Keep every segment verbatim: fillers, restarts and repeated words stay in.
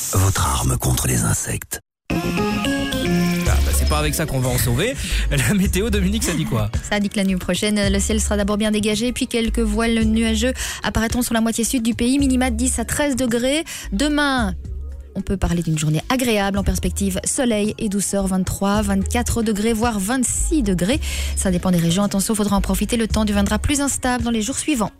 votre arme contre les insectes. Ah bah c'est pas avec ça qu'on va en sauver. La météo, Dominique, ça dit quoi? Ça indique la nuit prochaine, le ciel sera d'abord bien dégagé, puis quelques voiles nuageux apparaîtront sur la moitié sud du pays, minima de dix à treize degrés. Demain, on peut parler d'une journée agréable en perspective soleil et douceur, vingt-trois, vingt-quatre degrés, voire vingt-six degrés. Ça dépend des régions. Attention, il faudra en profiter. Le temps deviendra plus instable dans les jours suivants.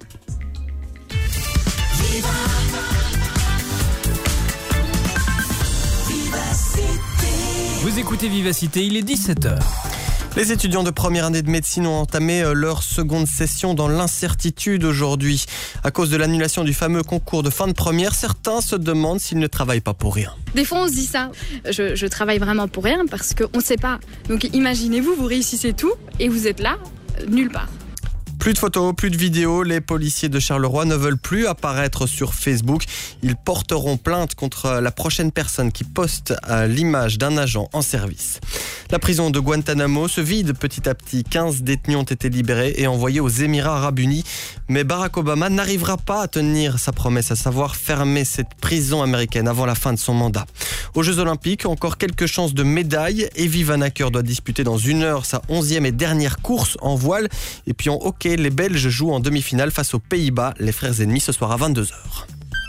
Vous écoutez Vivacité, il est dix-sept heures. Les étudiants de première année de médecine ont entamé leur seconde session dans l'incertitude aujourd'hui. À cause de l'annulation du fameux concours de fin de première, certains se demandent s'ils ne travaillent pas pour rien. Des fois, on se dit ça. Je, je travaille vraiment pour rien parce qu'on ne sait pas. Donc imaginez-vous, vous réussissez tout et vous êtes là, nulle part. Plus de photos, plus de vidéos, les policiers de Charleroi ne veulent plus apparaître sur Facebook. Ils porteront plainte contre la prochaine personne qui poste l'image d'un agent en service. La prison de Guantanamo se vide petit à petit. quinze détenus ont été libérés et envoyés aux Émirats Arabes Unis. Mais Barack Obama n'arrivera pas à tenir sa promesse, à savoir fermer cette prison américaine avant la fin de son mandat. Aux Jeux Olympiques, encore quelques chances de médaille. Evie Van Acker doit disputer dans une heure sa onzième et dernière course en voile. Et puis en hockey, les Belges jouent en demi-finale face aux Pays-Bas, les frères ennemis, ce soir à vingt-deux heures.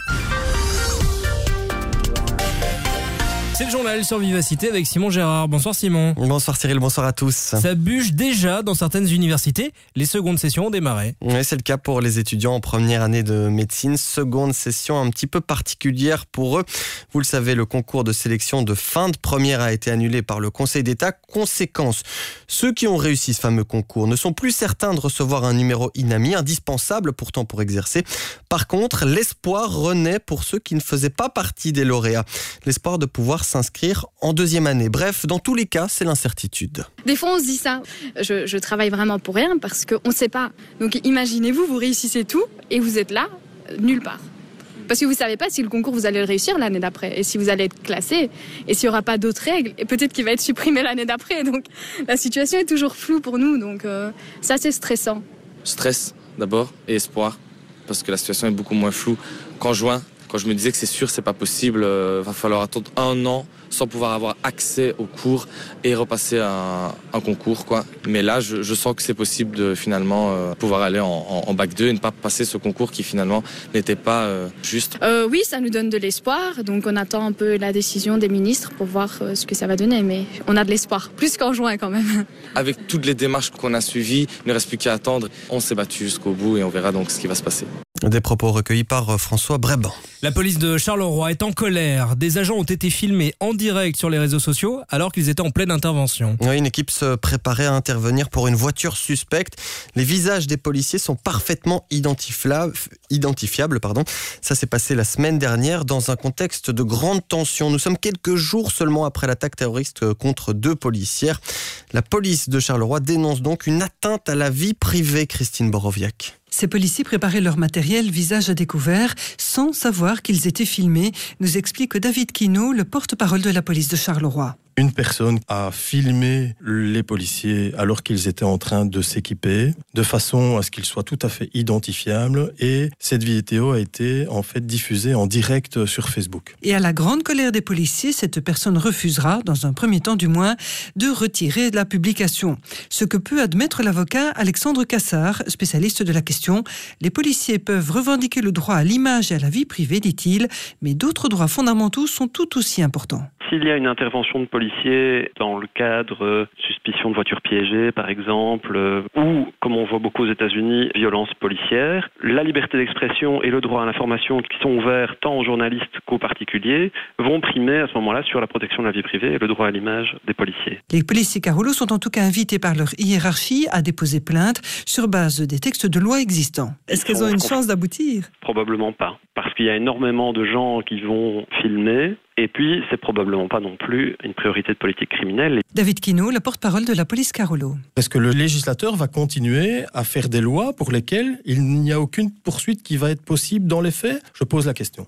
C'est le journal sur Vivacité avec Simon Gérard. Bonsoir Simon. Bonsoir Cyril, bonsoir à tous. Ça bûche déjà dans certaines universités. Les secondes sessions ont démarré. Oui, c'est le cas pour les étudiants en première année de médecine. Seconde session un petit peu particulière pour eux. Vous le savez, le concours de sélection de fin de première a été annulé par le Conseil d'État. Conséquence, ceux qui ont réussi ce fameux concours ne sont plus certains de recevoir un numéro INAMI, indispensable pourtant pour exercer. Par contre, l'espoir renaît pour ceux qui ne faisaient pas partie des lauréats. L'espoir de pouvoir s'inscrire en deuxième année. Bref, dans tous les cas, c'est l'incertitude. Des fois, on se dit ça. Je, je travaille vraiment pour rien parce qu'on ne sait pas. Donc imaginez-vous, vous réussissez tout et vous êtes là, nulle part. Parce que vous ne savez pas si le concours, vous allez le réussir l'année d'après. Et si vous allez être classé. Et s'il n'y aura pas d'autres règles. Et peut-être qu'il va être supprimé l'année d'après. Donc la situation est toujours floue pour nous. Donc euh, ça, c'est stressant. Stress, d'abord, et espoir. Parce que la situation est beaucoup moins floue qu'en juin. Quand je me disais que c'est sûr, c'est pas possible, euh, va falloir attendre un an sans pouvoir avoir accès aux cours et repasser un, un concours, quoi. Mais là, je, je sens que c'est possible de finalement euh, pouvoir aller en, en, en bac deux et ne pas passer ce concours qui finalement n'était pas euh, juste. Euh, oui, ça nous donne de l'espoir. Donc on attend un peu la décision des ministres pour voir euh, ce que ça va donner. Mais on a de l'espoir, plus qu'en juin quand même. Avec toutes les démarches qu'on a suivies, il ne reste plus qu'à attendre. On s'est battu jusqu'au bout et on verra donc ce qui va se passer. Des propos recueillis par François Bréban. La police de Charleroi est en colère. Des agents ont été filmés en direct sur les réseaux sociaux alors qu'ils étaient en pleine intervention. Oui, une équipe se préparait à intervenir pour une voiture suspecte. Les visages des policiers sont parfaitement identifiables. identifiables pardon. Ça s'est passé la semaine dernière dans un contexte de grande tension. Nous sommes quelques jours seulement après l'attaque terroriste contre deux policières. La police de Charleroi dénonce donc une atteinte à la vie privée, Christine Boroviac. Ces policiers préparaient leur matériel visage à découvert sans savoir qu'ils étaient filmés, nous explique David Quinault, le porte-parole de la police de Charleroi. Une personne a filmé les policiers alors qu'ils étaient en train de s'équiper, de façon à ce qu'ils soient tout à fait identifiables, et cette vidéo a été en fait diffusée en direct sur Facebook. Et à la grande colère des policiers, cette personne refusera, dans un premier temps du moins, de retirer la publication. Ce que peut admettre l'avocat Alexandre Cassard, spécialiste de la question. Les policiers peuvent revendiquer le droit à l'image et à la vie privée, dit-il, mais d'autres droits fondamentaux sont tout aussi importants. S'il y a une intervention de policiers dans le cadre euh, suspicion de voiture piégée, par exemple, euh, ou, comme on voit beaucoup aux États-Unis, violence policière, la liberté d'expression et le droit à l'information qui sont ouverts tant aux journalistes qu'aux particuliers vont primer à ce moment-là sur la protection de la vie privée et le droit à l'image des policiers. Les policiers Carolo sont en tout cas invités par leur hiérarchie à déposer plainte sur base des textes de loi existants. Est-ce qu'elles ont une chance d'aboutir ? Probablement pas, parce qu'il y a énormément de gens qui vont filmer. Et puis, c'est probablement pas non plus une priorité de politique criminelle. David Quinault, le porte-parole de la police Carolo. Est-ce que le législateur va continuer à faire des lois pour lesquelles il n'y a aucune poursuite qui va être possible dans les faits ? Je pose la question.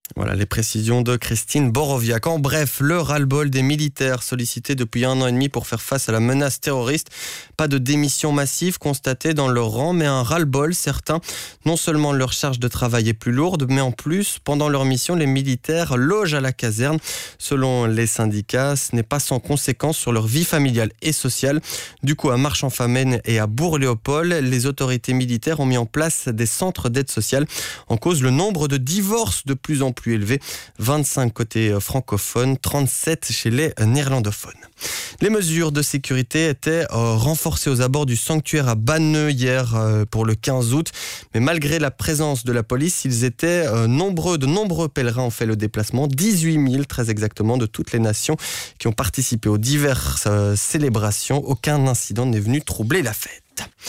Voilà les précisions de Christine Boroviac. En bref, le ras-le-bol des militaires sollicités depuis un an et demi pour faire face à la menace terroriste. Pas de démission massive constatée dans leur rang, mais un ras-le-bol. Certains, non seulement leur charge de travail est plus lourde, mais en plus, pendant leur mission, les militaires logent à la caserne. Selon les syndicats, ce n'est pas sans conséquence sur leur vie familiale et sociale. Du coup, à Marchand-Famenne et à Bourg-Léopold, les autorités militaires ont mis en place des centres d'aide sociale. En cause, le nombre de divorces de plus en plus élevé, vingt-cinq côté francophone, trente-sept chez les néerlandophones. Les mesures de sécurité étaient euh, renforcées aux abords du sanctuaire à Banneux hier euh, pour le quinze août, mais malgré la présence de la police, ils étaient euh, nombreux, de nombreux pèlerins ont fait le déplacement, dix-huit mille très exactement, de toutes les nations qui ont participé aux diverses euh, célébrations. Aucun incident n'est venu troubler la fête.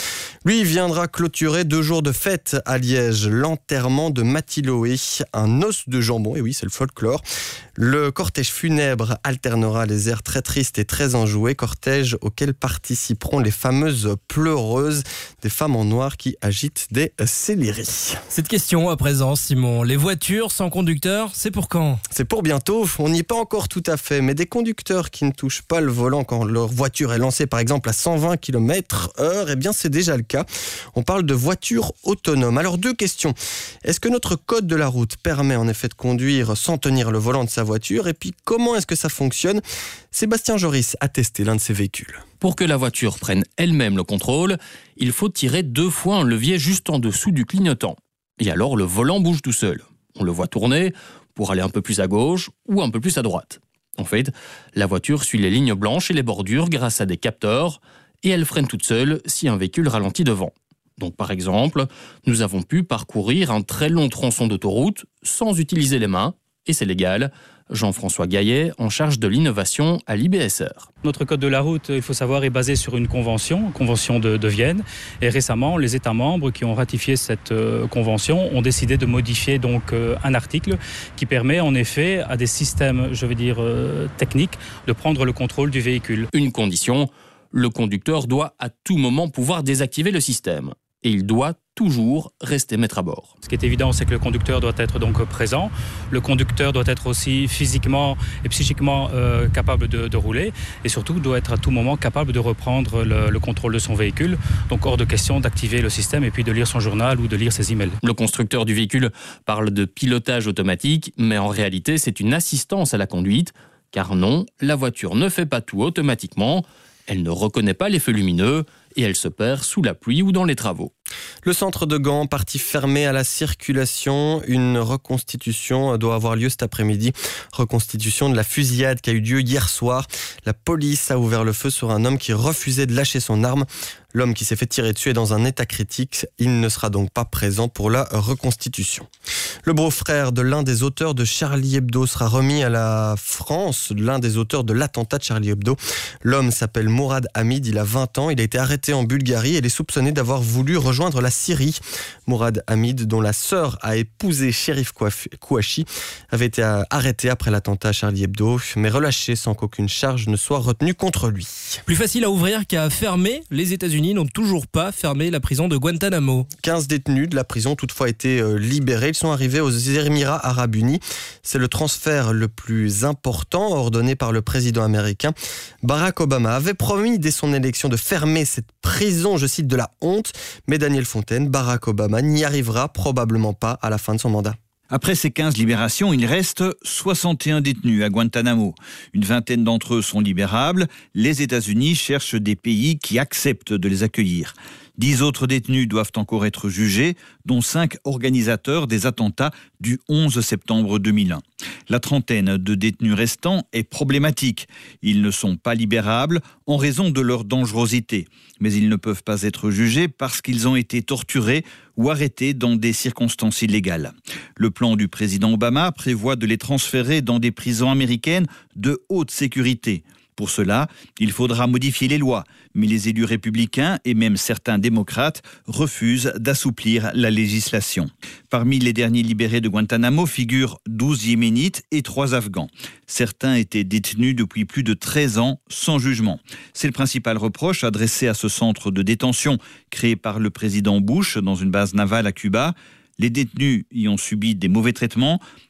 Lui viendra clôturer deux jours de fête à Liège, l'enterrement de Mathiloé, un os de jambon, et oui c'est le folklore. Le cortège funèbre alternera les airs très tristes et très enjoués, cortège auquel participeront les fameuses pleureuses, des femmes en noir qui agitent des céleris. Cette question à présent, Simon, les voitures sans conducteur, c'est pour quand ? C'est pour bientôt, on n'y est pas encore tout à fait, mais des conducteurs qui ne touchent pas le volant quand leur voiture est lancée par exemple à cent vingt kilomètres heure, eh bien c'est déjà le cas. On parle de voitures autonomes. Alors deux questions. Est-ce que notre code de la route permet en effet de conduire sans tenir le volant de sa voiture ? Et puis comment est-ce que ça fonctionne ? Sébastien Joris a testé l'un de ces véhicules. Pour que la voiture prenne elle-même le contrôle, il faut tirer deux fois un levier juste en dessous du clignotant. Et alors le volant bouge tout seul. On le voit tourner pour aller un peu plus à gauche ou un peu plus à droite. En fait, la voiture suit les lignes blanches et les bordures grâce à des capteurs et elle freine toute seule si un véhicule ralentit devant. Donc par exemple, nous avons pu parcourir un très long tronçon d'autoroute sans utiliser les mains, et c'est légal. Jean-François Gaillet, en charge de l'innovation à l'I B S R. Notre code de la route, il faut savoir, est basé sur une convention, convention de, de Vienne. Et récemment, les États membres qui ont ratifié cette euh, convention ont décidé de modifier donc euh, un article qui permet en effet à des systèmes, je veux dire, euh, techniques, de prendre le contrôle du véhicule. Une condition, le conducteur doit à tout moment pouvoir désactiver le système. Et il doit toujours rester maître à bord. Ce qui est évident, c'est que le conducteur doit être donc présent. Le conducteur doit être aussi physiquement et psychiquement euh, capable de, de rouler. Et surtout, doit être à tout moment capable de reprendre le, le contrôle de son véhicule. Donc, hors de question d'activer le système et puis de lire son journal ou de lire ses emails. Le constructeur du véhicule parle de pilotage automatique, mais en réalité, c'est une assistance à la conduite. Car non, la voiture ne fait pas tout automatiquement. Elle ne reconnaît pas les feux lumineux et elle se perd sous la pluie ou dans les travaux. Le centre de Gand, partie fermée à la circulation. Une reconstitution doit avoir lieu cet après-midi. Reconstitution de la fusillade qui a eu lieu hier soir. La police a ouvert le feu sur un homme qui refusait de lâcher son arme. L'homme qui s'est fait tirer dessus est dans un état critique. Il ne sera donc pas présent pour la reconstitution. Le beau-frère de l'un des auteurs de Charlie Hebdo sera remis à la France, l'un des auteurs de l'attentat de Charlie Hebdo. L'homme s'appelle Mourad Hamid, il a vingt ans. Il a été arrêté en Bulgarie et il est soupçonné d'avoir voulu rejoindre la Syrie. Mourad Hamid, dont la sœur a épousé Cherif Kouachi, avait été arrêté après l'attentat à Charlie Hebdo, mais relâché sans qu'aucune charge ne soit retenue contre lui. Plus facile à ouvrir qu'à fermer. Les États-Unis n'ont toujours pas fermé la prison de Guantanamo. quinze détenus de la prison ont toutefois été libérés. Ils sont arrivés aux Émirats Arabes Unis. C'est le transfert le plus important ordonné par le président américain. Barack Obama avait promis dès son élection de fermer cette prison, je cite, de la honte. Mais Daniel Fontaine, Barack Obama n'y arrivera probablement pas à la fin de son mandat. Après ces quinze libérations, il reste soixante et un détenus à Guantanamo. Une vingtaine d'entre eux sont libérables. Les États-Unis cherchent des pays qui acceptent de les accueillir. Dix autres détenus doivent encore être jugés, dont cinq organisateurs des attentats du onze septembre deux mille un. La trentaine de détenus restants est problématique. Ils ne sont pas libérables en raison de leur dangerosité. Mais ils ne peuvent pas être jugés parce qu'ils ont été torturés ou arrêtés dans des circonstances illégales. Le plan du président Obama prévoit de les transférer dans des prisons américaines de haute sécurité. Pour cela, il faudra modifier les lois, mais les élus républicains et même certains démocrates refusent d'assouplir la législation. Parmi les derniers libérés de Guantanamo figurent douze Yéménites et trois Afghans. Certains étaient détenus depuis plus de treize ans sans jugement. C'est le principal reproche adressé à ce centre de détention créé par le président Bush dans une base navale à Cuba. Les détenus y ont subi des mauvais traitements.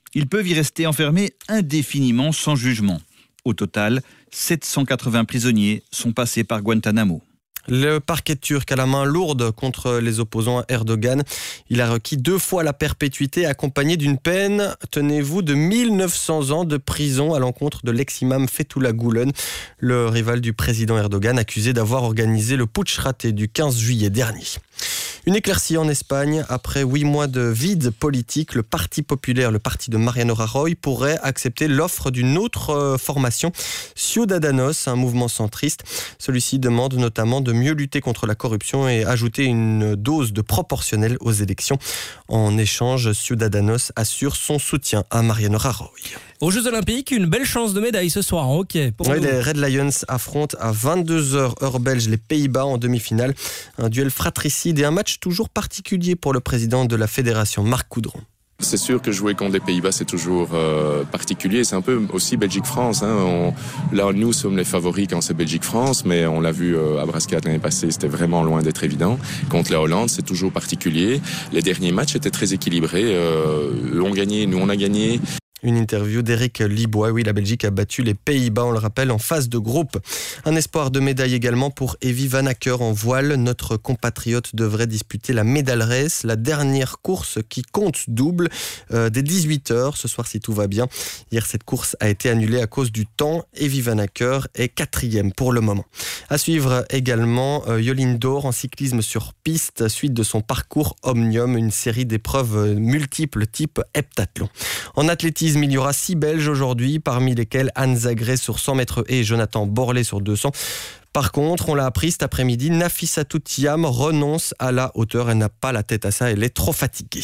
Ils peuvent y rester enfermés indéfiniment sans jugement. Au total, sept cent quatre-vingts prisonniers sont passés par Guantanamo. Le parquet turc a la main lourde contre les opposants à Erdogan. Il a requis deux fois la perpétuité accompagnée d'une peine, tenez-vous, de mille neuf cents ans de prison à l'encontre de l'ex-imam Fethullah Gülen, le rival du président Erdogan, accusé d'avoir organisé le putsch raté du quinze juillet dernier. Une éclaircie en Espagne. Après huit mois de vide politique, le Parti populaire, le parti de Mariano Rajoy, pourrait accepter l'offre d'une autre formation, Ciudadanos, un mouvement centriste. Celui-ci demande notamment de mieux lutter contre la corruption et ajouter une dose de proportionnel aux élections. En échange, Ciudadanos assure son soutien à Mariano Rajoy. Aux Jeux Olympiques, une belle chance de médaille ce soir en hockey. Pour ouais, nous. Les Red Lions affrontent à vingt-deux heures heure belge les Pays-Bas en demi-finale. Un duel fratricide et un match toujours particulier pour le président de la fédération, Marc Coudron. C'est sûr que jouer contre les Pays-Bas, c'est toujours euh, particulier. C'est un peu aussi Belgique-France. Hein. On, là, nous sommes les favoris quand c'est Belgique-France, mais on l'a vu euh, à Brascat l'année passée, c'était vraiment loin d'être évident. Contre la Hollande, c'est toujours particulier. Les derniers matchs étaient très équilibrés. Euh, eux ont gagné, nous on a gagné. Une interview d'Éric Libois. Oui, la Belgique a battu les Pays-Bas, on le rappelle, en phase de groupe. Un espoir de médaille également pour Evie Van Acker en voile. Notre compatriote devrait disputer la Medal Race, la dernière course qui compte double euh, dès dix-huit heures ce soir si tout va bien. Hier, cette course a été annulée à cause du temps. Evie Van Acker est quatrième pour le moment. À suivre également euh, Jolien D'Hoore en cyclisme sur piste, suite de son parcours Omnium, une série d'épreuves multiples type heptathlon. En athlétisme, il y aura six Belges aujourd'hui, parmi lesquels Anne Zagré sur cent mètres et Jonathan Borlé sur deux cents. Par contre, on l'a appris cet après-midi, Nafissatou Thiam renonce à la hauteur. Elle n'a pas la tête à ça, elle est trop fatiguée.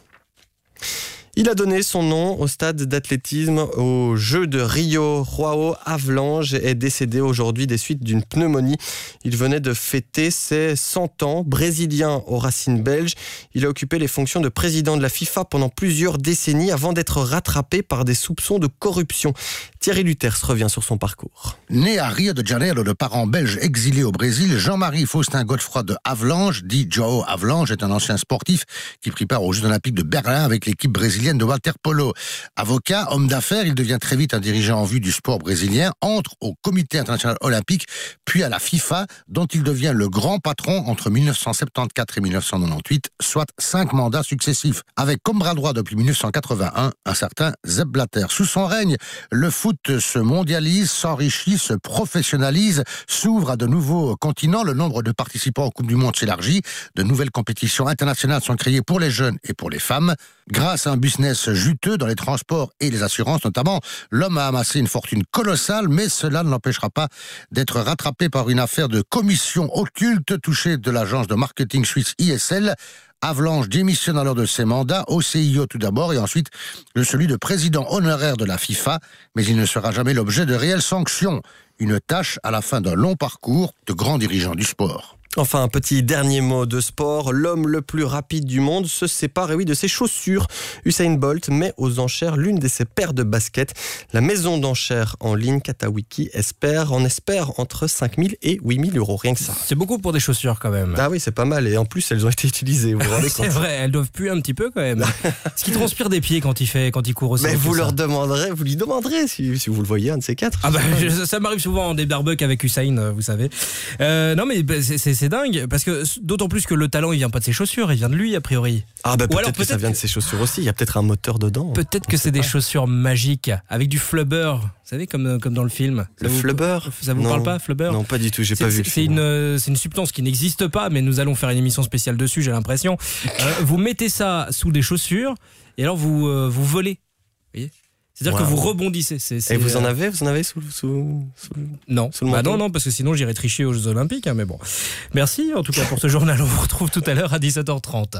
Il a donné son nom au stade d'athlétisme aux Jeux de Rio. João Havelange est décédé aujourd'hui des suites d'une pneumonie. Il venait de fêter ses cent ans. Brésilien aux racines belges, il a occupé les fonctions de président de la FIFA pendant plusieurs décennies avant d'être rattrapé par des soupçons de corruption. Thierry Luters revient sur son parcours. Né à Rio de Janeiro de parents belges exilés au Brésil, Jean-Marie Faustin Godefroy de Havelange, dit João Havelange, est un ancien sportif qui prit part aux Jeux Olympiques de Berlin avec l'équipe brésilienne de water-polo. Avocat, homme d'affaires, il devient très vite un dirigeant en vue du sport brésilien, entre au Comité international olympique, puis à la FIFA, dont il devient le grand patron entre dix-neuf cent soixante-quatorze et dix-neuf cent quatre-vingt-dix-huit, soit cinq mandats successifs, avec comme bras droit depuis dix-neuf cent quatre-vingt-un un certain Sepp Blatter. Sous son règne, le foot se mondialise, s'enrichit, se professionnalise, s'ouvre à de nouveaux continents, le nombre de participants aux Coupes du Monde s'élargit, de nouvelles compétitions internationales sont créées pour les jeunes et pour les femmes. Grâce à un business juteux dans les transports et les assurances notamment, l'homme a amassé une fortune colossale, mais cela ne l'empêchera pas d'être rattrapé par une affaire de commission occulte touchée de l'agence de marketing suisse I S L. Havelange démissionne alors de ses mandats, au C I O tout d'abord, et ensuite de celui de président honoraire de la FIFA, mais il ne sera jamais l'objet de réelles sanctions. Une tâche à la fin d'un long parcours de grand dirigeant du sport. Enfin, un petit dernier mot de sport. L'homme le plus rapide du monde se sépare, et oui, de ses chaussures. Usain Bolt met aux enchères l'une de ses paires de baskets. La maison d'enchères en ligne Katawiki espère, en espère entre cinq mille et huit mille euros, rien que ça. C'est beaucoup pour des chaussures quand même. Ah oui, c'est pas mal. Et en plus, elles ont été utilisées. Vous vous rendez compte ? C'est vrai, elles doivent puer un petit peu quand même. Ce qui transpire des pieds quand il fait, quand il court aussi. Mais vous leur ça. demanderez, vous lui demanderez si, si vous le voyez, un de ces quatre. Ah bah, je, ça m'arrive souvent en des barbecues avec Usain, vous savez. Euh, non mais c'est, c'est, c'est dingue, parce que d'autant plus que le talent il vient pas de ses chaussures, il vient de lui a priori. Ah bah peut-être, alors, que peut-être ça vient de ses chaussures aussi, il y a peut-être un moteur dedans. Peut-être que c'est des chaussures magiques, avec du flubber, vous savez, comme, comme dans le film. Ça le vous, flubber Ça vous non. parle pas, flubber ? Non, pas du tout, j'ai c'est, pas vu c'est, le c'est, film. une, c'est une substance qui n'existe pas, mais nous allons faire une émission spéciale dessus, j'ai l'impression. Euh, vous mettez ça sous des chaussures, et alors vous, euh, vous volez. Vous voyez ? C'est-à-dire wow. que vous rebondissez. C'est, c'est, et vous en euh... avez Vous en avez sous, sous, sous Non, sous le bah non, non, parce que sinon j'irais tricher aux Jeux Olympiques. Hein, mais bon, merci en tout cas pour ce journal. On vous retrouve tout à l'heure à dix-sept heures trente.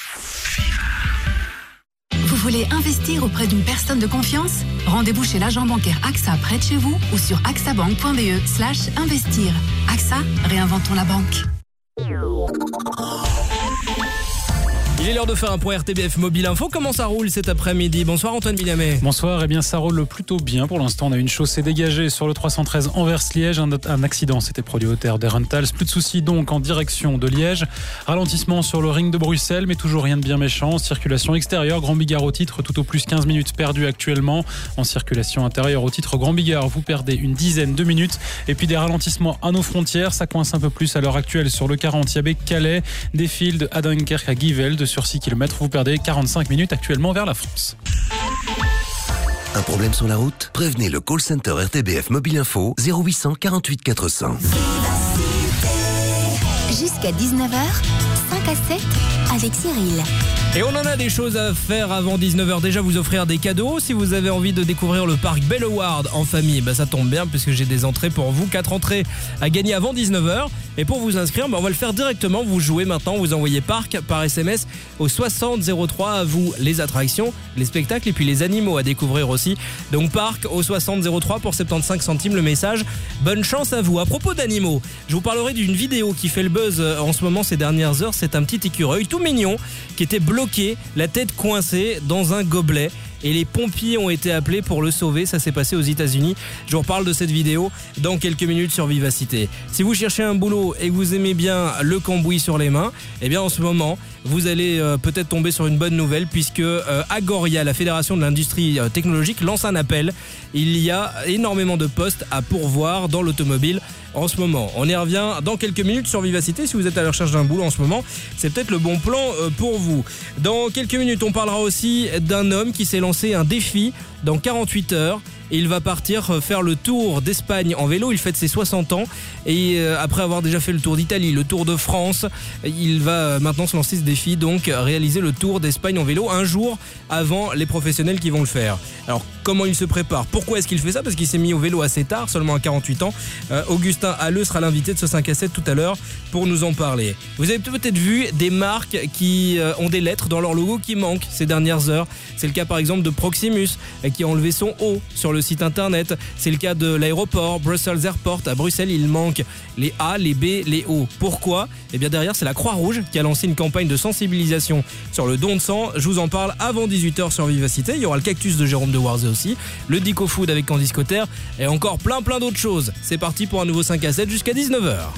Vous voulez investir auprès d'une personne de confiance ? Rendez-vous chez l'agent bancaire A X A près de chez vous ou sur axabank point b e slash investir. A X A, réinventons la banque. Il est l'heure de faire un point R T B F Mobile Info. Comment ça roule cet après-midi? Bonsoir Antoine Bilamé. Bonsoir, eh bien ça roule plutôt bien. Pour l'instant, on a une chaussée dégagée sur le trois cent treize Anvers-Liège. Un, un accident s'était produit au terre des Rentals. Plus de soucis donc en direction de Liège. Ralentissement sur le ring de Bruxelles, mais toujours rien de bien méchant. Circulation extérieure, Grand Bigard au titre, tout au plus quinze minutes perdues actuellement. En circulation intérieure au titre Grand Bigard, vous perdez une dizaine de minutes. Et puis des ralentissements à nos frontières. Ça coince un peu plus à l'heure actuelle sur le quarante Yabé-Calais. Des Fields à Dunkerque à Givelde sur six kilomètres. Vous perdez quarante-cinq minutes actuellement vers la France. Un problème sur la route? Prévenez le call center R T B F Mobile Info zéro huit cent quarante-huit quatre cents. Jusqu'à dix-neuf heures, cinq à sept avec Cyril. Et on en a des choses à faire avant dix-neuf heures. Déjà vous offrir des cadeaux. Si vous avez envie de découvrir le parc Belleward en famille, bah ça tombe bien puisque j'ai des entrées pour vous. quatre entrées à gagner avant dix-neuf heures. Et pour vous inscrire, bah on va le faire directement. Vous jouez maintenant, vous envoyez parc par S M S au soixante zéro trois. À vous les attractions, les spectacles et puis les animaux à découvrir aussi. Donc parc au soixante zéro trois pour soixante-quinze centimes le message. Bonne chance à vous. À propos d'animaux, je vous parlerai d'une vidéo qui fait le buzz en ce moment ces dernières heures. C'est un petit écureuil tout mignon qui était bloqué, la tête coincée dans un gobelet. Et les pompiers ont été appelés pour le sauver. Ça s'est passé aux États-Unis. Je vous reparle de cette vidéo dans quelques minutes sur Vivacité. Si vous cherchez un boulot et que vous aimez bien le cambouis sur les mains, eh bien en ce moment, vous allez euh, peut-être tomber sur une bonne nouvelle puisque euh, Agoria, la Fédération de l'industrie euh, technologique, lance un appel. Il y a énormément de postes à pourvoir dans l'automobile en ce moment. On y revient dans quelques minutes sur Vivacité. Si vous êtes à la recherche d'un boulot en ce moment, c'est peut-être le bon plan euh, pour vous. Dans quelques minutes, on parlera aussi d'un homme qui s'est lancé un défi dans quarante-huit heures. Et il va partir faire le tour d'Espagne en vélo. Il fête ses soixante ans et après avoir déjà fait le tour d'Italie, le tour de France, il va maintenant se lancer ce défi, donc réaliser le tour d'Espagne en vélo un jour avant les professionnels qui vont le faire. Alors comment il se prépare? Pourquoi est-ce qu'il fait ça? Parce qu'il s'est mis au vélo assez tard, seulement à quarante-huit ans. Euh, Augustin Halleux sera l'invité de ce cinq à sept tout à l'heure pour nous en parler. Vous avez peut-être vu des marques qui ont des lettres dans leur logo qui manquent ces dernières heures. C'est le cas par exemple de Proximus qui a enlevé son O sur le site internet. C'est le cas de l'aéroport Brussels Airport à Bruxelles. Il manque les A, les B, les O. Pourquoi? Eh bien derrière, c'est la Croix-Rouge qui a lancé une campagne de sensibilisation sur le don de sang. Je vous en parle avant dix-huit heures sur Vivacité. Il y aura le cactus de Jérôme de Warzé aussi, le Dico Food avec Candice Cotter et encore plein plein d'autres choses. C'est parti pour un nouveau cinq à sept jusqu'à dix-neuf heures.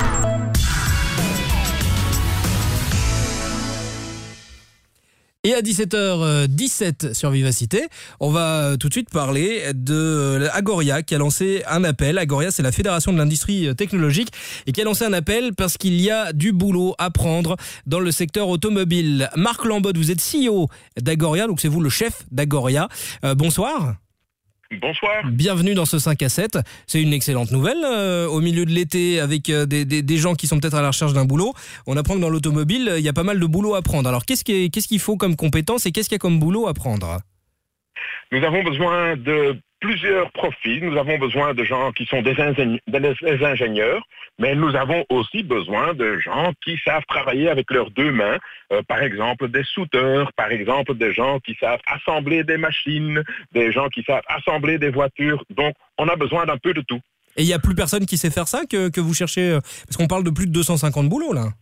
Et à dix-sept heures dix-sept sur Vivacité, on va tout de suite parler de Agoria qui a lancé un appel. Agoria, c'est la Fédération de l'industrie technologique et qui a lancé un appel parce qu'il y a du boulot à prendre dans le secteur automobile. Marc Lambotte, vous êtes C E O d'Agoria, donc c'est vous le chef d'Agoria. Euh, bonsoir. Bonsoir. Bienvenue dans ce cinq à sept. C'est une excellente nouvelle euh, au milieu de l'été avec euh, des, des, des gens qui sont peut-être à la recherche d'un boulot. On apprend que dans l'automobile, il y a pas mal de boulot à prendre. Alors qu'est-ce qu'il, qu'est-ce qu'il faut comme compétences et qu'est-ce qu'il y a comme boulot à prendre? Nous avons besoin de plusieurs profils. Nous avons besoin de gens qui sont des, ingénie- des ingénieurs, mais nous avons aussi besoin de gens qui savent travailler avec leurs deux mains. Euh, par exemple, des soudeurs, par exemple, des gens qui savent assembler des machines, des gens qui savent assembler des voitures. Donc, on a besoin d'un peu de tout. Et il n'y a plus personne qui sait faire ça que, que vous cherchez? Parce qu'on parle de plus de deux cent cinquante boulots, là.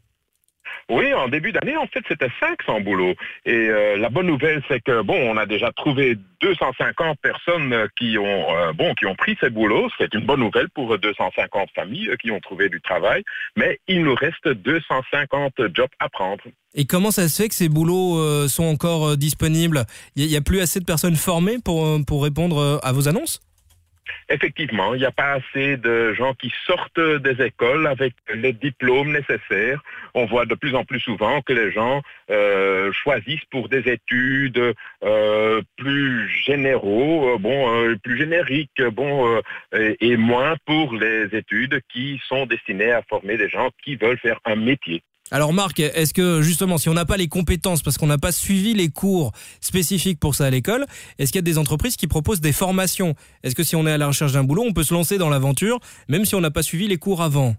Oui, en début d'année, en fait, c'était cinq cents boulots. Et euh, la bonne nouvelle, c'est que, bon, on a déjà trouvé deux cent cinquante personnes qui ont, euh, bon, qui ont pris ces boulots. C'est une bonne nouvelle pour deux cent cinquante familles qui ont trouvé du travail. Mais il nous reste deux cent cinquante jobs à prendre. Et comment ça se fait que ces boulots euh, sont encore euh, disponibles? Il n'y a, a plus assez de personnes formées pour, euh, pour répondre euh, à vos annonces? Effectivement, il n'y a pas assez de gens qui sortent des écoles avec les diplômes nécessaires. On voit de plus en plus souvent que les gens euh, choisissent pour des études euh, plus généraux, euh, bon, euh, plus génériques, bon, euh, et, et moins pour les études qui sont destinées à former des gens qui veulent faire un métier. Alors Marc, est-ce que justement, si on n'a pas les compétences, parce qu'on n'a pas suivi les cours spécifiques pour ça à l'école, est-ce qu'il y a des entreprises qui proposent des formations? Est-ce que si on est à la recherche d'un boulot, on peut se lancer dans l'aventure, même si on n'a pas suivi les cours avant?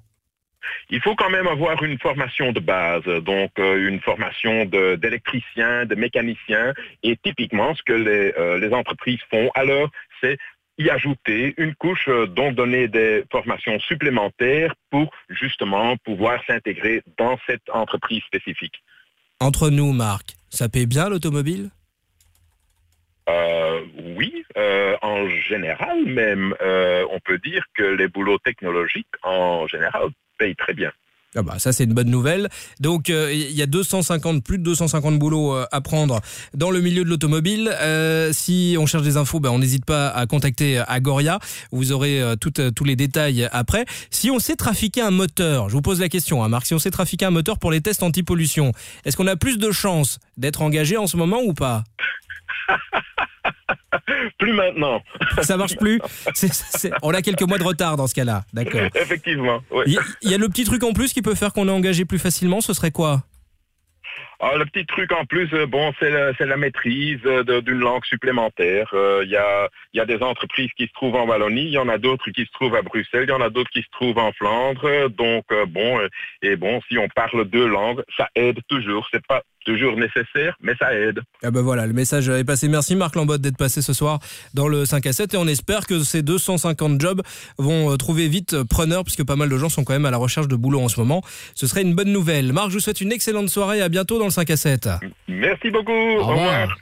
Il faut quand même avoir une formation de base, donc euh, une formation de, d'électricien, de mécanicien, et typiquement ce que les, euh, les entreprises font alors, c'est y ajouter une couche, euh, dont donner des formations supplémentaires pour justement pouvoir s'intégrer dans cette entreprise spécifique. Entre nous, Marc, ça paie bien l'automobile ? Euh, oui, euh, en général même, euh, on peut dire que les boulots technologiques, en général, payent très bien. Ah bah ça c'est une bonne nouvelle. Donc il euh, y a deux cent cinquante, plus de deux cent cinquante boulots euh, à prendre dans le milieu de l'automobile. Euh, si on cherche des infos, ben on n'hésite pas à contacter Agoria. Vous aurez euh, tout, euh, tous les détails après. Si on sait trafiquer un moteur, je vous pose la question, hein, Marc, si on sait trafiquer un moteur pour les tests anti-pollution, est-ce qu'on a plus de chances d'être engagé en ce moment ou pas ? Plus maintenant. Ça marche plus. c'est, c'est... On a quelques mois de retard dans ce cas-là, d'accord. Effectivement, oui. Il y, y a le petit truc en plus qui peut faire qu'on est engagé plus facilement, ce serait quoi ? Alors, le petit truc en plus, euh, bon, c'est, le, c'est la maîtrise de, d'une langue supplémentaire. Il euh, y, a, y a des entreprises qui se trouvent en Wallonie, il y en a d'autres qui se trouvent à Bruxelles, il y en a d'autres qui se trouvent en Flandre. Donc, euh, bon, euh, et bon, si on parle deux langues, ça aide toujours. C'est pas toujours nécessaire, mais ça aide. Ah ben voilà, le message est passé. Merci Marc Lambotte d'être passé ce soir dans le cinq à sept et on espère que ces deux cent cinquante jobs vont trouver vite preneur puisque pas mal de gens sont quand même à la recherche de boulot en ce moment. Ce serait une bonne nouvelle. Marc, je vous souhaite une excellente soirée et à bientôt dans le cinq à sept. Merci beaucoup. Au revoir. Au revoir.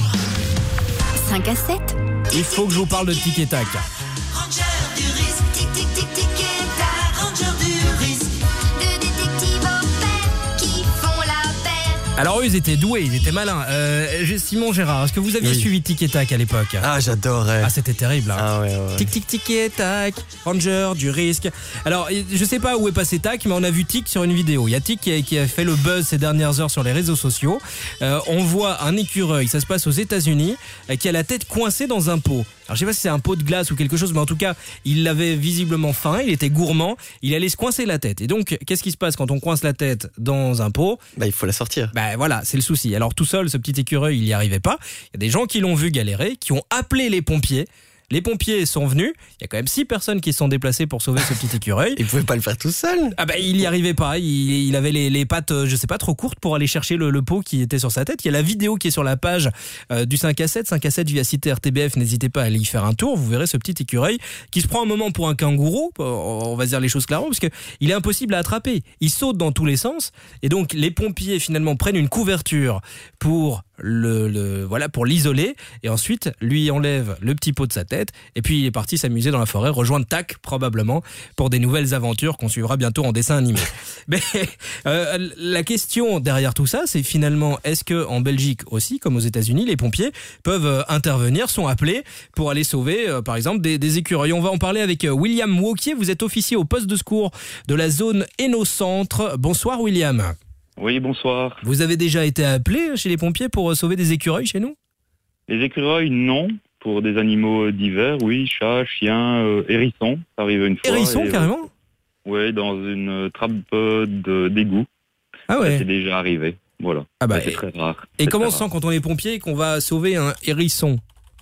cinq à sept. Il faut que je vous parle de Tic et Tac. Ranger du risque, tic tic tic tic et tac, Ranger du risque. Deux détectives au pair qui font la paire. Alors eux, ils étaient doués, ils étaient malins. Euh, Simon Gérard, est-ce que vous aviez oui. suivi Tic et Tac à l'époque ? Ah, j'adorais. Ah, c'était terrible. Hein. Ah ouais, ouais. Tic tic tic et tac, Ranger du risque. Alors, je sais pas où est passé Tac, mais on a vu Tic sur une vidéo. Il y a Tic qui a, qui a fait le buzz ces dernières heures sur les réseaux sociaux. Euh, on voit un écureuil, ça se passe aux États-Unis, euh, qui a la tête coincée dans un pot. Alors je sais pas si c'est un pot de glace ou quelque chose, mais en tout cas, il avait visiblement faim, il était gourmand, il allait se coincer la tête. Et donc, qu'est-ce qui se passe quand on coince la tête dans un pot ? Bah, il faut la sortir. Bah voilà, c'est le souci. Alors tout seul, ce petit écureuil, il n'y arrivait pas. Il y a des gens qui l'ont vu galérer, qui ont appelé les pompiers. Les pompiers sont venus. Il y a quand même six personnes qui se sont déplacées pour sauver ce petit écureuil. Il pouvait pas le faire tout seul. Ah bah il y arrivait pas. Il, il avait les, les pattes, je sais pas, trop courtes pour aller chercher le, le pot qui était sur sa tête. Il y a la vidéo qui est sur la page euh, du cinq à sept. cinq à sept via Cité R T B F. N'hésitez pas à aller y faire un tour. Vous verrez ce petit écureuil qui se prend un moment pour un kangourou. On va dire les choses clairement parce que il est impossible à attraper. Il saute dans tous les sens. Et donc les pompiers finalement prennent une couverture pour le, le voilà pour l'isoler et ensuite lui enlève le petit pot de sa tête et puis il est parti s'amuser dans la forêt, rejoindre Tac probablement pour des nouvelles aventures qu'on suivra bientôt en dessin animé. Mais euh, la question derrière tout ça, c'est finalement est-ce que en Belgique aussi, comme aux États-Unis, les pompiers peuvent intervenir, sont appelés pour aller sauver euh, par exemple des, des écureuils. On va en parler avec William Wauquier. Vous êtes officier au poste de secours de la zone Hainaut-Centre. Bonsoir William. Oui, bonsoir. Vous avez déjà été appelé chez les pompiers pour sauver des écureuils chez nous ? Les écureuils, non. Pour des animaux divers, oui, chats, chiens, euh, hérissons, ça arrive une fois. Hérissons, et, carrément ? euh, Oui, dans une trappe de, d'égout. Ah ouais. Ça, c'est déjà arrivé, voilà. Ah bah, ça, c'est et, très rare. Et c'est comment on se sent quand on est pompier qu'on va sauver un hérisson ?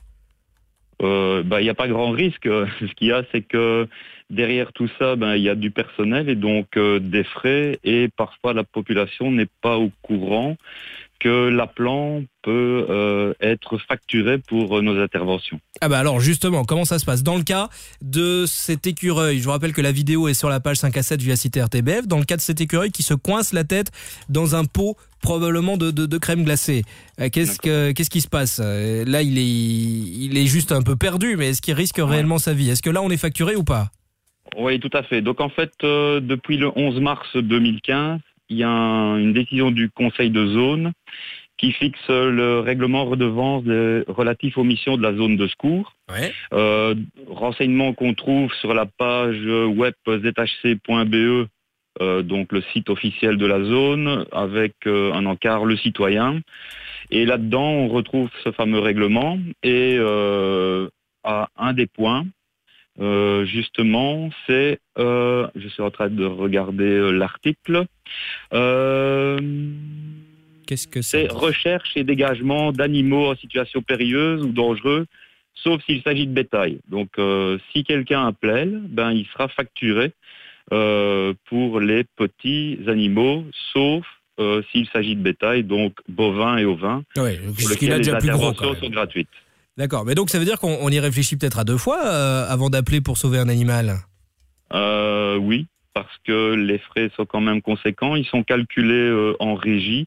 Euh, bah, il n'y a pas grand risque. Ce qu'il y a, c'est que derrière tout ça, ben, il y a du personnel et donc euh, des frais et parfois la population n'est pas au courant que l'appelant peut euh, être facturé pour euh, nos interventions. Ah bah alors justement, comment ça se passe ? Dans le cas de cet écureuil, je vous rappelle que la vidéo est sur la page cinq à sept via Cité R T B F, dans le cas de cet écureuil qui se coince la tête dans un pot probablement de, de, de crème glacée. Euh, qu'est-ce, que, qu'est-ce qui se passe ? euh, Là, il est, il est juste un peu perdu, mais est-ce qu'il risque ouais. réellement sa vie ? Est-ce que là, on est facturé ou pas ? Oui, tout à fait. Donc en fait, euh, depuis le onze mars deux mille quinze, il y a un, une décision du Conseil de zone qui fixe le règlement redevance de, relatif aux missions de la zone de secours. Ouais. Euh, renseignements qu'on trouve sur la page web z h c point b e, euh, donc le site officiel de la zone, avec euh, un encart le citoyen. Et là-dedans, on retrouve ce fameux règlement et euh, à un des points, Euh, justement, c'est, euh, je suis en train de regarder euh, l'article, euh, Qu'est-ce que c'est ? C'est recherche et dégagement d'animaux en situation périlleuse ou dangereux, sauf s'il s'agit de bétail. Donc, euh, si quelqu'un appelle, ben, il sera facturé euh, pour les petits animaux, sauf euh, s'il s'agit de bétail, donc bovins et ovins, ouais, pour lesquels les interventions sont gratuites. D'accord, mais donc ça veut dire qu'on on y réfléchit peut-être à deux fois euh, avant d'appeler pour sauver un animal ? euh, Oui, parce que les frais sont quand même conséquents. Ils sont calculés euh, en régie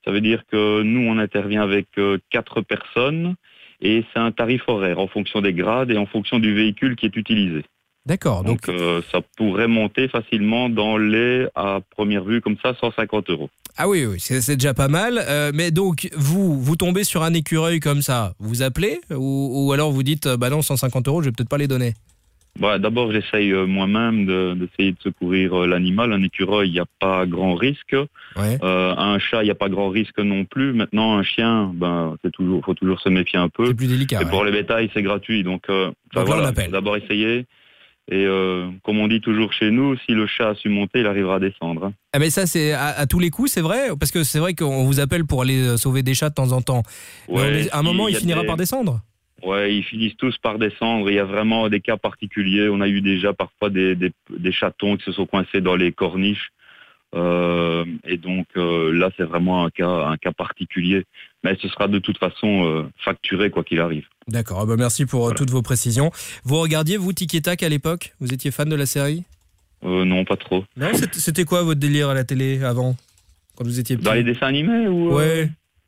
Ça veut dire que nous, on intervient avec euh, quatre personnes et c'est un tarif horaire en fonction des grades et en fonction du véhicule qui est utilisé. D'accord. Donc, donc euh, ça pourrait monter facilement dans les, à première vue comme ça, cent cinquante euros. Ah oui, oui, c'est, c'est déjà pas mal. Euh, mais donc, vous, vous tombez sur un écureuil comme ça, vous appelez ou, ou alors vous dites, bah non, cent cinquante euros, je vais peut-être pas les donner. Bah, d'abord, j'essaye euh, moi-même de, d'essayer de secourir euh, l'animal. Un écureuil, il n'y a pas grand risque. Ouais. Euh, un chat, il n'y a pas grand risque non plus. Maintenant, un chien, ben, c'est toujours, faut toujours se méfier un peu. C'est plus délicat. Et ouais. pour les bétails, c'est gratuit. Donc, euh, donc voilà, là, on appelle. faut d'abord essayer. Et euh, comme on dit toujours chez nous, si le chat a su monter, il arrivera à descendre. Hein. Ah mais ça, c'est à, à tous les coups, c'est vrai? Parce que c'est vrai qu'on vous appelle pour aller sauver des chats de temps en temps. Mais Ouais, on est- à un si, moment, il il y a finira des- par descendre. Ouais, ils finissent tous par descendre. Il y a vraiment des cas particuliers. On a eu déjà parfois des, des, des chatons qui se sont coincés dans les corniches. Euh, et donc euh, là, c'est vraiment un cas, un cas particulier. Mais ce sera de toute façon euh, facturé quoi qu'il arrive. D'accord, ah bah merci pour euh, toutes vos précisions. Vous regardiez, vous, Tic et Tac à l'époque? Vous étiez fan de la série? Euh, non, pas trop. Non, c'était, c'était quoi votre délire à la télé avant? Quand vous étiez petit? Dans les dessins animés ou euh, Ouais.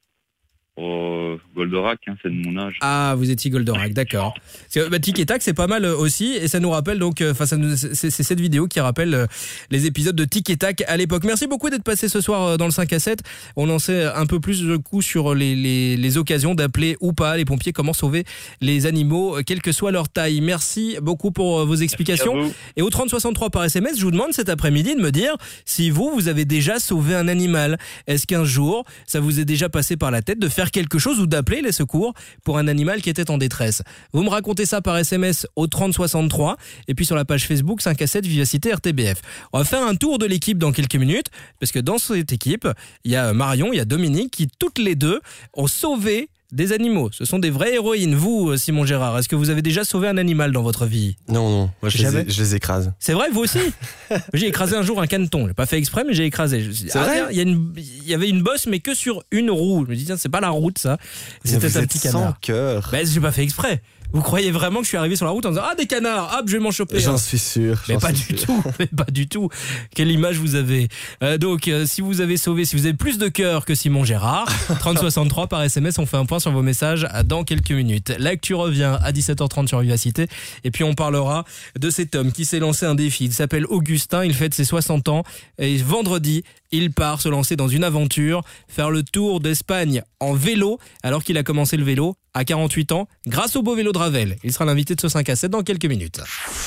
Oh, Goldorak, hein, c'est de mon âge. Ah, vous étiez Goldorak, d'accord. Parce que, bah, Tic et Tac, c'est pas mal euh, aussi, et ça nous rappelle donc, euh, enfin, ça nous- c'est, c'est cette vidéo qui rappelle euh, les épisodes de Tic et Tac à l'époque. Merci beaucoup d'être passé ce soir euh, dans le cinq à sept. On en sait un peu plus de coup sur les, les, les occasions d'appeler ou pas les pompiers, comment sauver les animaux, euh, quelle que soit leur taille. Merci beaucoup pour euh, vos explications. vous. Et au trente soixante-trois par S M S, je vous demande cet après-midi de me dire si vous, vous avez déjà sauvé un animal. Est-ce qu'un jour, ça vous est déjà passé par la tête de faire quelque chose ou d'appeler les secours pour un animal qui était en détresse? Vous me racontez ça par S M S au trente soixante-trois et puis sur la page Facebook cinq à sept Vivacité R T B F. On va faire un tour de l'équipe dans quelques minutes parce que dans cette équipe, il y a Marion, il y a Dominique qui toutes les deux ont sauvé des animaux. Ce sont des vraies héroïnes. Vous, Simon Gérard, est-ce que vous avez déjà sauvé un animal dans votre vie? Non, non, moi je les, Jamais. é- je les écrase. C'est vrai, vous aussi? J'ai écrasé un jour un caneton. J'ai pas fait exprès, mais j'ai écrasé. Je me suis dit, C'est ah, vrai tiens, il y, a une- il y avait une bosse, mais que sur une roue. Je me dis, tiens, c'est pas la route, ça. Mais C'était vous un êtes petit sans canard. cœur. Ben, j'ai pas fait exprès. Vous croyez vraiment que je suis arrivé sur la route en disant, ah, des canards, hop, je vais m'en choper. J'en hein. suis sûr. Mais j'en pas suis du sûr. tout, mais pas du tout. Quelle image vous avez. Euh, donc, euh, si vous avez sauvé, si vous avez plus de cœur que Simon Gérard, trente soixante-trois par S M S, on fait un point sur vos messages dans quelques minutes. L'actu revient à dix-sept heures trente sur Vivacité. Et puis, on parlera de cet homme qui s'est lancé un défi. Il s'appelle Augustin, il fête ses soixante ans. Et vendredi, il part se lancer dans une aventure, faire le tour d'Espagne en vélo, alors qu'il a commencé le vélo à quarante-huit ans, grâce au beau vélo de Ravel. Il sera l'invité de ce cinq à sept dans quelques minutes.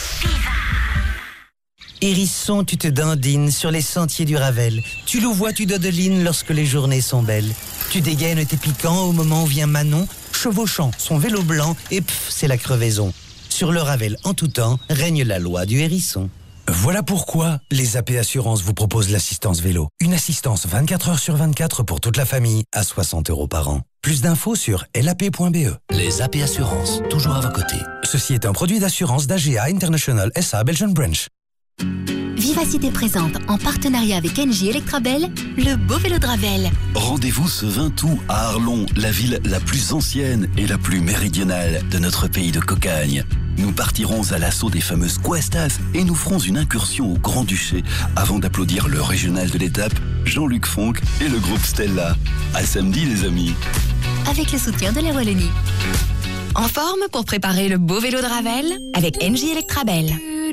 Hérisson, tu te dandines sur les sentiers du Ravel. Tu louvois, tu dodelines lorsque les journées sont belles. Tu dégaines tes piquants au moment où vient Manon, chevauchant son vélo blanc, et pff, c'est la crevaison. Sur le Ravel, en tout temps, règne la loi du hérisson. Voilà pourquoi les A P Assurances vous proposent l'assistance vélo. Une assistance vingt-quatre heures sur vingt-quatre pour toute la famille à soixante euros par an. Plus d'infos sur L A P point B E. Les A P Assurances, toujours à vos côtés. Ceci est un produit d'assurance d'A G A International S A Belgian Branch. Vivacité présente, en partenariat avec N J Electrabel, le beau vélo de Ravel. Rendez-vous ce vingt août à Arlon, la ville la plus ancienne et la plus méridionale de notre pays de cocagne. Nous partirons à l'assaut des fameuses cuestas et nous ferons une incursion au Grand-Duché avant d'applaudir le régional de l'étape, Jean-Luc Fonck et le groupe Stella. À samedi les amis. Avec le soutien de la Wallonie. En forme pour préparer le beau vélo de Ravel avec N J Electrabel.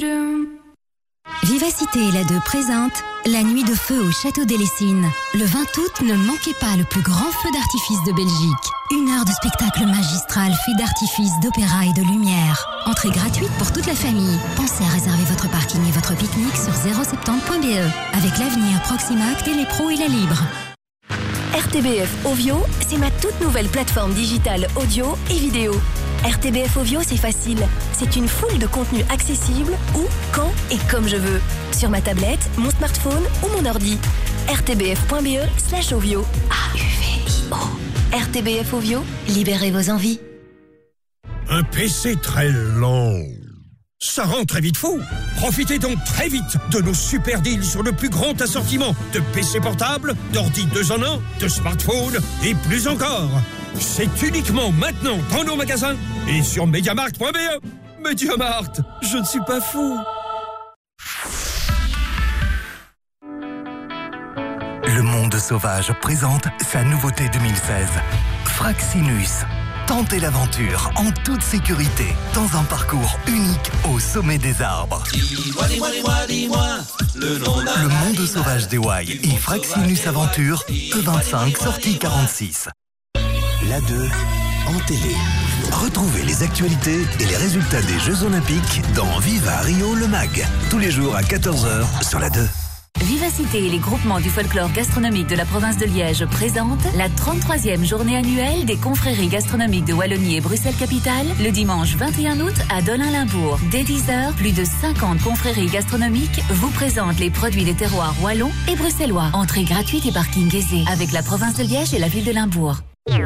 Vivacité et la deux présente la nuit de feu au Château des Lessines. Le vingt août, ne manquez pas le plus grand feu d'artifice de Belgique. Une heure de spectacle magistral fait d'artifice, d'opéra et de lumière. Entrée gratuite pour toute la famille. Pensez à réserver votre parking et votre pique-nique sur zéro soixante point B E. Avec l'avenir, Proximac, Télépro et la Libre. R T B F Ovio, c'est ma toute nouvelle plateforme digitale audio et vidéo. R T B F Ovio, c'est facile. C'est une foule de contenus accessibles où, quand et comme je veux. Sur ma tablette, mon smartphone ou mon ordi. R T B F point B E slash Ovio. A U V I O. R T B F Ovio, libérez vos envies. Un P C très lent. Ça rend très vite fou. Profitez donc très vite de nos super deals sur le plus grand assortiment de P C portables, d'ordi deux en un, de smartphones et plus encore. C'est uniquement maintenant dans nos magasins et sur Mediamarkt point B E. Mediamarkt, je ne suis pas fou. Le Monde Sauvage présente sa nouveauté deux mille seize. Fraxinus. Tentez l'aventure en toute sécurité dans un parcours unique au sommet des arbres. Dis-moi, dis-moi, dis-moi, dis-moi, le nom d'un Le Monde Sauvage des Wai et Fraxinus Aventure, E vingt-cinq, sortie quarante-six. La deux en télé. Retrouvez les actualités et les résultats des Jeux Olympiques dans Viva Rio le Mag. Tous les jours à quatorze heures sur la deux. Vivacité et les groupements du folklore gastronomique de la province de Liège présentent la trente-troisième journée annuelle des confréries gastronomiques de Wallonie et Bruxelles-Capitale le dimanche vingt et un août à Dolin-Limbourg. Dès dix heures, plus de cinquante confréries gastronomiques vous présentent les produits des terroirs wallons et bruxellois. Entrée gratuite et parking aisé avec la province de Liège et la ville de Limbourg.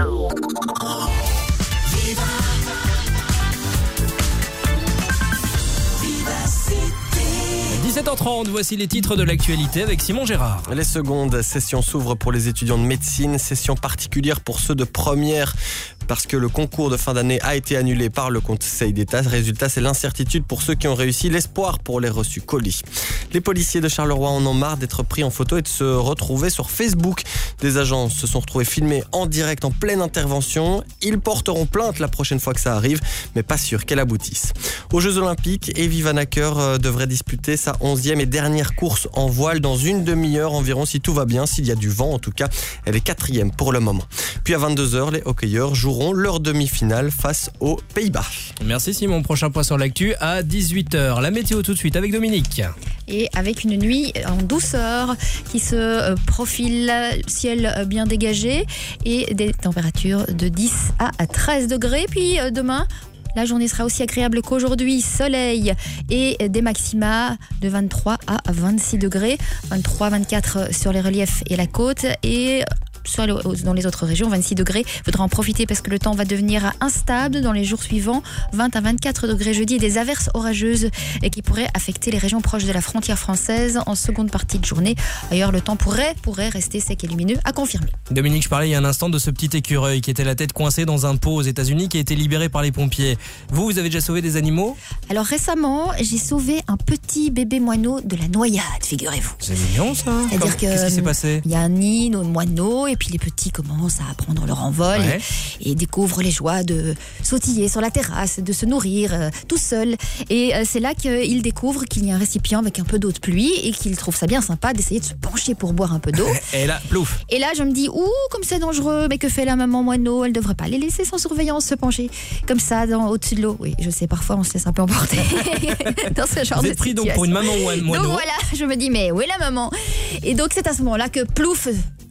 dix-sept heures trente, voici les titres de l'actualité avec Simon Gérard. Les secondes sessions s'ouvrent pour les étudiants de médecine, session particulière pour ceux de première parce que le concours de fin d'année a été annulé par le Conseil d'État. Résultat, c'est l'incertitude pour ceux qui ont réussi, l'espoir pour les reçus colis. Les policiers de Charleroi en ont marre d'être pris en photo et de se retrouver sur Facebook. Des agents se sont retrouvés filmés en direct en pleine intervention. Ils porteront plainte la prochaine fois que ça arrive, mais pas sûr qu'elle aboutisse. Aux Jeux Olympiques, Evie Van Acker devrait disputer sa onzième et dernière course en voile dans une demi-heure environ, si tout va bien, s'il y a du vent en tout cas. Elle est quatrième pour le moment. Puis à vingt-deux heures, les hockeyeurs joueront leur demi-finale face aux Pays-Bas. Merci Simon, prochain point sur l'actu à dix-huit heures. La météo tout de suite avec Dominique. Et avec une nuit en douceur qui se profile, ciel bien dégagé et des températures de dix à treize degrés. Puis demain, la journée sera aussi agréable qu'aujourd'hui, soleil et des maxima de vingt-trois à vingt-six degrés, vingt-trois vingt-quatre sur les reliefs et la côte et sur les, dans les autres régions, vingt-six degrés. Il faudra en profiter parce que le temps va devenir instable dans les jours suivants, vingt à vingt-quatre degrés jeudi et des averses orageuses qui pourraient affecter les régions proches de la frontière française en seconde partie de journée. Ailleurs, le temps pourrait, pourrait rester sec et lumineux, à confirmer. Dominique, je parlais il y a un instant de ce petit écureuil qui était la tête coincée dans un pot aux États-Unis qui a été libéré par les pompiers. Vous, vous avez déjà sauvé des animaux ? Alors récemment, j'ai sauvé un petit bébé moineau de la noyade, figurez-vous. C'est mignon ça. C'est-à-dire que qu'est-ce qui s'est passé ? Il y a un nid de moineaux et puis les petits commencent à prendre leur envol ouais. et, et découvrent les joies de sautiller sur la terrasse, de se nourrir euh, tout seul. Et euh, c'est là qu'ils découvrent qu'il y a un récipient avec un peu d'eau de pluie et qu'ils trouvent ça bien sympa d'essayer de se pencher pour boire un peu d'eau. Et là, plouf. Et là, je me dis, ouh, comme c'est dangereux, mais que fait la maman moineau ? Elle devrait pas les laisser sans surveillance se pencher comme ça dans, au-dessus de l'eau. Oui, je sais, parfois on se laisse un peu emporter dans ce genre Vous de êtes pris situation. donc pour une maman moineau. Donc voilà, je me dis, mais où est la maman ? Et donc c'est à ce moment-là que plouf,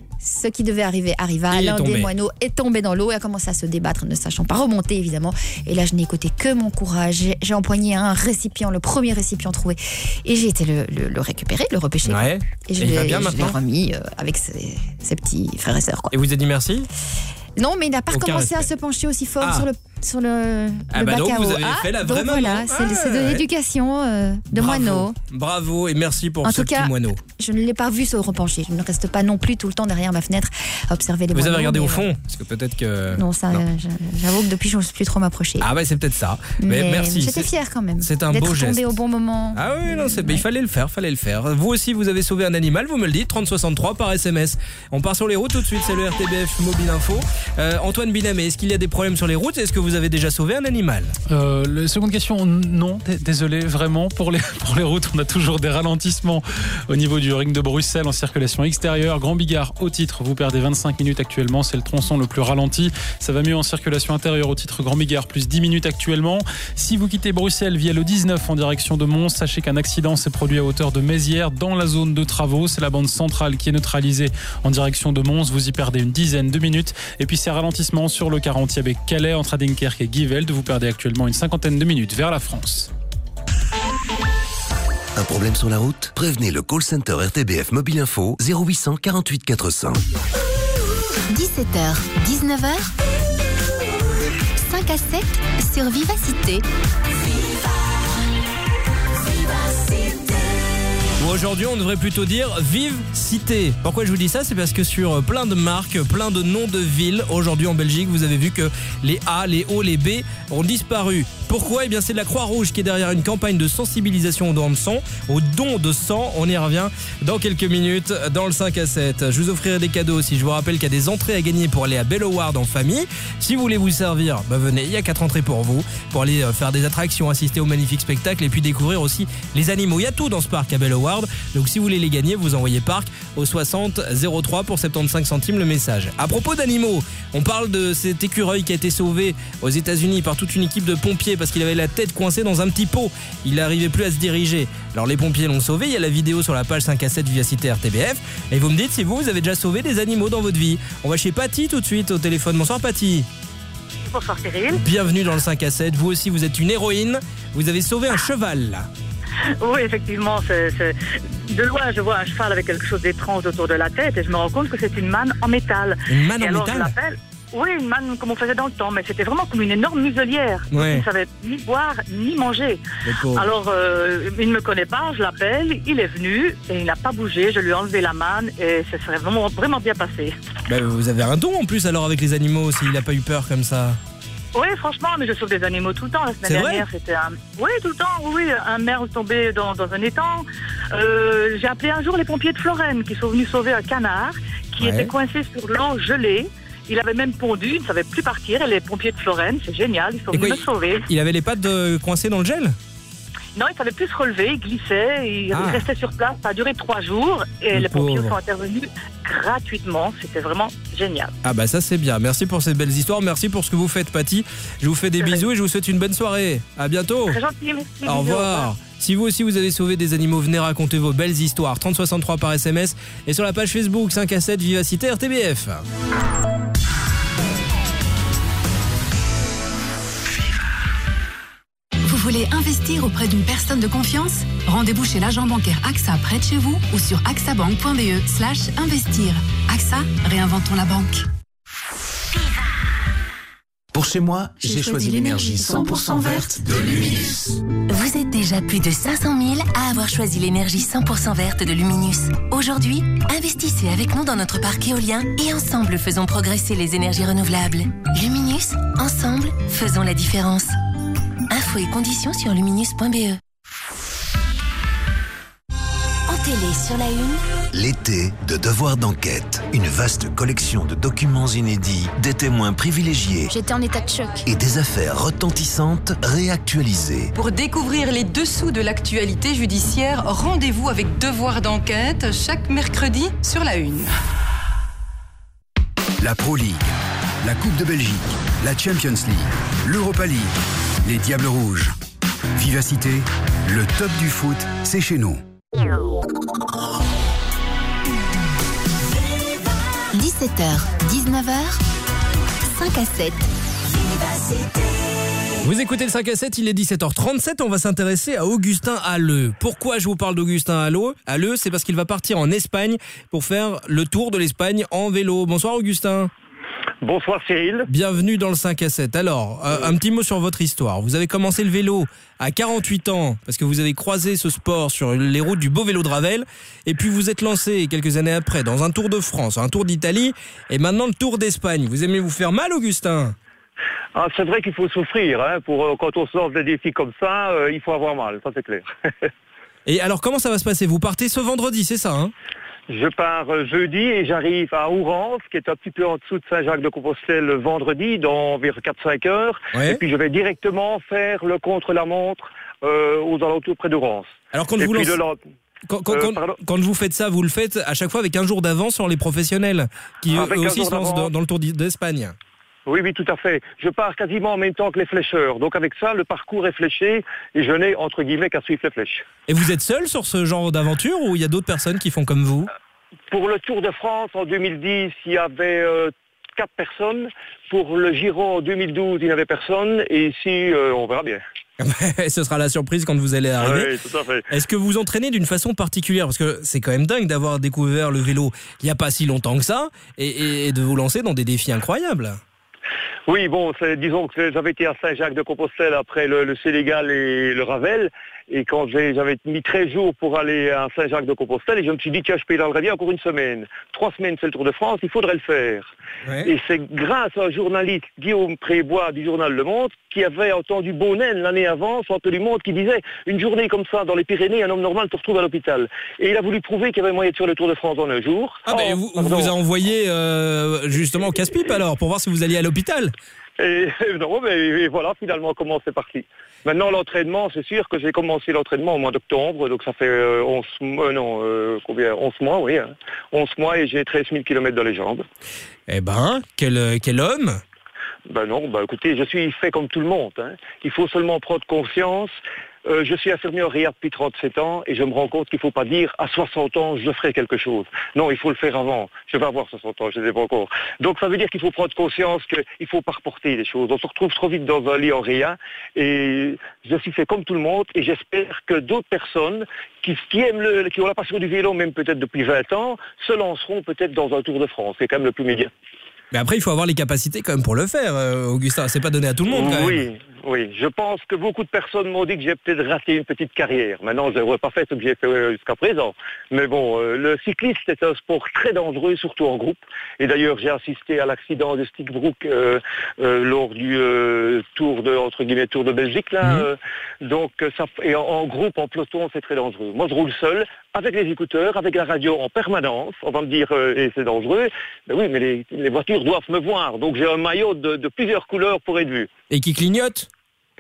ce qui devait arriver arriva. L'un des moineaux est tombé dans l'eau et a commencé à se débattre, ne sachant pas remonter évidemment. Et là, je n'ai écouté que mon courage. J'ai, j'ai empoigné un récipient, le premier récipient trouvé, et j'ai été le, le, le récupérer, le repêcher. Ouais. Et je et l'ai, il va bien je maintenant. l'ai remis euh, avec ses, ses petits frères et sœurs. Quoi. Et vous avez dit merci ? Non, mais il n'a pas Aucun recommencé respect. à se pencher aussi fort Ah. sur le sur le, Ah le bah bac donc à vous eau. avez Ah, fait la donc vraie voilà, maman. c'est, Ah, c'est de ouais. l'éducation euh, de Bravo. moineau. Bravo et merci pour En ce tout cas, petit moineau. je ne l'ai pas vu se repencher. Je ne reste pas non plus tout le temps derrière ma fenêtre à observer les Vous moineaux. avez regardé mais, au fond ? Parce que peut-être que... Non, ça, Non. euh, j'avoue que depuis, je n'ose plus trop m'approcher. Ah bah c'est peut-être ça. Mais, Mais merci. j'étais C'est- fière quand même. C'est un d'être beau geste. tombée au bon moment. Ah oui, non, c'est... il fallait le faire, fallait le faire. Vous aussi, vous avez sauvé un animal, vous me le dites, trente soixante-trois par S M S. On part sur les routes tout de suite, c'est le R T B F Mobile Info. Euh, Antoine Binamé, est-ce qu'il y a des problèmes sur les routes ? Est-ce que vous avez déjà sauvé un animal ? Euh, la seconde question, non, d- désolé, vraiment, pour les, pour les routes, on a toujours des ralentissements au niveau du ring de Bruxelles en circulation extérieure. Grand Bigard au titre, vous perdez vingt-cinq minutes actuellement, c'est le tronçon le plus ralenti. Ça va mieux en circulation intérieure au titre Grand Bigard, plus dix minutes actuellement. Si vous quittez Bruxelles via le dix-neuf en direction de Mons, sachez qu'un accident s'est produit à hauteur de Mézières dans la zone de travaux. C'est la bande centrale qui est neutralisée en direction de Mons. Vous y perdez une dizaine de minutes. Et puis ces ralentissements sur le quarante avec Calais entre Adinkerque et Givelde. Vous perdez actuellement une cinquantaine de minutes vers la France. Un problème sur la route ? Prévenez le call center R T B F Mobile Info zéro huit cent quarante-huit quatre cents. dix-sept heures, dix-neuf heures, cinq à sept sur Vivacité. Ou aujourd'hui, on devrait plutôt dire vive cité. Pourquoi je vous dis ça? C'est parce que sur plein de marques, plein de noms de villes, aujourd'hui en Belgique, vous avez vu que les A, les O, les B ont disparu. Pourquoi? Eh bien, c'est la Croix-Rouge qui est derrière une campagne de sensibilisation au don de sang. Au don de sang, on y revient dans quelques minutes dans le cinq à sept. Je vous offrirai des cadeaux aussi. Je vous rappelle qu'il y a des entrées à gagner pour aller à Belloward en famille. Si vous voulez vous servir, bah venez, il y a quatre entrées pour vous, pour aller faire des attractions, assister au magnifique spectacle et puis découvrir aussi les animaux. Il y a tout dans ce parc à Belloward. Donc si vous voulez les gagner, vous envoyez parc au soixante zéro trois pour soixante-quinze centimes le message. À propos d'animaux, on parle de cet écureuil qui a été sauvé aux États-Unis par toute une équipe de pompiers parce qu'il avait la tête coincée dans un petit pot. Il n'arrivait plus à se diriger. Alors les pompiers l'ont sauvé. Il y a la vidéo sur la page cinq à sept Vivacité R T B F. Et vous me dites si vous, vous avez déjà sauvé des animaux dans votre vie. On va chez Patty tout de suite au téléphone. Bonsoir Patty. Bonsoir Cyril. Bienvenue dans le cinq à sept. Vous aussi, vous êtes une héroïne. Vous avez sauvé un cheval là. Oui, effectivement, c'est, c'est... de loin, je vois un cheval avec quelque chose d'étrange autour de la tête et je me rends compte que c'est une manne en métal. Une manne et en alors, métal je l'appelle... Oui, une manne comme on faisait dans le temps, mais c'était vraiment comme une énorme muselière. Ouais. Il ne savait ni boire ni manger. Alors, euh, il ne me connaît pas, je l'appelle, il est venu et il n'a pas bougé. Je lui ai enlevé la manne et ça serait vraiment, vraiment bien passé. Ben, vous avez un don en plus alors avec les animaux s'il n'a pas eu peur comme ça. Oui, franchement, mais je sauve des animaux tout le temps. La semaine C'est dernière, vrai c'était un... Oui, tout le temps, oui, un merle tombé dans, dans un étang. Euh, j'ai appelé un jour les pompiers de Florène qui sont venus sauver un canard qui Ouais. était coincé sur l'eau gelée. Il avait même pondu, il ne savait plus partir. Et les pompiers de Florène, c'est génial, ils sont Et venus quoi, me sauver. Il avait les pattes de... coincées dans le gel? Non, il ne savait plus se relever, il glissait, il Ah. restait sur place. Ça a duré trois jours et Le les pompiers pauvre. sont intervenus gratuitement. C'était vraiment génial. Ah bah ça c'est bien. Merci pour ces belles histoires. Merci pour ce que vous faites Patty. Je vous fais des bisous et je vous souhaite une bonne soirée. À bientôt. Très gentil, merci. Au bisous, revoir. Si vous aussi vous avez sauvé des animaux, venez raconter vos belles histoires. trente soixante-trois par S M S et sur la page Facebook cinq à sept Vivacité R T B F. Vous voulez investir auprès d'une personne de confiance? Rendez-vous chez l'agent bancaire AXA près de chez vous ou sur axabank.be slash investir. AXA, réinventons la banque. Pour chez moi, j'ai choisi l'énergie cent pour cent verte de Luminus. Vous êtes déjà plus de cinq cent mille à avoir choisi l'énergie cent pour cent verte de Luminus. Aujourd'hui, investissez avec nous dans notre parc éolien et ensemble faisons progresser les énergies renouvelables. Luminus, ensemble, faisons la différence. Infos et conditions sur luminus point b e. En télé sur la une, L'été de Devoir d'enquête. Une vaste collection de documents inédits, des témoins privilégiés J'étais en état de choc. et des affaires retentissantes réactualisées. Pour découvrir les dessous de l'actualité judiciaire, rendez-vous avec Devoir d'enquête chaque mercredi sur la une. La Pro League, la Coupe de Belgique, la Champions League, l'Europa League, les Diables Rouges. Vivacité, le top du foot, c'est chez nous. dix-sept heures, dix-neuf heures, cinq à sept. Vous écoutez le cinq à sept, il est dix-sept heures trente-sept, on va s'intéresser à Augustin Halleux. Pourquoi je vous parle d'Augustin Halleux Halleux, c'est parce qu'il va partir en Espagne pour faire le tour de l'Espagne en vélo. Bonsoir Augustin. Bonsoir Cyril. Bienvenue dans le cinq à sept. Alors, euh, un petit mot sur votre histoire. Vous avez commencé le vélo à quarante-huit ans parce que vous avez croisé ce sport sur les routes du beau vélo de Ravel et puis vous êtes lancé quelques années après dans un Tour de France, un Tour d'Italie et maintenant le Tour d'Espagne. Vous aimez vous faire mal Augustin ? Ah, c'est vrai qu'il faut souffrir. Hein, pour, euh, quand on sort des défis comme ça, euh, il faut avoir mal, ça c'est clair. Et alors comment ça va se passer ? Vous partez ce vendredi, c'est ça hein ? Je pars euh, jeudi et j'arrive à Ourance, qui est un petit peu en dessous de Saint-Jacques-de-Compostelle, le vendredi, dans vers quatre à cinq heures. Ouais. Et puis je vais directement faire le contre-la-montre euh, aux alentours près d'Ourance. Alors quand et vous puis lancez- de là- Quand, quand, Euh, quand- pardon quand vous faites ça, vous le faites à chaque fois avec un jour d'avance sur les professionnels qui eux Avec un aussi jour se lancent d'avance. dans, dans le Tour d'Espagne. Oui, oui, tout à fait. Je pars quasiment en même temps que les flécheurs. Donc avec ça, le parcours est fléché et je n'ai, entre guillemets, qu'à suivre les flèches. Et vous êtes seul sur ce genre d'aventure ou il y a d'autres personnes qui font comme vous ? Pour le Tour de France en deux mille dix, il y avait euh, quatre personnes. Pour le Giro en deux mille douze, il n'y avait personne. Et ici, euh, on verra bien. Ce sera la surprise quand vous allez arriver. Oui, tout à fait. Est-ce que vous vous entraînez d'une façon particulière ? Parce que c'est quand même dingue d'avoir découvert le vélo il n'y a pas si longtemps que ça et, et de vous lancer dans des défis incroyables. Oui, bon, c'est- disons que j'avais été à Saint-Jacques-de-Compostelle après le, le Sénégal et le Ravel. Et quand j'ai, j'avais mis treize jours pour aller à Saint-Jacques-de-Compostelle, et je me suis dit, tiens, je pédalerai bien encore une semaine. Trois semaines, c'est le Tour de France, il faudrait le faire. Ouais. Et c'est grâce à un journaliste, Guillaume Prébois, du journal Le Monde, qui avait entendu Bonnen l'année avant, chanteur du Monde, qui disait, une journée comme ça, dans les Pyrénées, un homme normal se retrouve à l'hôpital. Et il a voulu prouver qu'il y avait moyen de faire le Tour de France en un jour. Ah, ben, vous, vous vous a envoyé euh, justement au casse-pipe alors, pour voir si vous alliez à l'hôpital. Et, et non, mais et voilà finalement comment c'est parti. Maintenant l'entraînement, c'est sûr que j'ai commencé l'entraînement au mois d'octobre, donc ça fait euh, onze mois, euh, non, euh, combien, onze mois, oui, hein, onze mois et j'ai treize mille kilomètres dans les jambes. Eh ben, quel, quel homme. Ben non, ben écoutez, je suis fait comme tout le monde, hein. Il faut seulement prendre conscience. Euh, je suis infirmier au R I A depuis trente-sept ans et je me rends compte qu'il ne faut pas dire à soixante ans je ferai quelque chose. Non, il faut le faire avant. Je vais avoir soixante ans, je ne sais pas encore. Donc ça veut dire qu'il faut prendre conscience qu'il ne faut pas reporter les choses. On se retrouve trop vite dans un lit en R I A et je suis fait comme tout le monde et j'espère que d'autres personnes qui, qui aiment le, qui ont la passion du vélo, même peut-être depuis vingt ans, se lanceront peut-être dans un Tour de France. C'est quand même le plus médiatique. Mais après, il faut avoir les capacités quand même pour le faire, euh, Augustin. C'est pas donné à tout le monde quand oui, même. Oui, je pense que beaucoup de personnes m'ont dit que j'ai peut-être raté une petite carrière. Maintenant, je n'aurais pas fait ce que j'ai fait jusqu'à présent. Mais bon, euh, le cyclisme, c'est un sport très dangereux, surtout en groupe. Et d'ailleurs, j'ai assisté à l'accident de Stickbrook euh, euh, lors du euh, Tour de, entre guillemets, Tour de Belgique. Là, mmh. euh, donc, ça, et en, en groupe, en peloton, c'est très dangereux. Moi, je roule seul, avec les écouteurs, avec la radio en permanence. On va me dire, euh, et c'est dangereux. Ben oui, mais les, les voitures doivent me voir. Donc, j'ai un maillot de, de plusieurs couleurs pour être vu. Et qui clignote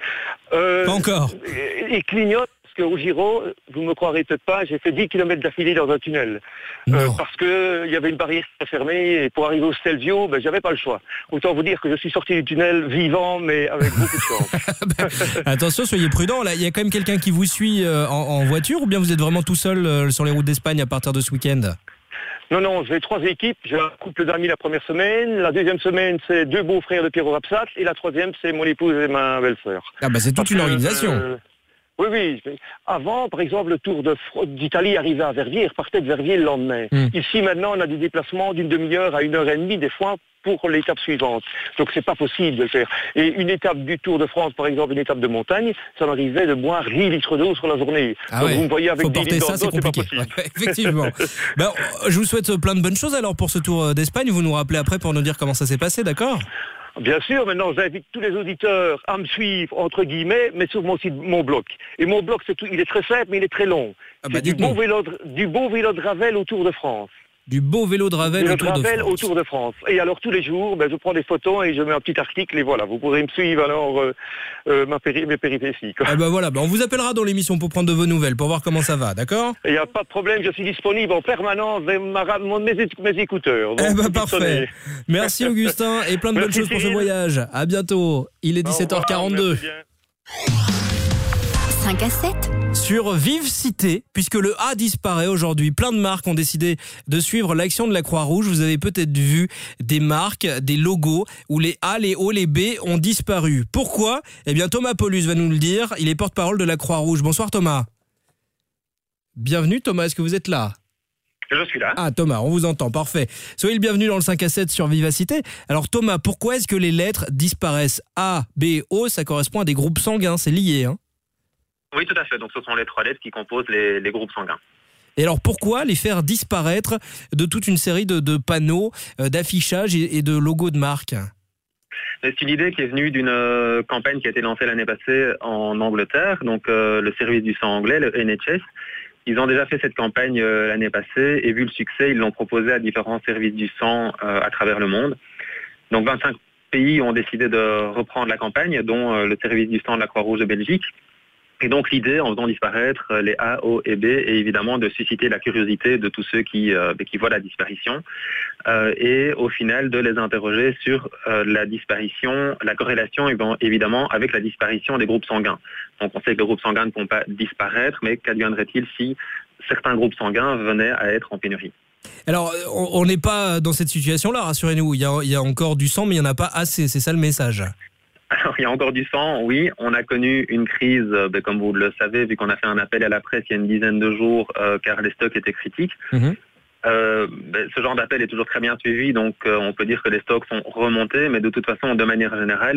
euh, Pas encore. Il clignote parce qu'au Giro, vous ne me croirez peut-être pas, j'ai fait dix kilomètres d'affilée dans un tunnel. Euh, parce qu'il y avait une barrière fermée et pour arriver au Stelvio, ben, j'avais pas le choix. Autant vous dire que je suis sorti du tunnel vivant mais avec beaucoup de chance. ben, attention, soyez prudents. Là, il y a quand même quelqu'un qui vous suit euh, en, en voiture ou bien vous êtes vraiment tout seul euh, sur les routes d'Espagne à partir de ce week-end ? Non, non, j'ai trois équipes. J'ai un couple d'amis la première semaine. La deuxième semaine, c'est deux beaux-frères de Piero Rapsat. Et la troisième, c'est mon épouse et ma belle-sœur. Ah bah c'est toute Parce une organisation. Euh, oui, oui. Avant, par exemple, le Tour de, d'Italie arrivait à Verviers, partait de Verviers le lendemain. Mmh. Ici, maintenant, on a des déplacements d'une demi-heure à une heure et demie, des fois, pour l'étape suivante. Donc, c'est pas possible de le faire. Et une étape du Tour de France, par exemple, une étape de montagne, ça m'arrivait de boire dix litres d'eau sur la journée. Ah Donc, ouais. vous me voyez avec Faut dix porter litres ça, d'eau, c'est c'est pas compliqué. possible. Ouais, effectivement. ben, je vous souhaite plein de bonnes choses alors pour ce Tour d'Espagne. Vous nous rappelez après pour nous dire comment ça s'est passé, d'accord ? Bien sûr, maintenant j'invite tous les auditeurs à me suivre, entre guillemets, mais sur mon site, mon blog. Et mon blog, c'est tout, il est très simple, mais il est très long. Ah bah, c'est du beau, vélo de, du beau vélo de Ravel au Tour de France. Du beau vélo de Ravel vélo au Tour de, Ravel de France. au Tour de France. Et alors tous les jours, ben, je prends des photos et je mets un petit article et voilà, vous pourrez me suivre alors euh, euh, ma péri- mes péripéties. Eh ben voilà, ben on vous appellera dans l'émission pour prendre de vos nouvelles, pour voir comment ça va, d'accord ? Il n'y a pas de problème, je suis disponible en permanence avec ma, mon, mes, mes écouteurs. Eh ben parfait. Merci Augustin et plein de Merci bonnes choses pour Cyril. ce voyage. À bientôt. Il est dix-sept heures quarante-deux. cinq à sept Sur Vive Cité, puisque le A disparaît aujourd'hui, plein de marques ont décidé de suivre l'action de la Croix-Rouge. Vous avez peut-être vu des marques, des logos où les A, les O, les B ont disparu. Pourquoi ? Eh bien Thomas Paulus va nous le dire. Il est porte-parole de la Croix-Rouge. Bonsoir Thomas. Bienvenue Thomas, est-ce que vous êtes là ? Je suis là. Ah Thomas, on vous entend, parfait. Soyez le bienvenu dans le cinq à sept sur Vivacité. Alors Thomas, pourquoi est-ce que les lettres disparaissent ? A, B, O, ça correspond à des groupes sanguins, c'est lié, hein ? Oui, tout à fait. Donc, ce sont les trois lettres qui composent les, les groupes sanguins. Et alors, pourquoi les faire disparaître de toute une série de, de panneaux, euh, d'affichages et, et de logos de marque ? C'est une idée qui est venue d'une euh, campagne qui a été lancée l'année passée en Angleterre, donc euh, le service du sang anglais, le N H S. Ils ont déjà fait cette campagne euh, l'année passée et vu le succès, ils l'ont proposé à différents services du sang euh, à travers le monde. Donc, vingt-cinq pays ont décidé de reprendre la campagne, dont euh, le service du sang de la Croix-Rouge de Belgique. Et donc l'idée, en faisant disparaître les A, O et B, est évidemment de susciter la curiosité de tous ceux qui, euh, qui voient la disparition euh, et au final de les interroger sur euh, la disparition, la corrélation évidemment avec la disparition des groupes sanguins. Donc on sait que les groupes sanguins ne vont pas disparaître, mais qu'adviendrait-il si certains groupes sanguins venaient à être en pénurie ? Alors, on n'est pas dans cette situation-là, rassurez-nous. Il y a, il y a encore du sang, mais il n'y en a pas assez. C'est ça le message. Alors, il y a encore du sang, oui. On a connu une crise, ben, comme vous le savez, vu qu'on a fait un appel à la presse il y a une dizaine de jours, euh, car les stocks étaient critiques. Mmh. Euh, ben, ce genre d'appel est toujours très bien suivi, donc euh, on peut dire que les stocks sont remontés, mais de toute façon, de manière générale,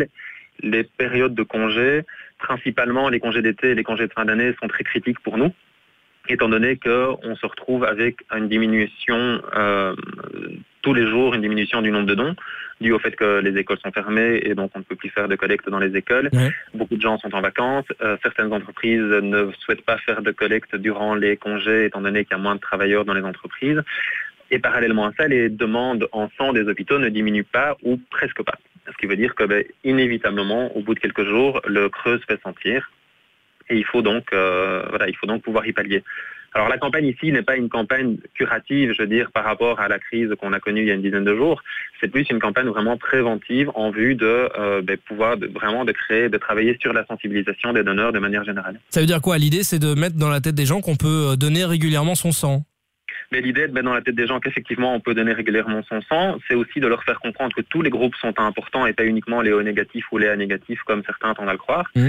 les périodes de congés, principalement les congés d'été et les congés de fin d'année, sont très critiques pour nous, étant donné qu'on se retrouve avec une diminution euh, tous les jours, une diminution du nombre de dons, dû au fait que les écoles sont fermées et donc on ne peut plus faire de collecte dans les écoles. Ouais. Beaucoup de gens sont en vacances. Euh, certaines entreprises ne souhaitent pas faire de collecte durant les congés, étant donné qu'il y a moins de travailleurs dans les entreprises. Et parallèlement à ça, les demandes en sang des hôpitaux ne diminuent pas ou presque pas. Ce qui veut dire que, ben, inévitablement, au bout de quelques jours, le creux se fait sentir. Et il faut donc, euh, voilà, il faut donc pouvoir y pallier. Alors la campagne ici n'est pas une campagne curative, je veux dire, par rapport à la crise qu'on a connue il y a une dizaine de jours. C'est plus une campagne vraiment préventive en vue de euh, ben, pouvoir de, vraiment de créer, de travailler sur la sensibilisation des donneurs de manière générale. Ça veut dire quoi? L'idée, c'est de mettre dans la tête des gens qu'on peut donner régulièrement son sang. Mais l'idée de mettre dans la tête des gens qu'effectivement on peut donner régulièrement son sang, c'est aussi de leur faire comprendre que tous les groupes sont importants et pas uniquement les O négatifs ou les A négatifs comme certains tendent à le croire. Mmh.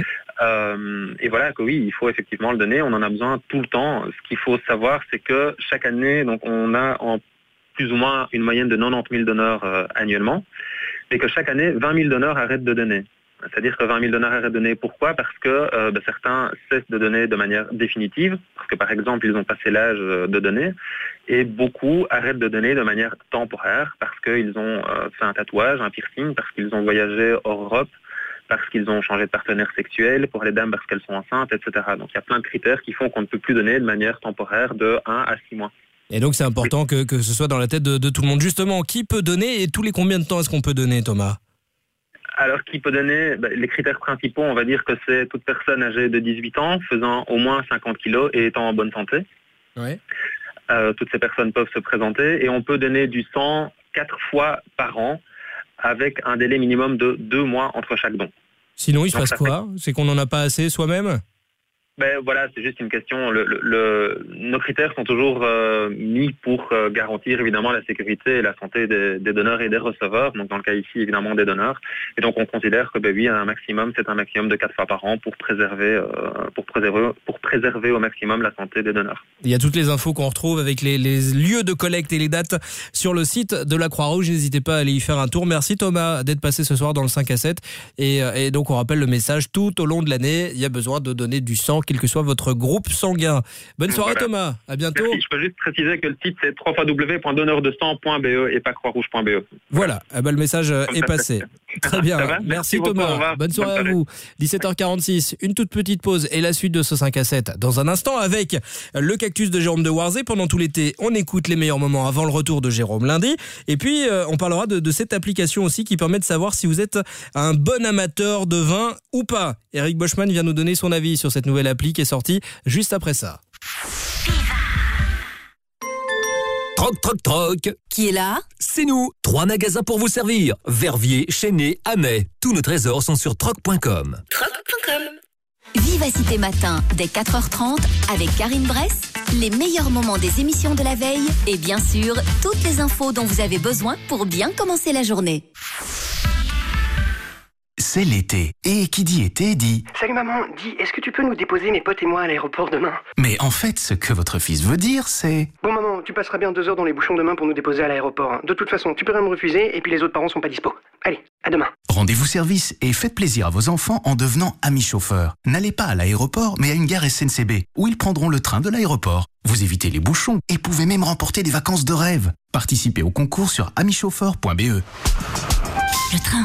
Euh, et voilà que oui, il faut effectivement le donner, on en a besoin tout le temps. Ce qu'il faut savoir, c'est que chaque année, donc on a en plus ou moins une moyenne de quatre-vingt-dix mille donneurs euh, annuellement, et que chaque année, vingt mille donneurs arrêtent de donner. C'est-à-dire que vingt mille donneurs arrêtent de donner. Pourquoi? Parce que euh, ben, certains cessent de donner de manière définitive, parce que par exemple, ils ont passé l'âge de donner, et beaucoup arrêtent de donner de manière temporaire, parce qu'ils ont euh, fait un tatouage, un piercing, parce qu'ils ont voyagé hors Europe, parce qu'ils ont changé de partenaire sexuel, pour les dames parce qu'elles sont enceintes, et cetera. Donc il y a plein de critères qui font qu'on ne peut plus donner de manière temporaire de un à six mois. Et donc c'est important que, que ce soit dans la tête de, de tout le monde. Justement, qui peut donner et tous les combien de temps est-ce qu'on peut donner, Thomas? Alors, qui peut donner ben, les critères principaux, on va dire que c'est toute personne âgée de dix-huit ans, faisant au moins cinquante kilos et étant en bonne santé. Ouais. Euh, toutes ces personnes peuvent se présenter et on peut donner du sang quatre fois par an avec un délai minimum de deux mois entre chaque don. Sinon, il se passe quoi? Fait... C'est qu'on n'en a pas assez soi-même? Ben voilà, c'est juste une question. Le, le, le, nos critères sont toujours euh, mis pour euh, garantir évidemment la sécurité et la santé des, des donneurs et des receveurs. Donc dans le cas ici évidemment des donneurs. Et donc on considère que ben oui, un maximum, c'est un maximum de quatre fois par an pour préserver, euh, pour préserver, pour préserver au maximum la santé des donneurs. Il y a toutes les infos qu'on retrouve avec les, les lieux de collecte et les dates sur le site de la Croix-Rouge. N'hésitez pas à aller y faire un tour. Merci Thomas d'être passé ce soir dans le cinq à sept. Et, et donc on rappelle le message tout au long de l'année. Il y a besoin de donner du sang, quel que soit votre groupe sanguin. Bonne soirée voilà. Thomas, à bientôt. Merci. Je peux juste préciser que le site c'est w w w point donneur de sang point b e et pas croix rouge point b e. Voilà, ah bah, le message Comme est passé. Très bien, merci, merci Thomas, beaucoup, bonne soirée Bonne à vous. dix-sept heures quarante-six, une toute petite pause et la suite de ce cinq à sept dans un instant avec le cactus de Jérôme de Warzé. Pendant tout l'été, on écoute les meilleurs moments avant le retour de Jérôme lundi. Et puis, euh, on parlera de, de cette application aussi qui permet de savoir si vous êtes un bon amateur de vin ou pas. Eric Boschman vient nous donner son avis sur cette nouvelle appli qui est sortie juste après ça. Troc, troc, troc. Qui est là? C'est nous. Trois magasins pour vous servir. Verviers, Chesnay, Amet. Tous nos trésors sont sur troc point com. troc point com. Vivacité Matin, dès quatre heures trente, avec Karine Bress, les meilleurs moments des émissions de la veille et bien sûr, toutes les infos dont vous avez besoin pour bien commencer la journée. C'est l'été. Et qui dit été dit... Salut maman, dis, est-ce que tu peux nous déposer mes potes et moi à l'aéroport demain? Mais en fait, ce que votre fils veut dire, c'est... Bon maman, tu passeras bien deux heures dans les bouchons demain pour nous déposer à l'aéroport. De toute façon, tu peux rien me refuser et puis les autres parents sont pas dispo. Allez, à demain. Rendez-vous service et faites plaisir à vos enfants en devenant amis chauffeurs. N'allez pas à l'aéroport, mais à une gare S N C B, où ils prendront le train de l'aéroport. Vous évitez les bouchons et pouvez même remporter des vacances de rêve. Participez au concours sur ami chauffeur point b e. Le train.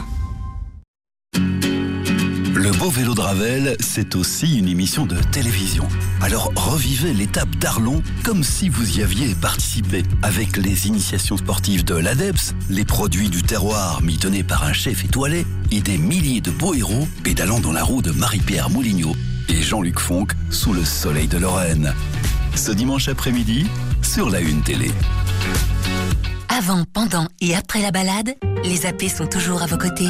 Le beau vélo de Ravel, c'est aussi une émission de télévision. Alors revivez l'étape d'Arlon comme si vous y aviez participé. Avec les initiations sportives de l'A D E P S, les produits du terroir mitonnés par un chef étoilé et des milliers de beaux héros pédalant dans la roue de Marie-Pierre Moulignot et Jean-Luc Fonck sous le soleil de Lorraine. Ce dimanche après-midi, sur la Une Télé. Avant, pendant et après la balade, les A P sont toujours à vos côtés.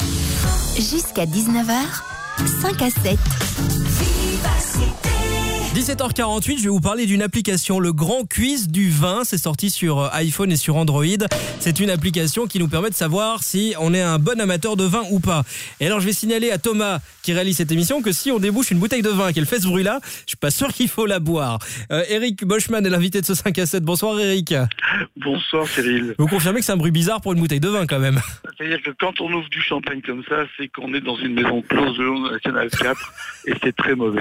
Jusqu'à dix-neuf heures, cinq à sept. Vivacité. dix-sept heures quarante-huit, je vais vous parler d'une application, le Grand Quiz du vin. C'est sorti sur iPhone et sur Android. C'est une application qui nous permet de savoir si on est un bon amateur de vin ou pas. Et alors, je vais signaler à Thomas, qui réalise cette émission, que si on débouche une bouteille de vin, qu'elle fait ce bruit-là, je suis pas sûr qu'il faut la boire. Euh, Eric Boschman est l'invité de ce cinq à sept. Bonsoir Eric. Bonsoir Cyril. Vous confirmez que c'est un bruit bizarre pour une bouteille de vin quand même? C'est-à-dire que quand on ouvre du champagne comme ça, c'est qu'on est dans une maison close de long nationale quatre et c'est très mauvais.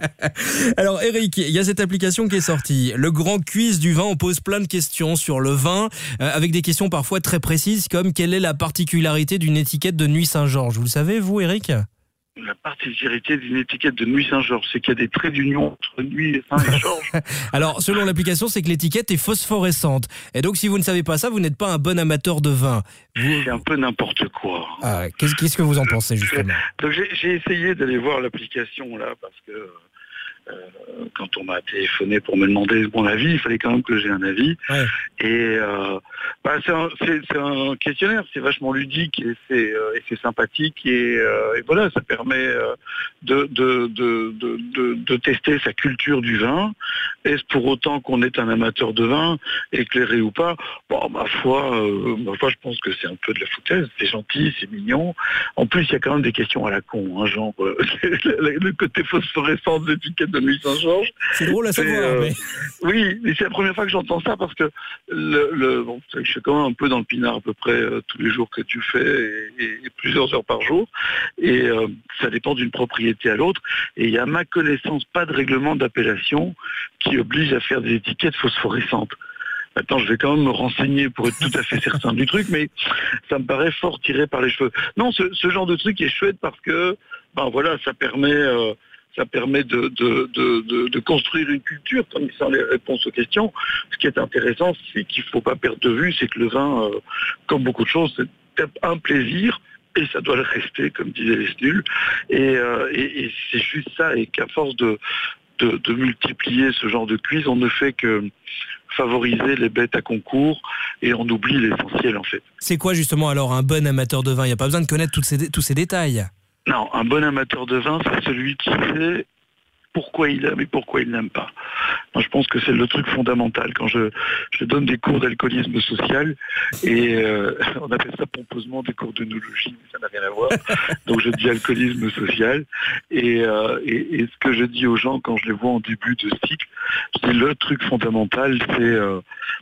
Alors Eric, il y a cette application qui est sortie, le Grand Quiz du vin. On pose plein de questions sur le vin, euh, avec des questions parfois très précises, comme quelle est la particularité d'une étiquette de Nuit Saint-Georges? Vous le savez vous Eric? La particularité d'une étiquette de Nuit Saint-Georges, c'est qu'il y a des traits d'union entre Nuit et Saint-Georges. Alors, selon l'application, c'est que l'étiquette est phosphorescente. Et donc, si vous ne savez pas ça, vous n'êtes pas un bon amateur de vin. Vous... C'est un peu n'importe quoi. Ah, qu'est-ce, qu'est-ce que vous en pensez, justement? Donc, j'ai, j'ai essayé d'aller voir l'application, là, parce que... Euh, quand on m'a téléphoné pour me demander mon avis, il fallait quand même que j'ai un avis. Ouais. Et euh, bah, c'est, un, c'est, c'est un questionnaire, c'est vachement ludique et c'est, euh, et c'est sympathique et, euh, et voilà, ça permet euh, de, de, de, de, de, de tester sa culture du vin. Est-ce pour autant qu'on est un amateur de vin, éclairé ou pas? Bon, ma foi, euh, ma foi, je pense que c'est un peu de la foutaise. C'est gentil, c'est mignon. En plus, il y a quand même des questions à la con, hein, genre euh, le, le côté phosphorescent de l'étiquette de Nuit Saint-Georges. C'est drôle à savoir. Euh, mais... Oui, mais c'est la première fois que j'entends ça parce que le, le, bon, je suis quand même un peu dans le pinard à peu près euh, tous les jours que tu fais et, et, et plusieurs heures par jour. Et euh, ça dépend d'une propriété à l'autre. Et il y a à ma connaissance pas de règlement d'appellation qui oblige à faire des étiquettes phosphorescentes. Maintenant, je vais quand même me renseigner pour être tout à fait certain du truc, mais ça me paraît fort tiré par les cheveux. Non, ce, ce genre de truc est chouette parce que, ben voilà, ça permet... Euh, ça permet de, de, de, de, de construire une culture comme ça les réponses aux questions. Ce qui est intéressant, c'est qu'il ne faut pas perdre de vue, c'est que le vin, euh, comme beaucoup de choses, c'est un plaisir et ça doit le rester, comme disaient les snuls. Et, euh, et, et c'est juste ça, et qu'à force de, de, de multiplier ce genre de quiz, on ne fait que favoriser les bêtes à concours et on oublie l'essentiel en fait. C'est quoi justement alors un bon amateur de vin? Il n'y a pas besoin de connaître toutes ces, tous ces détails. Non, un bon amateur de vin, c'est celui qui sait pourquoi il aime et pourquoi il n'aime pas. Moi, je pense que c'est le truc fondamental. Quand je, je donne des cours d'alcoolisme social, et euh, on appelle ça pompeusement des cours d'œnologie, mais ça n'a rien à voir. Donc je dis alcoolisme social. Et, euh, et, et ce que je dis aux gens quand je les vois en début de cycle, je dis le truc fondamental, c'est euh,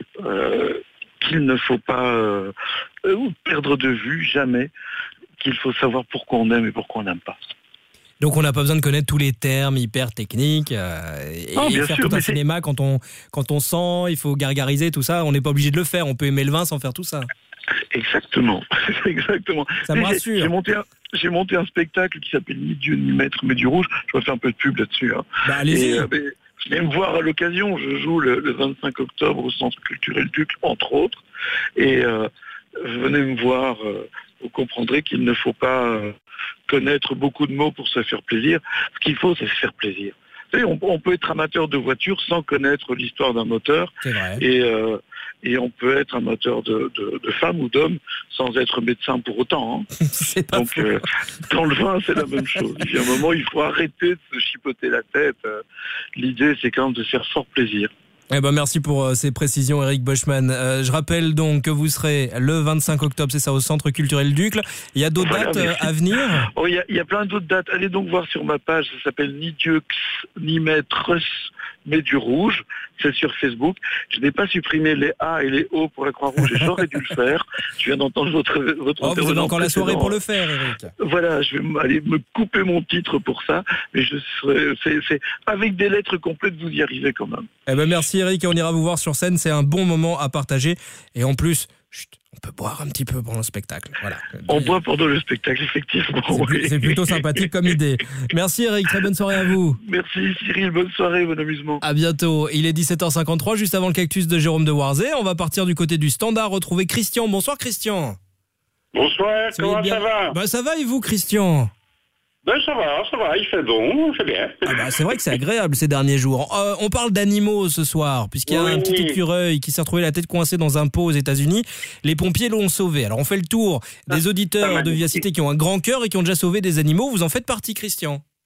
euh, qu'il ne faut pas euh, perdre de vue, jamais, qu'il faut savoir pourquoi on aime et pourquoi on n'aime pas. Donc on n'a pas besoin de connaître tous les termes hyper techniques euh, et, non, et faire sûr, tout un cinéma quand on, quand on sent, il faut gargariser tout ça, on n'est pas obligé de le faire, on peut aimer le vin sans faire tout ça. Exactement, exactement. Ça me rassure. J'ai, j'ai, monté un, j'ai monté un spectacle qui s'appelle Ni Dieu ni Maître mais du Rouge, je vais faire un peu de pub là-dessus. Hein. Bah, allez-y. Et, euh, mais, venez me voir à l'occasion, je joue le, le vingt-cinq octobre au Centre culturel Ducle, entre autres, et euh, venez me voir... Euh, vous comprendrez qu'il ne faut pas euh, connaître beaucoup de mots pour se faire plaisir. Ce qu'il faut, c'est se faire plaisir. Vous savez, on, on peut être amateur de voiture sans connaître l'histoire d'un moteur. C'est vrai. Et, euh, et on peut être amateur de, de, de femme ou d'homme sans être médecin pour autant. Hein. C'est pas Donc, euh, dans le vin, c'est la même chose. Il y a un moment, il faut arrêter de se chipoter la tête. L'idée, c'est quand même de se faire fort plaisir. Eh ben merci pour euh, ces précisions, Eric Boschman. Euh, je rappelle donc que vous serez le vingt-cinq octobre, c'est ça, au Centre culturel Ducle. Il y a d'autres voilà, dates euh, à venir? Oh, il y a, il y a plein d'autres dates. Allez donc voir sur ma page, ça s'appelle Ni Dieu ni Maître mais du Rouge. C'est sur Facebook. Je n'ai pas supprimé les A et les O pour la Croix-Rouge et j'aurais dû le faire. Je viens d'entendre votre votre oh, vous avez encore la soirée pour le faire, Eric. Voilà, je vais aller me couper mon titre pour ça, mais je serai, c'est, c'est avec des lettres complètes, vous y arrivez quand même. Eh ben merci Eric, et on ira vous voir sur scène. C'est un bon moment à partager et en plus. Chut, on peut boire un petit peu pendant le spectacle. Voilà. On boit pendant le spectacle, effectivement. C'est, oui. c'est plutôt sympathique comme idée. Merci Eric, très bonne soirée à vous. Merci Cyril, bonne soirée, bon amusement. À bientôt. Il est dix-sept heures cinquante-trois, juste avant le cactus de Jérôme de Warzé. On va partir du côté du standard, retrouver Christian. Bonsoir Christian. Bonsoir, Soyez comment bien... ça va? Bah ça va et vous Christian? Ben ça va, ça va, il fait bon, c'est bien. Ah bah, c'est vrai que c'est agréable ces derniers jours. Euh, on parle d'animaux ce soir, puisqu'il y a oui, un petit oui. écureuil qui s'est retrouvé la tête coincée dans un pot aux États-Unis. Les pompiers l'ont sauvé. Alors on fait le tour des auditeurs de Vivacité qui ont un grand cœur et qui ont déjà sauvé des animaux. Vous en faites partie, Christian?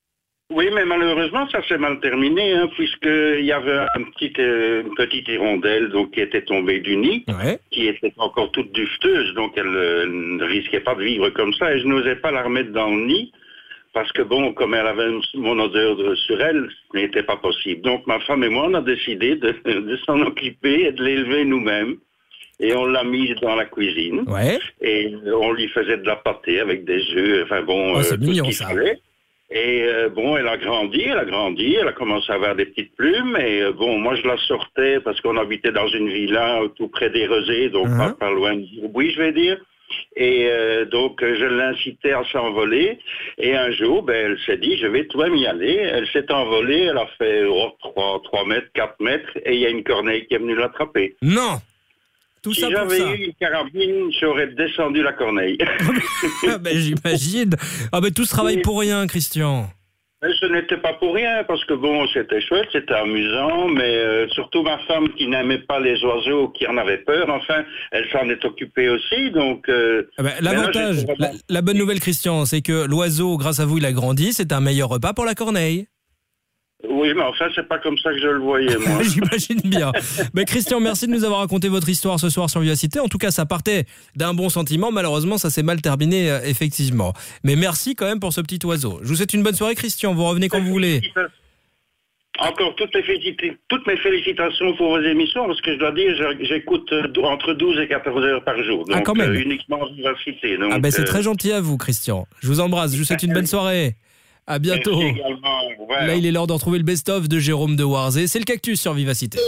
Oui, mais malheureusement, ça s'est mal terminé, hein, puisqu'il y avait un petit, euh, une petite hirondelle donc, qui était tombée du nid, ouais. qui était encore toute dufteuse, donc elle, euh, elle ne risquait pas de vivre comme ça, et je n'osais pas la remettre dans le nid, parce que bon, comme elle avait mon odeur de, sur elle, ce n'était pas possible. Donc ma femme et moi, on a décidé de, de s'en occuper et de l'élever nous-mêmes. Et on l'a mise dans la cuisine. Ouais. Et on lui faisait de la pâtée avec des œufs, enfin bon, oh, c'est euh, mignon, tout ce qu'il ça. fallait. Et euh, bon, elle a grandi, elle a grandi, elle a commencé à avoir des petites plumes. Et euh, bon, moi je la sortais parce qu'on habitait dans une villa tout près des Rosées, donc uh-huh. pas, pas loin du oui, je vais dire. Et euh, donc je l'incitais à s'envoler. Et un jour, ben, elle s'est dit, je vais toi m'y aller. Elle s'est envolée, elle a fait oh, trois mètres, quatre mètres, et il y a une corneille qui est venue l'attraper. Non! Tout si ça pour j'avais ça. eu une carabine, j'aurais descendu la corneille. Ah ben, j'imagine. Ah ben, tout ce travail pour rien, Christian. Mais ce n'était pas pour rien, parce que bon, c'était chouette, c'était amusant, mais euh, surtout ma femme qui n'aimait pas les oiseaux, qui en avait peur, enfin, elle s'en est occupée aussi, donc... Euh, ah ben, l'avantage, là, la, la bonne nouvelle, Christian, c'est que l'oiseau, grâce à vous, il a grandi, c'est un meilleur repas pour la corneille. Oui, mais enfin, c'est pas comme ça que je le voyais, moi. J'imagine bien. Mais Christian, merci de nous avoir raconté votre histoire ce soir sur Vivacité. En tout cas, ça partait d'un bon sentiment. Malheureusement, ça s'est mal terminé, euh, effectivement. Mais merci quand même pour ce petit oiseau. Je vous souhaite une bonne soirée, Christian. Vous revenez quand vous voulez. Encore toutes, les félicita- toutes mes félicitations pour vos émissions, parce que je dois dire, j'écoute entre douze et quatorze heures par jour. Donc, ah, quand même. Euh, uniquement Vivacité. Donc, ah ben, c'est euh... très gentil à vous, Christian. Je vous embrasse. Je vous souhaite une bonne soirée. À bientôt. Ouais. Là, il est l'heure de retrouver le best-of de Jérôme de Warzé. C'est le Cactus sur Vivacité.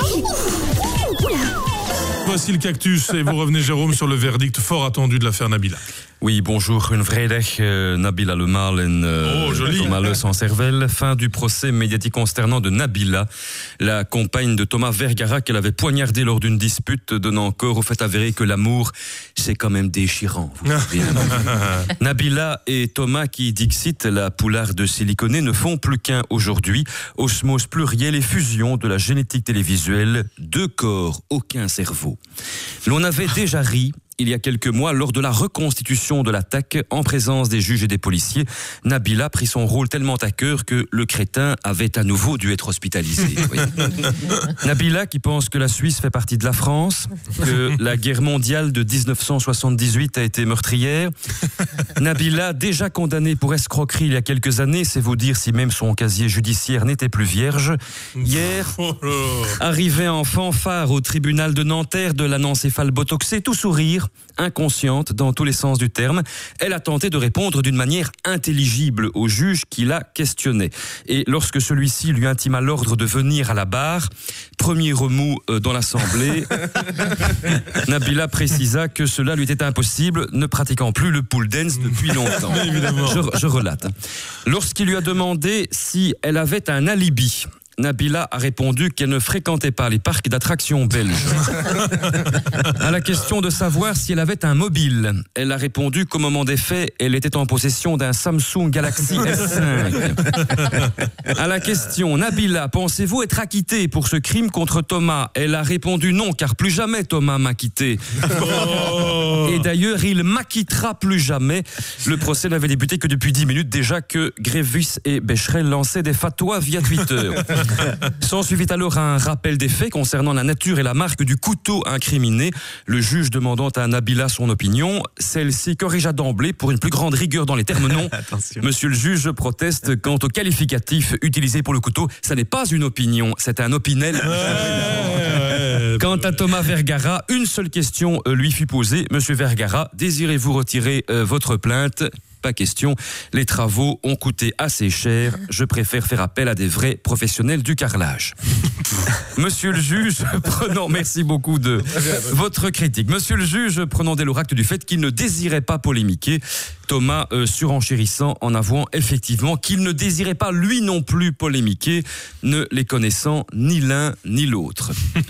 Voici le Cactus et vous revenez, Jérôme, sur le verdict fort attendu de l'affaire Nabila. Oui, bonjour. Een vrijdag, uh, Nabila Le Mal en uh, oh, Thomas Le Sans Cervelle. Fin du procès médiatique consternant de Nabila, la compagne de Thomas Vergara qu'elle avait poignardé lors d'une dispute, donnant corps au fait avéré que l'amour, c'est quand même déchirant. Vous savez, Nabila et Thomas, qui dixit la poularde de siliconée, ne font plus qu'un aujourd'hui. Osmose plurielle et fusion de la génétique télévisuelle. Deux corps, aucun cerveau. L'on avait déjà ri il y a quelques mois, lors de la reconstitution de l'attaque, en présence des juges et des policiers. Nabila prit son rôle tellement à cœur que le crétin avait à nouveau dû être hospitalisé. Nabila qui pense que la Suisse fait partie de la France, que la guerre mondiale de dix-neuf cent soixante-dix-huit a été meurtrière. Nabila, déjà condamnée pour escroquerie il y a quelques années, c'est vous dire si même son casier judiciaire n'était plus vierge. Hier, arrivée en fanfare au tribunal de Nanterre de l'anencéphale botoxé, tout sourire, inconsciente dans tous les sens du terme, elle a tenté de répondre d'une manière intelligible au juge qui la questionnait. Et lorsque celui-ci lui intima l'ordre de venir à la barre, premier remous dans l'assemblée, Nabila précisa que cela lui était impossible, ne pratiquant plus le pool dance depuis longtemps. Je, je relate. Lorsqu'il lui a demandé si elle avait un alibi, Nabila a répondu qu'elle ne fréquentait pas les parcs d'attractions belges. À la question de savoir si elle avait un mobile, elle a répondu qu'au moment des faits, elle était en possession d'un Samsung Galaxy S cinq. À la question, Nabila, pensez-vous être acquittée pour ce crime contre Thomas? Elle a répondu non, car plus jamais Thomas m'a quitté. Oh. Et d'ailleurs, il m'acquittera plus jamais. Le procès n'avait débuté que depuis dix minutes déjà que Grévis et Becherel lançaient des fatwas via Twitter. S'en suivit alors un rappel des faits concernant la nature et la marque du couteau incriminé. Le juge demandant à Nabila son opinion, celle-ci corrigea d'emblée pour une plus grande rigueur dans les termes non. Monsieur le juge, je proteste quant au qualificatif utilisé pour le couteau. Ça n'est pas une opinion, c'est un opinel. Ouais, quant à Thomas Vergara, une seule question lui fut posée. Monsieur Vergara, désirez-vous retirer euh, votre plainte? Pas question, les travaux ont coûté assez cher, je préfère faire appel à des vrais professionnels du carrelage. Monsieur le juge, prenant, merci beaucoup de votre critique. Monsieur le juge, prenant dès lors acte du fait qu'il ne désirait pas polémiquer, Thomas euh, surenchérissant en avouant effectivement qu'il ne désirait pas lui non plus polémiquer, ne les connaissant ni l'un ni l'autre.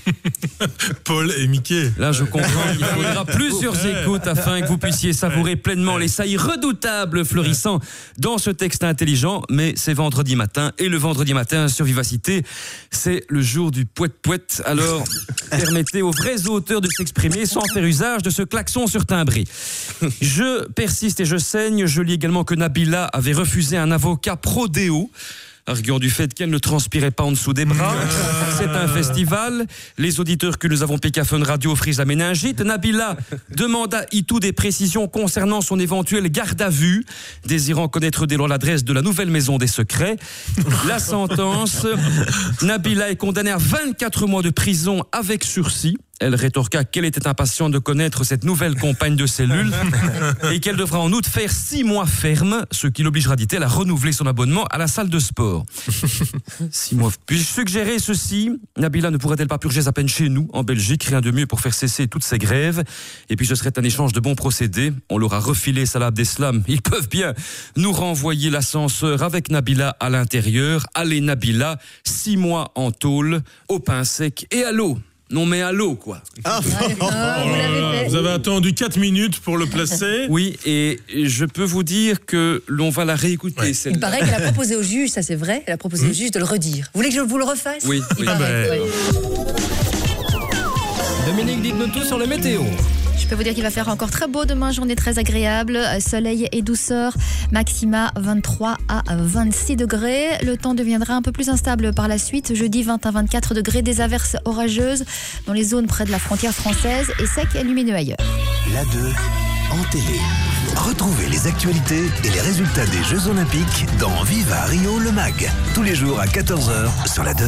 Paul et Mickey. Là, je comprends qu'il faudra plusieurs écoutes afin que vous puissiez savourer pleinement les saillies redoutables fleurissant dans ce texte intelligent, mais c'est vendredi matin, et le vendredi matin sur Vivacité, c'est le jour du poète-poète. Alors, permettez aux vrais auteurs de s'exprimer sans faire usage de ce klaxon surtimbré. Je persiste et je saigne. Je lis également que Nabila avait refusé un avocat pro-déo, arguant du fait qu'elle ne transpirait pas en dessous des bras. C'est un festival. Les auditeurs que nous avons piqué à Fun Radio frisent la méningite. Nabila demande à Itou des précisions concernant son éventuelle garde à vue, désirant connaître dès lors l'adresse de la nouvelle maison des secrets. La sentence, Nabila est condamnée à vingt-quatre mois de prison avec sursis. Elle rétorqua qu'elle était impatiente de connaître cette nouvelle compagne de cellule et qu'elle devra en outre faire six mois ferme, ce qui l'obligera, dit-elle, à renouveler son abonnement à la salle de sport. Six mois. Puis-je suggérer ceci? Nabila ne pourrait-elle pas purger sa peine chez nous, en Belgique? Rien de mieux pour faire cesser toutes ces grèves. Et puis ce serait un échange de bons procédés. On leur a refilé Salah Abdeslam. Ils peuvent bien nous renvoyer l'ascenseur avec Nabila à l'intérieur. Allez Nabila, six mois en tôle, au pain sec et à l'eau. Non mais à l'eau quoi. Ah. Oh vous, vous avez attendu quatre minutes pour le placer. Oui, et je peux vous dire que l'on va la réécouter. Ouais. Il paraît qu'elle a proposé au juge, ça c'est vrai, elle a proposé mmh. au juge de le redire. Vous voulez que je vous le refasse? Oui. Il oui. paraît, ben... oui. Dominique, dites-nous tout sur le météo. Je peux vous dire qu'il va faire encore très beau demain, journée très agréable, soleil et douceur, maxima vingt-trois à vingt-six degrés. Le temps deviendra un peu plus instable par la suite, jeudi vingt à vingt-quatre degrés, des averses orageuses dans les zones près de la frontière française et sec et lumineux ailleurs. La deux en télé. Retrouvez les actualités et les résultats des Jeux Olympiques dans Viva Rio le Mag, tous les jours à quatorze heures sur la deux.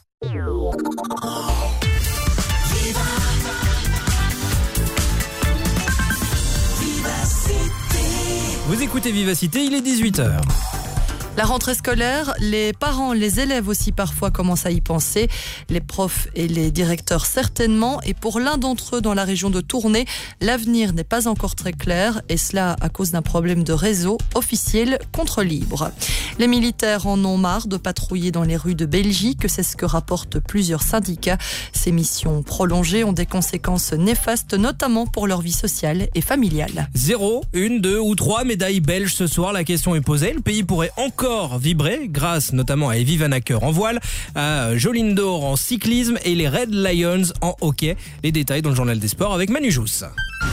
Vous écoutez Vivacité, il est dix-huit heures. La rentrée scolaire, les parents, les élèves aussi parfois commencent à y penser, les profs et les directeurs certainement, et pour l'un d'entre eux dans la région de Tournai, l'avenir n'est pas encore très clair, et cela à cause d'un problème de réseau officiel contre libre. Les militaires en ont marre de patrouiller dans les rues de Belgique, c'est ce que rapportent plusieurs syndicats. Ces missions prolongées ont des conséquences néfastes, notamment pour leur vie sociale et familiale. Zéro, une, deux ou trois médailles belges ce soir, la question est posée. Le pays pourrait encore vibrer grâce notamment à Evie Van Acker en voile, à Jolien D'Or en cyclisme et les Red Lions en hockey. Les détails dans le journal des sports avec Manu Jousse.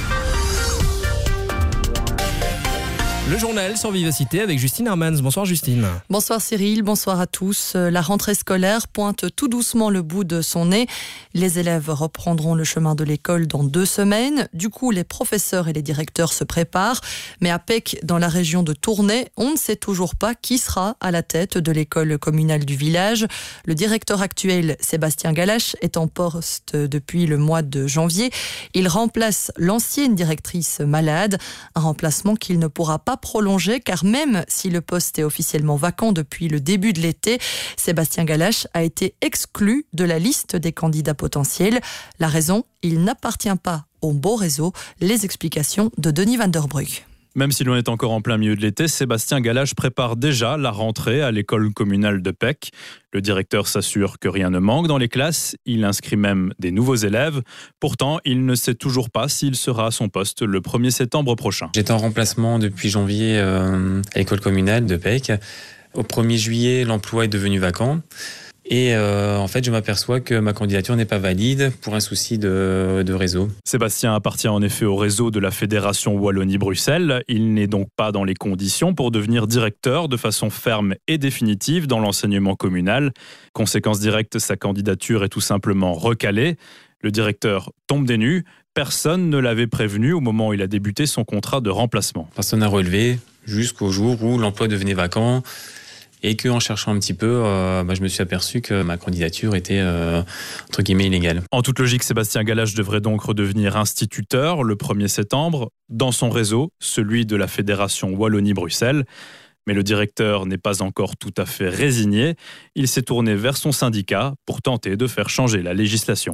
Le journal sur Vivacité avec Justine Hermans. Bonsoir Justine. Bonsoir Cyril, bonsoir à tous. La rentrée scolaire pointe tout doucement le bout de son nez. Les élèves reprendront le chemin de l'école dans deux semaines. Du coup, les professeurs et les directeurs se préparent. Mais à Pec, dans la région de Tournai, on ne sait toujours pas qui sera à la tête de l'école communale du village. Le directeur actuel, Sébastien Galache, est en poste depuis le mois de janvier. Il remplace l'ancienne directrice malade, un remplacement qu'il ne pourra pas prolongé car même si le poste est officiellement vacant depuis le début de l'été, Sébastien Galache a été exclu de la liste des candidats potentiels. La raison, il n'appartient pas au beau réseau. Les explications de Denis Van der Brugge. Même si l'on est encore en plein milieu de l'été, Sébastien Galache prépare déjà la rentrée à l'école communale de Pec. Le directeur s'assure que rien ne manque dans les classes. Il inscrit même des nouveaux élèves. Pourtant, il ne sait toujours pas s'il sera à son poste le premier septembre prochain. J'étais en remplacement depuis janvier euh, à l'école communale de Pec. Au premier juillet, l'emploi est devenu vacant. Et euh, en fait, je m'aperçois que ma candidature n'est pas valide pour un souci de, de réseau. Sébastien appartient en effet au réseau de la Fédération Wallonie-Bruxelles. Il n'est donc pas dans les conditions pour devenir directeur de façon ferme et définitive dans l'enseignement communal. Conséquence directe, sa candidature est tout simplement recalée. Le directeur tombe des nues. Personne ne l'avait prévenu au moment où il a débuté son contrat de remplacement. Personne n'a relevé jusqu'au jour où l'emploi devenait vacant. Et qu'en cherchant un petit peu, euh, bah, je me suis aperçu que ma candidature était, euh, entre guillemets, illégale. En toute logique, Sébastien Galache devrait donc redevenir instituteur le premier septembre dans son réseau, celui de la Fédération Wallonie-Bruxelles. Mais le directeur n'est pas encore tout à fait résigné. Il s'est tourné vers son syndicat pour tenter de faire changer la législation.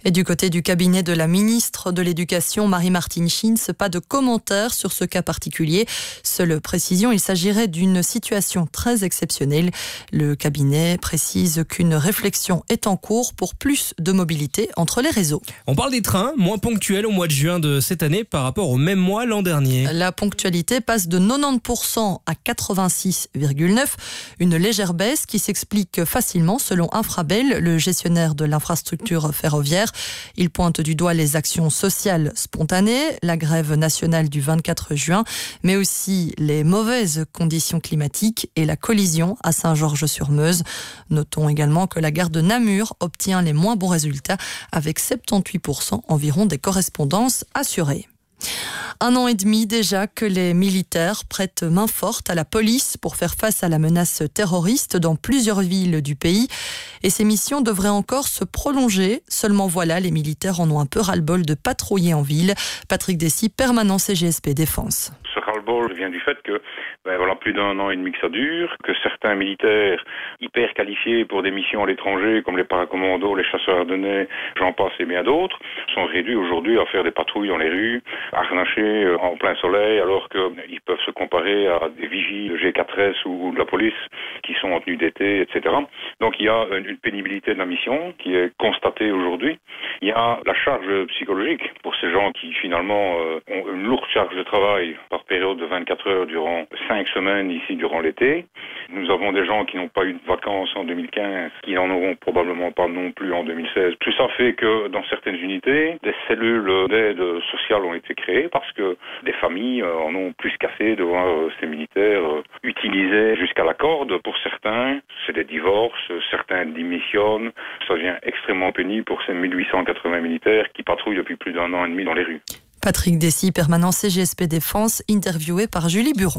Et du côté du cabinet de la ministre de l'Éducation, Marie-Martine Schintz, pas de commentaires sur ce cas particulier. Seule précision, il s'agirait d'une situation très exceptionnelle. Le cabinet précise qu'une réflexion est en cours pour plus de mobilité entre les réseaux. On parle des trains, moins ponctuels au mois de juin de cette année par rapport au même mois l'an dernier. La ponctualité passe de quatre-vingt-dix pour cent à quatre-vingt-six virgule neuf pour cent. Une légère baisse qui s'explique facilement selon Infrabel, le gestionnaire de l'infrastructure ferroviaire. Il pointe du doigt les actions sociales spontanées, la grève nationale du vingt-quatre juin, mais aussi les mauvaises conditions climatiques et la collision à Saint-Georges-sur-Meuse. Notons également que la gare de Namur obtient les moins bons résultats avec soixante-dix-huit pour cent environ des correspondances assurées. Un an et demi déjà que les militaires prêtent main forte à la police pour faire face à la menace terroriste dans plusieurs villes du pays. Et ces missions devraient encore se prolonger. Seulement voilà, les militaires en ont un peu ras-le-bol de patrouiller en ville. Patrick Dessy, permanent C G S P Défense. Ce ras-le-bol vient du fait que ben voilà, plus d'un an et demi que ça dure, que certains militaires hyper qualifiés pour des missions à l'étranger, comme les paracommandos, les chasseurs ardennais, j'en passe et bien d'autres, sont réduits aujourd'hui à faire des patrouilles dans les rues, harnachés en plein soleil, alors qu'ils peuvent se comparer à des vigiles de G quatre S ou de la police qui sont en tenue d'été, et cetera. Donc il y a une pénibilité de la mission qui est constatée aujourd'hui. Il y a la charge psychologique pour ces gens qui finalement ont une lourde charge de travail par période de vingt-quatre heures durant cinq semaines ici durant l'été. Nous avons des gens qui n'ont pas eu de vacances en deux mille quinze, qui n'en auront probablement pas non plus en deux mille seize. Tout ça fait que dans certaines unités, des cellules d'aide sociale ont été créées parce que des familles en ont plus qu'assez de voir ces militaires utilisés jusqu'à la corde. Pour certains, c'est des divorces, certains démissionnent. Ça devient extrêmement pénible pour ces mille huit cent quatre-vingts militaires qui patrouillent depuis plus d'un an et demi dans les rues. Patrick Dessy, permanent C G S P Défense, interviewé par Julie Buron.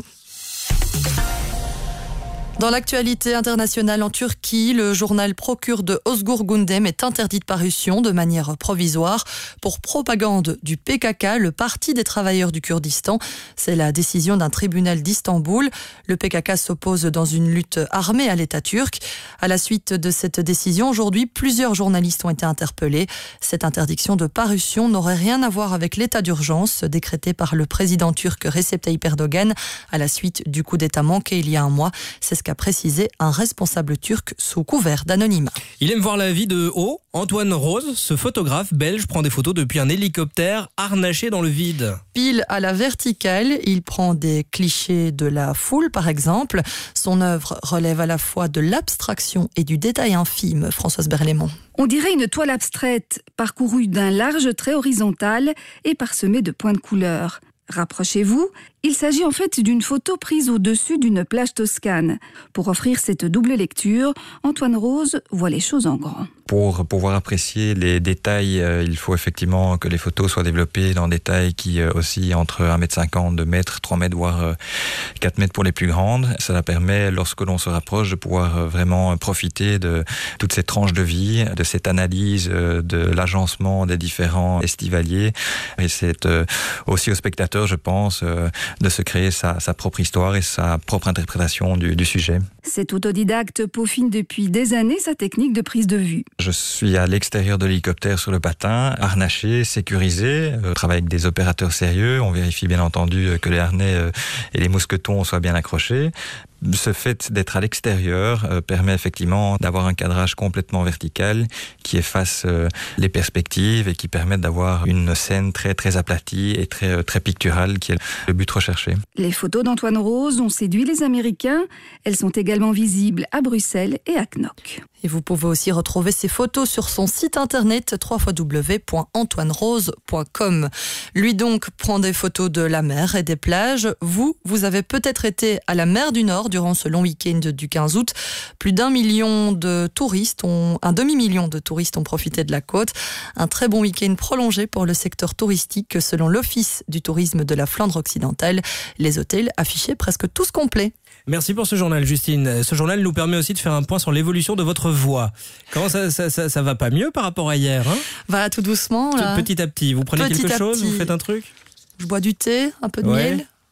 Dans l'actualité internationale en Turquie, le journal Procure de Özgür Gündem est interdit de parution de manière provisoire pour propagande du P K K, le Parti des travailleurs du Kurdistan. C'est la décision d'un tribunal d'Istanbul. Le P K K s'oppose dans une lutte armée à l'État turc. À la suite de cette décision, aujourd'hui, plusieurs journalistes ont été interpellés. Cette interdiction de parution n'aurait rien à voir avec l'état d'urgence décrété par le président turc Recep Tayyip Erdogan à la suite du coup d'État manqué il y a un mois. C'est ce qu'a précisé un responsable turc sous couvert d'anonymat. Il aime voir la vie de haut. Antoine Rose, ce photographe belge, prend des photos depuis un hélicoptère harnaché dans le vide. Pile à la verticale, il prend des clichés de la foule par exemple. Son œuvre relève à la fois de l'abstraction et du détail infime. Françoise Berlaymont. On dirait une toile abstraite, parcourue d'un large trait horizontal et parsemée de points de couleur. Rapprochez-vous, il s'agit en fait d'une photo prise au-dessus d'une plage toscane. Pour offrir cette double lecture, Antoine Rose voit les choses en grand. Pour pouvoir apprécier les détails, euh, il faut effectivement que les photos soient développées dans des tailles qui euh, oscillent entre un mètre cinquante, deux mètres, trois mètres, voire euh, quatre mètres pour les plus grandes. Cela permet, lorsque l'on se rapproche, de pouvoir euh, vraiment profiter de toutes ces tranches de vie, de cette analyse, euh, de l'agencement des différents estivaliers. Et c'est euh, aussi au spectateur, je pense, euh, de se créer sa, sa propre histoire et sa propre interprétation du, du sujet. Cet autodidacte peaufine depuis des années sa technique de prise de vue. Je suis à l'extérieur de l'hélicoptère sur le patin, harnaché, sécurisé. Je travaille avec des opérateurs sérieux. On vérifie bien entendu que les harnais et les mousquetons soient bien accrochés. Ce fait d'être à l'extérieur euh, permet effectivement d'avoir un cadrage complètement vertical qui efface euh, les perspectives et qui permet d'avoir une scène très très aplatie et très très picturale qui est le but recherché. Les photos d'Antoine Rose ont séduit les Américains. Elles sont également visibles à Bruxelles et à Knock. Et vous pouvez aussi retrouver ces photos sur son site internet w w w point antoine rose point com. Lui donc prend des photos de la mer et des plages. Vous, vous avez peut-être été à la mer du Nord durant ce long week-end du quinze août. Plus d'un million de touristes, ont, un demi-million de touristes ont profité de la côte. Un très bon week-end prolongé pour le secteur touristique selon l'Office du tourisme de la Flandre occidentale. Les hôtels affichaient presque tous complets. Merci pour ce journal, Justine. Ce journal nous permet aussi de faire un point sur l'évolution de votre voix. Comment ça, ça, ça, ça va pas mieux par rapport à hier, hein? Va tout doucement, là. Petit à petit. Vous prenez petit quelque chose? Petit. Vous faites un truc? Je bois du thé, un peu de ouais. miel.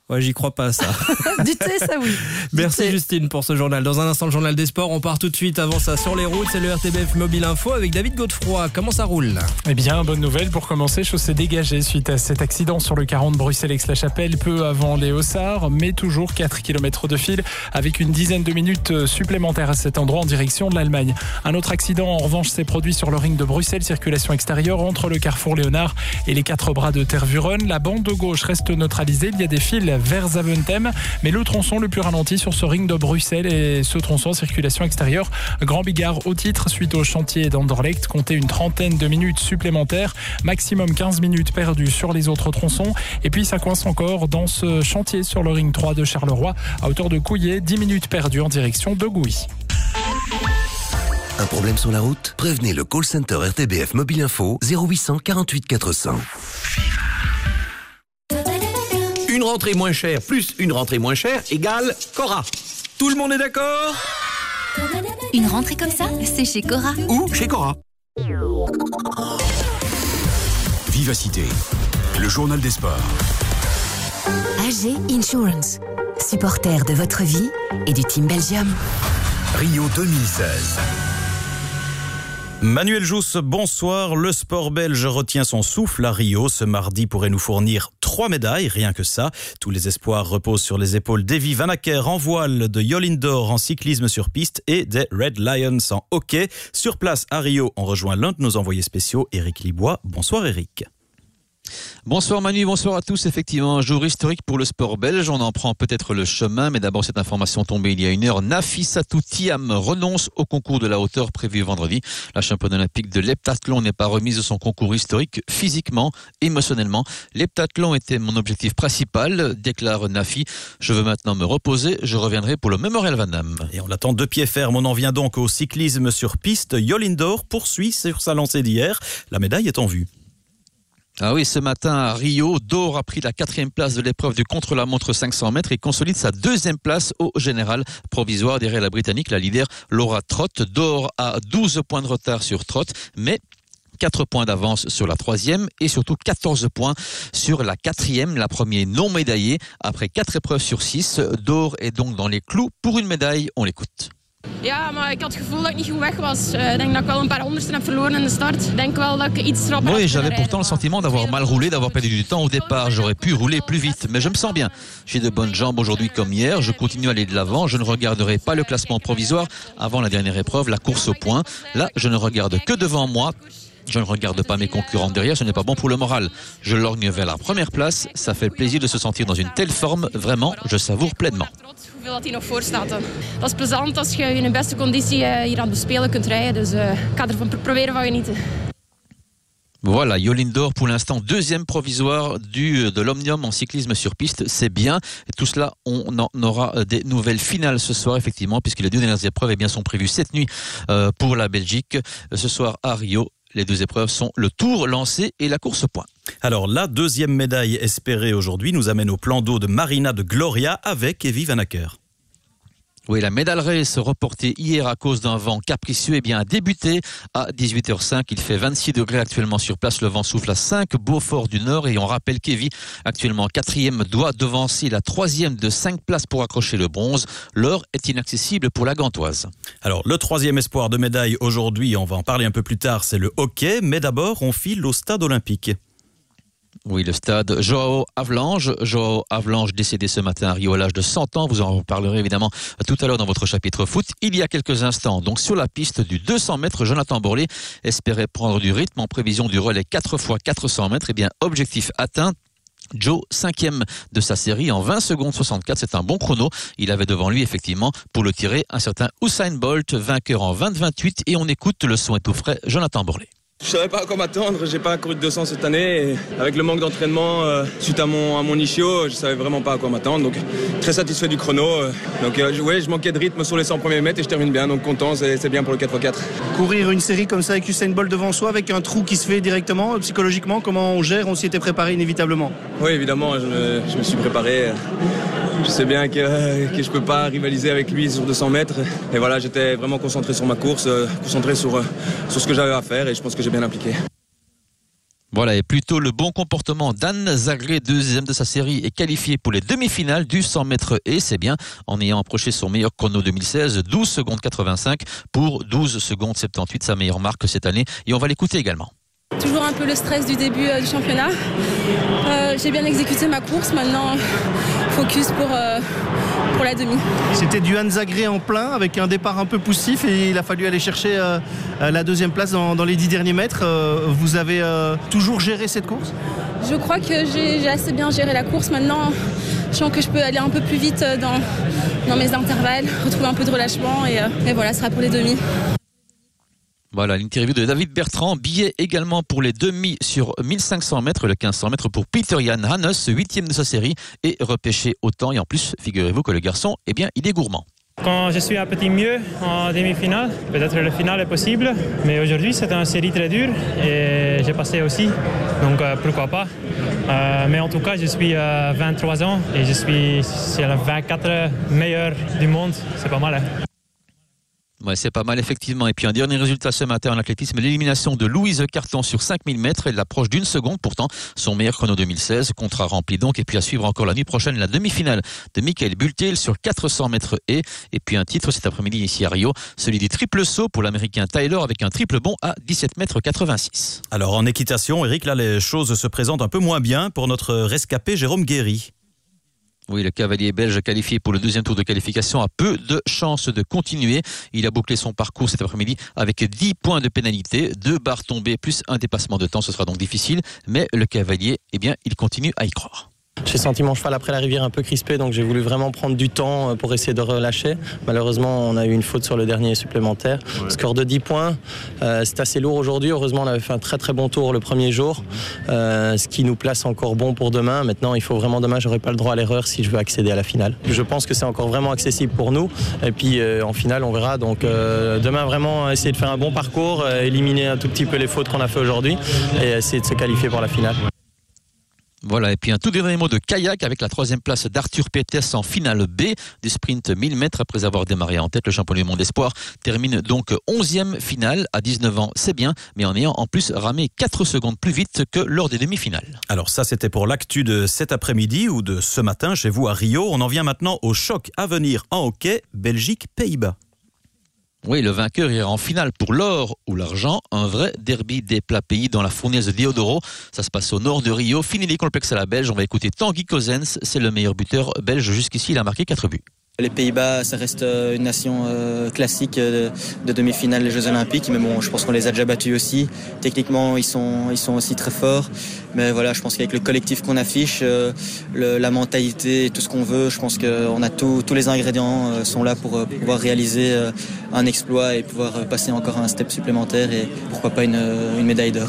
Ouais, j'y crois pas, ça. Du thé, ça oui. Merci thé. Justine pour ce journal. Dans un instant, le journal des sports. On part tout de suite avant ça sur les routes. C'est le R T B F Mobile Info avec David Godefroy. Comment ça roule? Eh bien, bonne nouvelle pour commencer. Chaussée dégagée suite à cet accident sur le quarante Bruxelles-Aix-la-Chapelle, peu avant les Haussards, mais toujours quatre kilomètres de fil avec une dizaine de minutes supplémentaires à cet endroit en direction de l'Allemagne. Un autre accident, en revanche, s'est produit sur le ring de Bruxelles, circulation extérieure entre le carrefour Léonard et les quatre bras de Tervuren. La bande de gauche reste neutralisée. Il y a des fils vers Zaventem, mais le tronçon le plus ralenti sur ce ring de Bruxelles et ce tronçon circulation extérieure Grand Bigard au titre suite au chantier d'Anderlecht. Comptez une trentaine de minutes supplémentaires, maximum quinze minutes perdues sur les autres tronçons. Et puis ça coince encore dans ce chantier sur le ring trois de Charleroi à hauteur de Couillet, dix minutes perdues en direction de Gouy. Un problème sur la route? Prévenez le call center R T B F Mobile Info zéro huit cent quarante-huit quatre cents. Une rentrée moins chère plus une rentrée moins chère égale Cora. Tout le monde est d'accord? Une rentrée comme ça, c'est chez Cora. Ou chez Cora. Vivacité, le journal des sports. A G Insurance, supporter de votre vie et du Team Belgium. Rio deux mille seize. Manuel Jousse, bonsoir. Le sport belge retient son souffle à Rio. Ce mardi pourrait nous fournir trois médailles, rien que ça. Tous les espoirs reposent sur les épaules d'Evie Van Acker en voile, de Jolindor en cyclisme sur piste et des Red Lions en hockey. Sur place à Rio, on rejoint l'un de nos envoyés spéciaux, Éric Libois. Bonsoir Éric. Bonsoir Manu, bonsoir à tous. Effectivement, un jour historique pour le sport belge. On en prend peut-être le chemin, mais d'abord cette information tombée il y a une heure. Nafissatou Thiam renonce au concours de la hauteur prévu vendredi. La championne olympique de l'heptathlon n'est pas remise de son concours historique physiquement, émotionnellement. L'heptathlon était mon objectif principal, déclare Nafi. Je veux maintenant me reposer. Je reviendrai pour le Memorial Van Damme. Et on l'attend de pied ferme. On en vient donc au cyclisme sur piste. Jolindor poursuit sur sa lancée d'hier. La médaille est en vue. Ah oui, ce matin à Rio, Dor a pris la quatrième place de l'épreuve du contre-la-montre cinq cents mètres et consolide sa deuxième place au général provisoire derrière la Britannique, la leader Laura Trott. Dor a douze points de retard sur Trott, mais quatre points d'avance sur la troisième et surtout quatorze points sur la quatrième, la première non médaillée. Après quatre épreuves sur six, Dor est donc dans les clous pour une médaille. On l'écoute. Ja, maar ik had het gevoel dat ik niet goed weg was. Ik uh, denk dat ik wel een paar honderdsten heb verloren in de start. Ik denk wel dat ik iets erop. Oui, j'avais pourtant le sentiment d'avoir mal roulé, d'avoir perdu du temps au départ. J'aurais pu rouler plus vite, mais je me sens bien. J'ai de bonnes jambes aujourd'hui comme hier. Je continue à aller de l'avant. Je ne regarderai pas le classement provisoire avant la dernière épreuve, la course au point. Là, je ne regarde que devant moi. Je ne regarde pas mes concurrents derrière, ce n'est pas bon pour le moral. Je lorgne vers la première place, ça fait plaisir de se sentir dans une telle forme, vraiment, je savoure pleinement. Hoeveel dat hij nog voor staat. Dat is plezant als je in de beste conditie hier aan het bespelen kunt rijden. Dus uh, ik ga ervan proberen van genieten. Voilà, Jolindor pour l'instant deuxième provisoire du, de l'Omnium en cyclisme sur piste, c'est bien. Et tout cela, on en aura des nouvelles finales ce soir effectivement, puisque les deux dernières épreuves eh bien, sont prévues cette nuit euh, pour la Belgique. Ce soir à Rio, les deux épreuves sont le tour lancé et la course au point. Alors la deuxième médaille espérée aujourd'hui nous amène au plan d'eau de Marina de Gloria avec Evie Van Acker. Oui, la medal race reportée hier à cause d'un vent capricieux eh bien, a débuté à dix-huit heures cinq. Il fait vingt-six degrés actuellement sur place. Le vent souffle à cinq, Beaufort du Nord. Et on rappelle qu'Evie, actuellement quatrième, doit devancer la troisième de cinq places pour accrocher le bronze. L'or est inaccessible pour la Gantoise. Alors, le troisième espoir de médaille aujourd'hui, on va en parler un peu plus tard, c'est le hockey. Mais d'abord, on file au stade olympique. Oui, le stade Joao Havelange. Joao Havelange décédé ce matin à Rio à l'âge de cent ans. Vous en reparlerez évidemment tout à l'heure dans votre chapitre foot. Il y a quelques instants, donc sur la piste du deux cents mètres, Jonathan Borlé espérait prendre du rythme en prévision du relais quatre fois quatre cents mètres. Eh bien, objectif atteint. Joe, cinquième de sa série en vingt secondes soixante-quatre, c'est un bon chrono. Il avait devant lui effectivement pour le tirer un certain Usain Bolt, vainqueur en vingt vingt-huit. Et on écoute le son est tout frais, Jonathan Borlé. Je savais pas à quoi m'attendre, j'ai pas couru de deux cents cette année et avec le manque d'entraînement euh, suite à mon, à mon ischio, je savais vraiment pas à quoi m'attendre, donc très satisfait du chrono. Euh, donc euh, ouais, je manquais de rythme sur les cent premiers mètres et je termine bien, donc content, c'est, c'est bien pour le quatre fois quatre. Courir une série comme ça avec Usain Bolt devant soi, avec un trou qui se fait directement, psychologiquement, comment on gère, on s'y était préparé inévitablement? Oui, évidemment, je me, je me suis préparé. Je sais bien que, que je peux pas rivaliser avec lui sur deux cents mètres. Et voilà, j'étais vraiment concentré sur ma course, concentré sur, sur ce que j'avais à faire et je pense que j'ai bien appliqué. Voilà, et plutôt le bon comportement d'Anne Zagré, deuxième de sa série, est qualifié pour les demi-finales du cent mètres et c'est bien, en ayant approché son meilleur chrono deux mille seize, douze secondes quatre-vingt-cinq pour douze secondes soixante-dix, sa meilleure marque cette année. Et on va l'écouter également. Toujours un peu le stress du début euh, du championnat. Euh, j'ai bien exécuté ma course, maintenant focus pour, euh, pour la demi. C'était du Anne Zagré en plein avec un départ un peu poussif et il a fallu aller chercher euh, la deuxième place dans, dans les dix derniers mètres. Euh, vous avez euh, toujours géré cette course ? Je crois que j'ai, j'ai assez bien géré la course. Maintenant, je sens que je peux aller un peu plus vite dans, dans mes intervalles, retrouver un peu de relâchement et, euh, et voilà, ce sera pour les demi. Voilà, l'interview de David Bertrand, billet également pour les demi sur mille cinq cents mètres, le quinze cents mètres pour Peter-Jan Hannes, huitième de sa série, et repêché au temps. Et en plus, figurez-vous que le garçon, eh bien, il est gourmand. Quand je suis un petit mieux en demi-finale, peut-être le final est possible, mais aujourd'hui c'est une série très dure et j'ai passé aussi, donc euh, pourquoi pas. Euh, mais en tout cas, je suis euh, vingt-trois ans et je suis c'est le vingt-quatre meilleur du monde, c'est pas mal. Hein. Ouais, c'est pas mal effectivement. Et puis un dernier résultat ce matin en athlétisme, l'élimination de Louise Carton sur cinq mille mètres. Elle approche d'une seconde pourtant, son meilleur chrono deux mille seize, contrat rempli donc. Et puis à suivre encore la nuit prochaine la demi-finale de Michael Bultel sur quatre cents mètres et. Et puis un titre cet après-midi ici à Rio, celui du triple saut pour l'américain Tyler avec un triple bond à dix-sept mètres quatre-vingt-six. Alors en équitation, Eric, là les choses se présentent un peu moins bien pour notre rescapé Jérôme Guéry. Oui, le cavalier belge qualifié pour le deuxième tour de qualification a peu de chances de continuer. Il a bouclé son parcours cet après-midi avec dix points de pénalité, deux barres tombées plus un dépassement de temps. Ce sera donc difficile, mais le cavalier, eh bien, il continue à y croire. J'ai senti mon cheval après la rivière un peu crispé, donc j'ai voulu vraiment prendre du temps pour essayer de relâcher. Malheureusement, on a eu une faute sur le dernier supplémentaire. Ouais. Score de dix points, euh, c'est assez lourd aujourd'hui. Heureusement, on avait fait un très très bon tour le premier jour, euh, ce qui nous place encore bon pour demain. Maintenant, il faut vraiment demain, j'aurai pas le droit à l'erreur si je veux accéder à la finale. Je pense que c'est encore vraiment accessible pour nous. Et puis euh, en finale, on verra. Donc euh, demain, vraiment essayer de faire un bon parcours, euh, éliminer un tout petit peu les fautes qu'on a fait aujourd'hui et essayer de se qualifier pour la finale. Voilà, et puis un tout dernier mot de kayak avec la troisième place d'Arthur Peters en finale B du sprint mille mètres après avoir démarré en tête. Le champion du monde espoir termine donc onzième finale à dix-neuf ans, c'est bien, mais en ayant en plus ramé quatre secondes plus vite que lors des demi-finales. Alors ça, c'était pour l'actu de cet après-midi ou de ce matin chez vous à Rio. On en vient maintenant au choc à venir en hockey, Belgique-Pays-Bas. Oui, le vainqueur ira en finale pour l'or ou l'argent. Un vrai derby des plats pays dans la fournaise d'Iodoro. Ça se passe au nord de Rio. Fini les complexes à la Belge. On va écouter Tanguy Cozzens. C'est le meilleur buteur belge jusqu'ici. Il a marqué quatre buts. Les Pays-Bas, ça reste une nation euh, classique de, de demi-finale des Jeux Olympiques, mais bon, je pense qu'on les a déjà battus aussi. Techniquement, ils sont, ils sont aussi très forts, mais voilà, je pense qu'avec le collectif qu'on affiche, euh, le, la mentalité, tout ce qu'on veut, je pense qu'on a tout, tous les ingrédients euh, sont là pour euh, pouvoir réaliser euh, un exploit et pouvoir euh, passer encore un step supplémentaire et pourquoi pas une, une médaille d'or.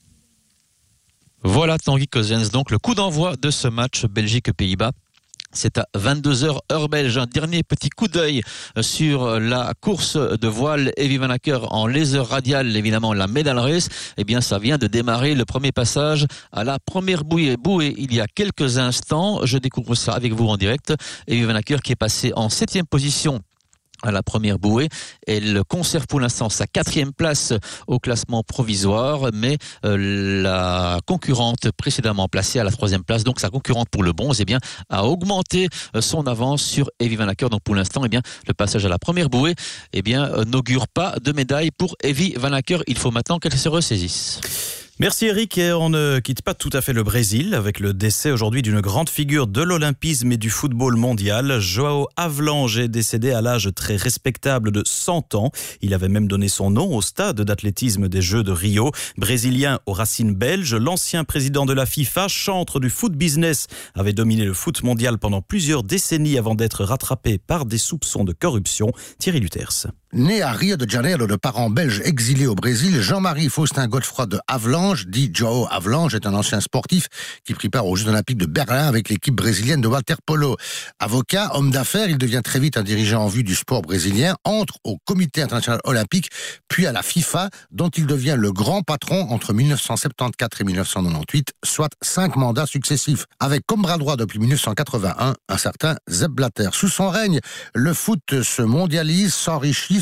Voilà Tanguy Cozzens, donc le coup d'envoi de ce match Belgique-Pays-Bas. C'est à vingt-deux heures heure belge. Un dernier petit coup d'œil sur la course de voile Evi Van Acker en laser radial, évidemment la medal race. Eh bien, ça vient de démarrer le premier passage à la première bouée. Bouée il y a quelques instants. Je découvre ça avec vous en direct. Evi Van Acker qui est passé en septième position à la première bouée. Elle conserve pour l'instant sa quatrième place au classement provisoire, mais euh, la concurrente précédemment placée à la troisième place, donc sa concurrente pour le bronze, eh bien, a augmenté son avance sur Evi Van Acker. Donc pour l'instant, eh bien, le passage à la première bouée, eh bien, euh, n'augure pas de médaille pour Evi Van Acker. Il faut maintenant qu'elle se ressaisisse. Merci Eric, et on ne quitte pas tout à fait le Brésil avec le décès aujourd'hui d'une grande figure de l'olympisme et du football mondial. João Havelange est décédé à l'âge très respectable de cent ans. Il avait même donné son nom au stade d'athlétisme des Jeux de Rio. Brésilien aux racines belges, l'ancien président de la FIFA, chantre du foot business, avait dominé le foot mondial pendant plusieurs décennies avant d'être rattrapé par des soupçons de corruption. Thierry Luters. Né à Rio de Janeiro de parents belges exilés au Brésil, Jean-Marie Faustin Godefroy de Havelange, dit João Havelange, est un ancien sportif qui prit part aux Jeux Olympiques de Berlin avec l'équipe brésilienne de water-polo. Avocat, homme d'affaires, il devient très vite un dirigeant en vue du sport brésilien, entre au Comité international olympique, puis à la FIFA, dont il devient le grand patron entre dix-neuf cent soixante-quatorze et dix-neuf cent quatre-vingt-dix-huit, soit cinq mandats successifs, avec comme bras droit depuis dix-neuf cent quatre-vingt-un un certain Sepp Blatter. Sous son règne, le foot se mondialise, s'enrichit,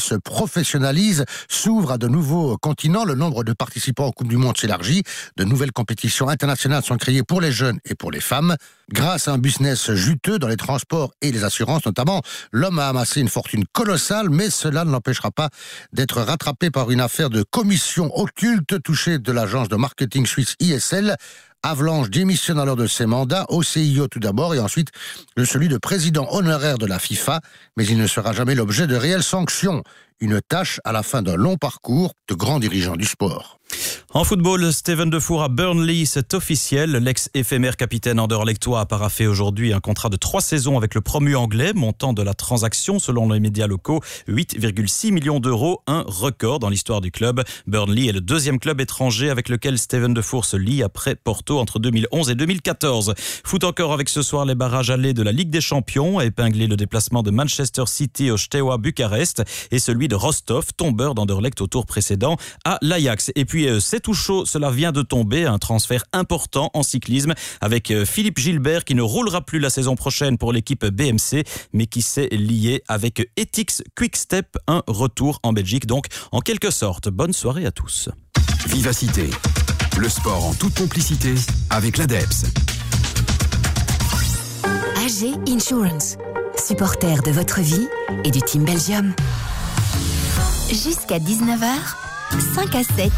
se professionnalise, s'ouvre à de nouveaux continents. Le nombre de participants aux Coupes du Monde s'élargit. De nouvelles compétitions internationales sont créées pour les jeunes et pour les femmes. Grâce à un business juteux dans les transports et les assurances notamment, l'homme a amassé une fortune colossale, mais cela ne l'empêchera pas d'être rattrapé par une affaire de commission occulte touchée de l'agence de marketing suisse I S L. Avalanche démissionne alors de ses mandats, au C I O tout d'abord et ensuite de celui de président honoraire de la FIFA, mais il ne sera jamais l'objet de réelles sanctions. Une tâche à la fin d'un long parcours de grands dirigeants du sport. En football, Steven Defour à Burnley, c'est officiel. L'ex-éphémère capitaine anderlechtois a paraphé aujourd'hui un contrat de trois saisons avec le promu anglais. Montant de la transaction, selon les médias locaux, huit virgule six millions d'euros, un record dans l'histoire du club. Burnley est le deuxième club étranger avec lequel Steven Defour se lie après Porto entre deux mille onze et deux mille quatorze. Foot encore avec ce soir les barrages allés de la Ligue des Champions, a épinglé le déplacement de Manchester City au Steaua Bucarest et celui de Rostov, tombeur d'Anderlecht au tour précédent, à l'Ajax. Et puis c'est tout chaud, cela vient de tomber, un transfert important en cyclisme avec Philippe Gilbert qui ne roulera plus la saison prochaine pour l'équipe B M C mais qui s'est lié avec Ethics Quick-Step, un retour en Belgique. Donc en quelque sorte, bonne soirée à tous. Vivacité, le sport en toute complicité avec l'ADEPS. A G Insurance, supporter de votre vie et du Team Belgium. Jusqu'à dix-neuf heures, cinq à sept.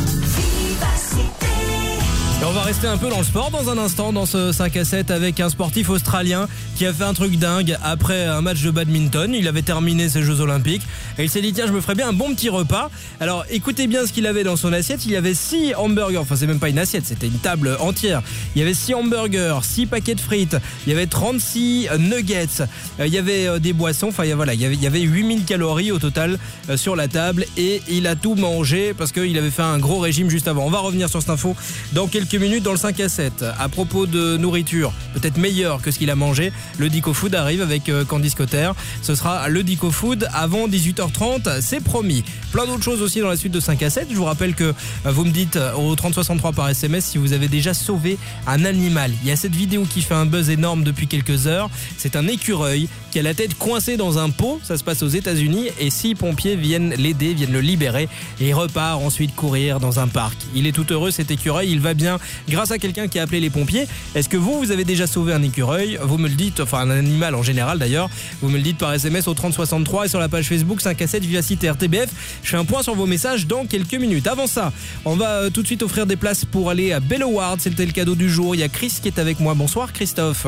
Et on va rester un peu dans le sport dans un instant, dans ce cinq à sept, avec un sportif australien qui a fait un truc dingue après un match de badminton. Il avait terminé ses Jeux Olympiques et il s'est dit tiens, je me ferais bien un bon petit repas. Alors écoutez bien ce qu'il avait dans son assiette. Il y avait six hamburgers, enfin c'est même pas une assiette, c'était une table entière. Il y avait six hamburgers, six paquets de frites, il y avait trente-six nuggets, il y avait des boissons, enfin voilà, il y avait, il y avait huit mille calories au total sur la table et il a tout mangé parce qu'il avait fait un gros régime juste avant. On va revenir sur cette info dans quelques minutes dans le cinq à sept. À propos de nourriture, peut-être meilleure que ce qu'il a mangé, le Dico Food arrive avec Candice Cotter. Ce sera le Dico Food avant dix-huit heures trente, c'est promis. Plein d'autres choses aussi dans la suite de cinq à sept. Je vous rappelle que vous me dites au trente soixante-trois par S M S si vous avez déjà sauvé un animal. Il y a cette vidéo qui fait un buzz énorme depuis quelques heures. C'est un écureuil qui a la tête coincée dans un pot. Ça se passe aux États-Unis et six pompiers viennent l'aider, viennent le libérer et il repart ensuite courir dans un parc. Il est tout heureux cet écureuil, il va bien grâce à quelqu'un qui a appelé les pompiers. Est-ce que vous, vous avez déjà sauvé un écureuil? Vous me le dites, enfin un animal en général d'ailleurs, vous me le dites par S M S au trente soixante-trois et sur la page Facebook cinq à sept Vivacité R T B F. Je fais un point sur vos messages dans quelques minutes. Avant ça, on va euh, tout de suite offrir des places pour aller à Bell Award. C'était le cadeau du jour. Il y a Chris qui est avec moi. Bonsoir Christophe.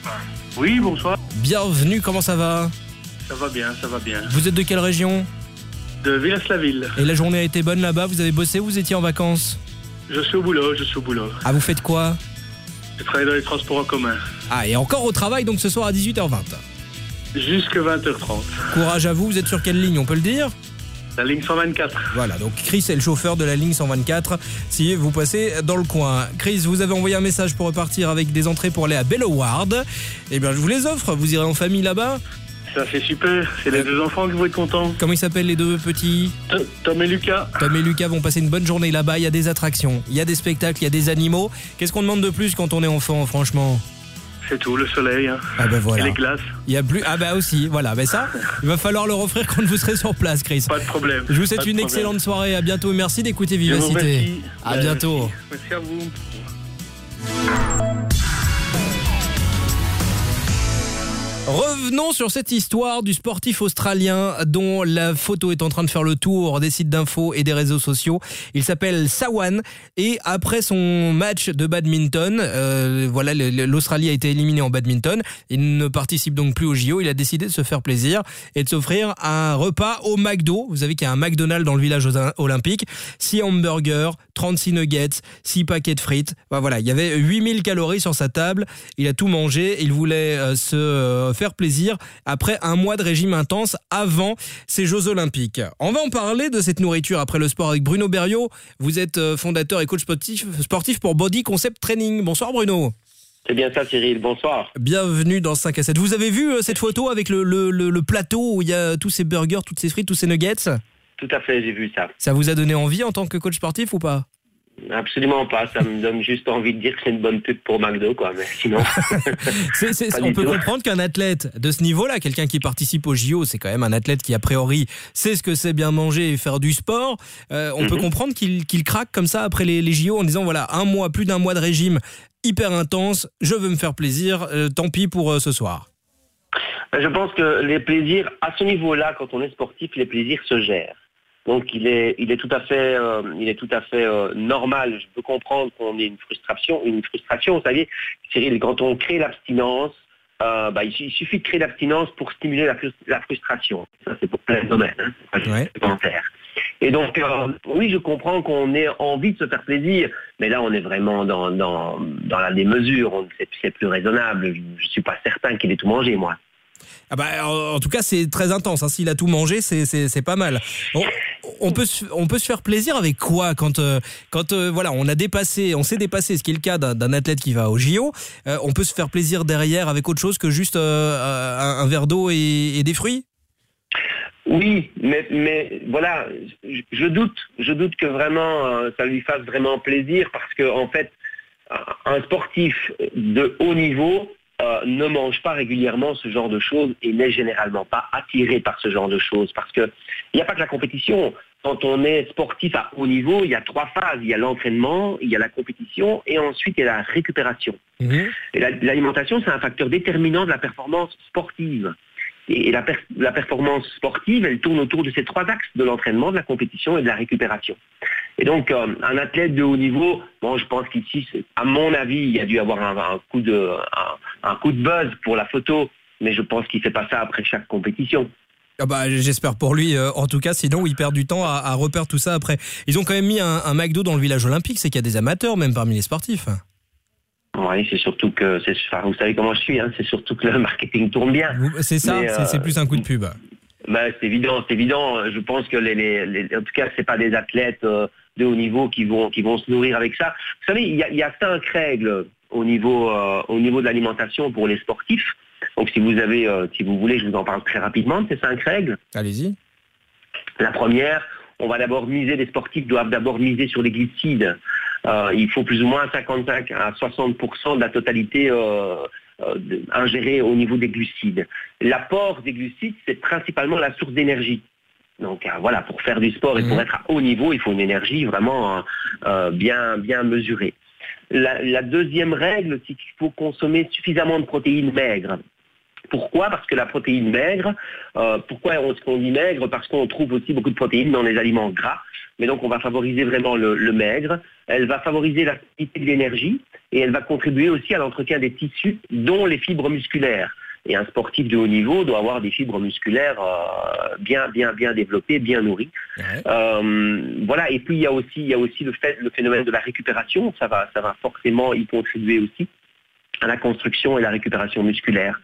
Oui, bonsoir. Bienvenue, comment ça va? Ça va bien, ça va bien. Vous êtes de quelle région? De Villas-la-Ville. Et la journée a été bonne là-bas? Vous avez bossé ou vous étiez en vacances? Je suis au boulot, je suis au boulot. Ah, vous faites quoi? Je travaille dans les transports en commun. Ah, et encore au travail donc ce soir à dix-huit heures vingt. Jusque vingt heures trente. Courage à vous, vous êtes sur quelle ligne, on peut le dire? La ligne cent vingt-quatre. Voilà, donc Chris est le chauffeur de la ligne cent vingt-quatre si vous passez dans le coin. Chris, vous avez envoyé un message pour repartir avec des entrées pour aller à Bell Award. Eh bien, je vous les offre, vous irez en famille là-bas. Ça, c'est super, c'est les deux enfants qui vont être contents. Comment ils s'appellent les deux petits? Tom et Lucas. Tom et Lucas vont passer une bonne journée là-bas, il y a des attractions, il y a des spectacles, il y a des animaux. Qu'est-ce qu'on demande de plus quand on est enfant, franchement? C'est tout, le soleil, hein. Ah ben voilà. Et les glaces. Il y a plus. Ah bah aussi, voilà. Ben ça, il va falloir le offrir quand vous serez sur place, Chris. Pas de problème. Je vous souhaite Pas de une problème. excellente soirée. À bientôt. Merci d'écouter Vivacité. À bientôt. Merci. Merci à vous. Revenons sur cette histoire du sportif australien dont la photo est en train de faire le tour des sites d'infos et des réseaux sociaux. Il s'appelle Sawan et après son match de badminton, euh, voilà, l'Australie a été éliminée en badminton. Il ne participe donc plus au J O. Il a décidé de se faire plaisir et de s'offrir un repas au McDo. Vous savez qu'il y a un McDonald's dans le village olympique. six hamburgers, trente-six nuggets, six paquets de frites. Bah voilà, il y avait huit mille calories sur sa table. Il a tout mangé. Il voulait euh, se euh, faire plaisir après un mois de régime intense avant ces Jeux Olympiques. On va en parler de cette nourriture après le sport avec Bruno Berriot. Vous êtes fondateur et coach sportif, sportif pour Body Concept Training. Bonsoir Bruno. C'est bien ça Cyril, bonsoir. Bienvenue dans cinq à sept. Vous avez vu cette photo avec le, le, le, le plateau où il y a tous ces burgers, toutes ces frites, tous ces nuggets? Tout à fait, j'ai vu ça. Ça vous a donné envie en tant que coach sportif ou pas? Absolument pas, ça me donne juste envie de dire que c'est une bonne pub pour McDo, quoi, mais sinon... c'est, c'est, Pas on du peut tout. comprendre qu'un athlète de ce niveau-là, quelqu'un qui participe au J O, c'est quand même un athlète qui a priori sait ce que c'est bien manger et faire du sport. Euh, on Mhm. peut comprendre qu'il, qu'il craque comme ça après les, les J O en disant voilà, un mois, plus d'un mois de régime hyper intense, je veux me faire plaisir, euh, tant pis pour euh, ce soir. Je pense que les plaisirs, à ce niveau-là, quand on est sportif, les plaisirs se gèrent. Donc il est, il est tout à fait, euh, il est tout à fait euh, normal. Je peux comprendre qu'on ait une frustration, une frustration. Vous savez, Cyril, quand on crée l'abstinence, euh, bah, il, il suffit de créer l'abstinence pour stimuler la, frus- la frustration. Ça, c'est pour plein de domaines, hein, c'est pas juste Ouais. alimentaire. Et donc, euh, oui, je comprends qu'on ait envie de se faire plaisir, mais là, on est vraiment dans, dans, dans la démesure. On, c'est, c'est plus raisonnable. Je, je suis pas certain qu'il ait tout mangé, moi. Ah bah, en, en tout cas, c'est très intense. Hein. S'il a tout mangé, c'est, c'est, c'est pas mal. On, on, peut se, on peut se faire plaisir avec quoi quand, euh, quand euh, voilà, on a dépassé, on s'est dépassé, ce qui est le cas d'un, d'un athlète qui va au J O. Euh, on peut se faire plaisir derrière avec autre chose que juste euh, un, un verre d'eau et, et des fruits. Oui, mais, mais voilà, je, je doute, je doute que vraiment euh, ça lui fasse vraiment plaisir parce que en fait, un sportif de haut niveau euh, ne mange pas régulièrement ce genre de choses et n'est généralement pas attiré par ce genre de choses parce que il n'y a pas que la compétition. Quand on est sportif à haut niveau, il y a trois phases. Il y a l'entraînement, il y a la compétition et ensuite il y a la récupération. Mmh. Et la- l'alimentation, c'est un facteur déterminant de la performance sportive. Et la, per- la performance sportive, elle tourne autour de ces trois axes de l'entraînement, de la compétition et de la récupération. Et donc, euh, un athlète de haut niveau, bon, je pense qu'ici, c'est- à mon avis, il y a dû avoir un, un coup de, un, un coup de buzz pour la photo, mais je pense qu'il ne fait pas ça après chaque compétition. Ah bah, j'espère pour lui, euh, en tout cas, sinon il perd du temps à, à repère tout ça après. Ils ont quand même mis un, un McDo dans le village olympique, c'est qu'il y a des amateurs même parmi les sportifs. Oui, c'est surtout que, c'est, enfin, vous savez comment je suis, hein, c'est surtout que le marketing tourne bien. C'est ça, Mais, c'est, euh, c'est plus un coup de pub. Bah, c'est évident, c'est évident. Je pense que les, les, les- en tout cas, c'est pas des athlètes euh, de haut niveau qui vont qui vont se nourrir avec ça. Vous savez, il y a, il y a cinq règles au niveau euh, au niveau de l'alimentation pour les sportifs. Donc, si vous avez, euh, si vous voulez, je vous en parle très rapidement de ces cinq règles. Allez-y. La première, on va d'abord miser. Les sportifs doivent d'abord miser sur les glucides. Euh, il faut plus ou moins cinquante-cinq à soixante pour cent de la totalité euh, euh, de- ingérée au niveau des glucides. L'apport des glucides, c'est principalement la source d'énergie. Donc euh, voilà, pour faire du sport et pour être à haut niveau, il faut une énergie vraiment euh, euh, bien, bien mesurée. La, la deuxième règle, c'est qu'il faut consommer suffisamment de protéines maigres. Pourquoi ? Parce que la protéine maigre, euh, pourquoi est-ce qu'on dit maigre ? Parce qu'on trouve aussi beaucoup de protéines dans les aliments gras. Mais donc on va favoriser vraiment le, le maigre. Elle va favoriser la qualité de l'énergie et elle va contribuer aussi à l'entretien des tissus, dont les fibres musculaires. Et un sportif de haut niveau doit avoir des fibres musculaires euh, bien, bien, bien développées, bien nourries. Euh, voilà. Et puis il y a aussi, il y a aussi le fait, le phénomène de la récupération. Ça va, ça va forcément y contribuer aussi à la construction et la récupération musculaire.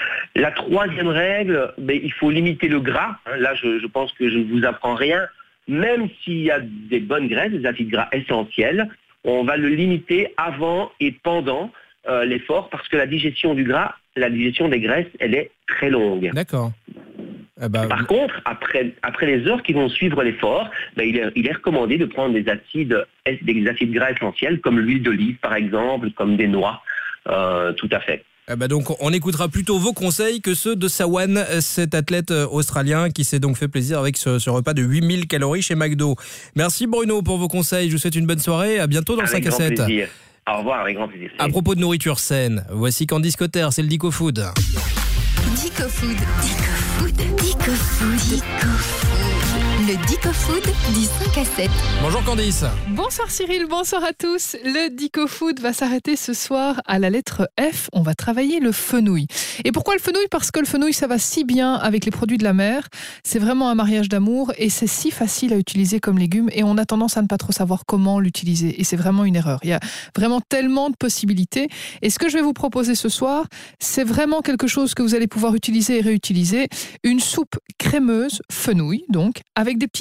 La troisième règle, ben, il faut limiter le gras. Là, je, je pense que je ne vous apprends rien. Même s'il y a des bonnes graisses, des acides gras essentiels, on va le limiter avant et pendant euh, l'effort parce que la digestion du gras, la digestion des graisses, elle est très longue. D'accord. Ah bah, Par contre, après, après les heures qui vont suivre l'effort, ben, il, est, il est recommandé de prendre des acides, des acides gras essentiels comme l'huile d'olive par exemple, comme des noix, euh, tout à fait. Ah bah donc on écoutera plutôt vos conseils que ceux de Sawan, cet athlète australien qui s'est donc fait plaisir avec ce, ce repas de huit mille calories chez McDo. Merci Bruno pour vos conseils, je vous souhaite une bonne soirée, à bientôt dans Avec cinq à grand sept. plaisir. Au revoir, avec grand plaisir. À propos de nourriture saine, voici Candice Cotter, c'est le Dico Food. Dico Food. Dico Food. Dico Food. Dico Food. Le Dico Food du cinq à sept. Bonjour Candice. Bonsoir Cyril, bonsoir à tous. Le Dico Food va s'arrêter ce soir à la lettre F. On va travailler le fenouil. Et pourquoi le fenouil ? Parce que le fenouil, ça va si bien avec les produits de la mer. C'est vraiment un mariage d'amour et c'est si facile à utiliser comme légume et on a tendance à ne pas trop savoir comment l'utiliser. Et c'est vraiment une erreur. Il y a vraiment tellement de possibilités. Et ce que je vais vous proposer ce soir, c'est vraiment quelque chose que vous allez pouvoir utiliser et réutiliser. Une soupe crémeuse, fenouil donc, avec des petites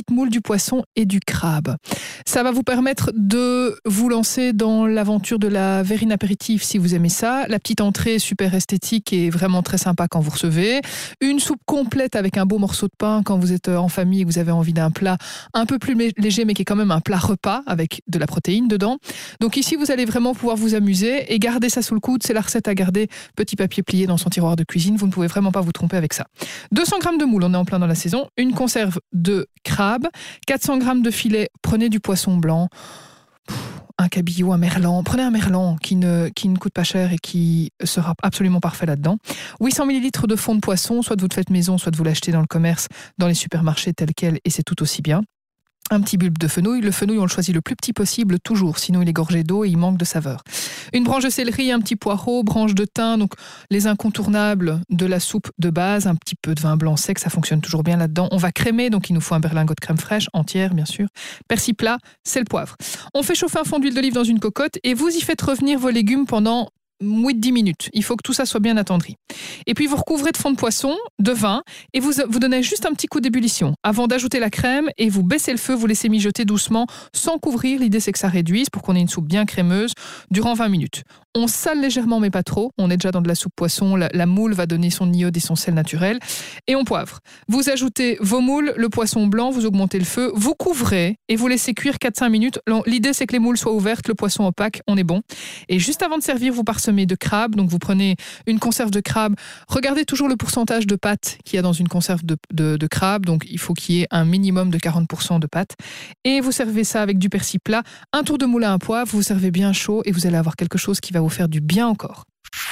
cette moule, du poisson et du crabe. Ça va vous permettre de vous lancer dans l'aventure de la verrine apéritif si vous aimez ça. La petite entrée super esthétique et vraiment très sympa quand vous recevez. Une soupe complète avec un beau morceau de pain quand vous êtes en famille et que vous avez envie d'un plat un peu plus léger mais qui est quand même un plat repas avec de la protéine dedans. Donc ici, vous allez vraiment pouvoir vous amuser et garder ça sous le coude. C'est la recette à garder. Petit papier plié dans son tiroir de cuisine. Vous ne pouvez vraiment pas vous tromper avec ça. deux cents grammes de moule, on est en plein dans la saison. Une conserve de crabe. quatre cents grammes de filet. Prenez du poisson blanc. Un cabillaud, un merlan. Prenez un merlan qui ne, qui ne coûte pas cher et qui sera absolument parfait là-dedans. huit cents millilitres de fond de poisson. Soit vous le faites maison, soit vous l'achetez dans le commerce, dans les supermarchés tel quel et c'est tout aussi bien. Un petit bulbe de fenouil. Le fenouil, on le choisit le plus petit possible toujours, sinon il est gorgé d'eau et il manque de saveur. Une branche de céleri, un petit poireau, branche de thym, donc les incontournables de la soupe de base, un petit peu de vin blanc sec, ça fonctionne toujours bien là-dedans. On va crémer, donc il nous faut un berlingot de crème fraîche, entière bien sûr. Persil plat, sel, poivre. On fait chauffer un fond d'huile d'olive dans une cocotte et vous y faites revenir vos légumes pendant moins de dix minutes. Il faut que tout ça soit bien attendri. Et puis vous recouvrez de fond de poisson, de vin, et vous, vous donnez juste un petit coup d'ébullition avant d'ajouter la crème et vous baissez le feu, vous laissez mijoter doucement sans couvrir. L'idée c'est que ça réduise pour qu'on ait une soupe bien crémeuse durant vingt minutes. On sale légèrement mais pas trop. On est déjà dans de la soupe poisson. La, la moule va donner son iode et son sel naturel. Et on poivre. Vous ajoutez vos moules, le poisson blanc, vous augmentez le feu, vous couvrez et vous laissez cuire quatre à cinq minutes. L'idée c'est que les moules soient ouvertes, le poisson opaque, on est bon. Et juste avant de servir, vous parsemez de crabe. Donc vous prenez une conserve de crabe. Regardez toujours le pourcentage de pâte qu'il y a dans une conserve de, de, de crabe. Donc il faut qu'il y ait un minimum de quarante pour cent de pâte. Et vous servez ça avec du persil plat, un tour de moule à un poivre, vous servez bien chaud et vous allez avoir quelque chose qui va vous faire du bien encore.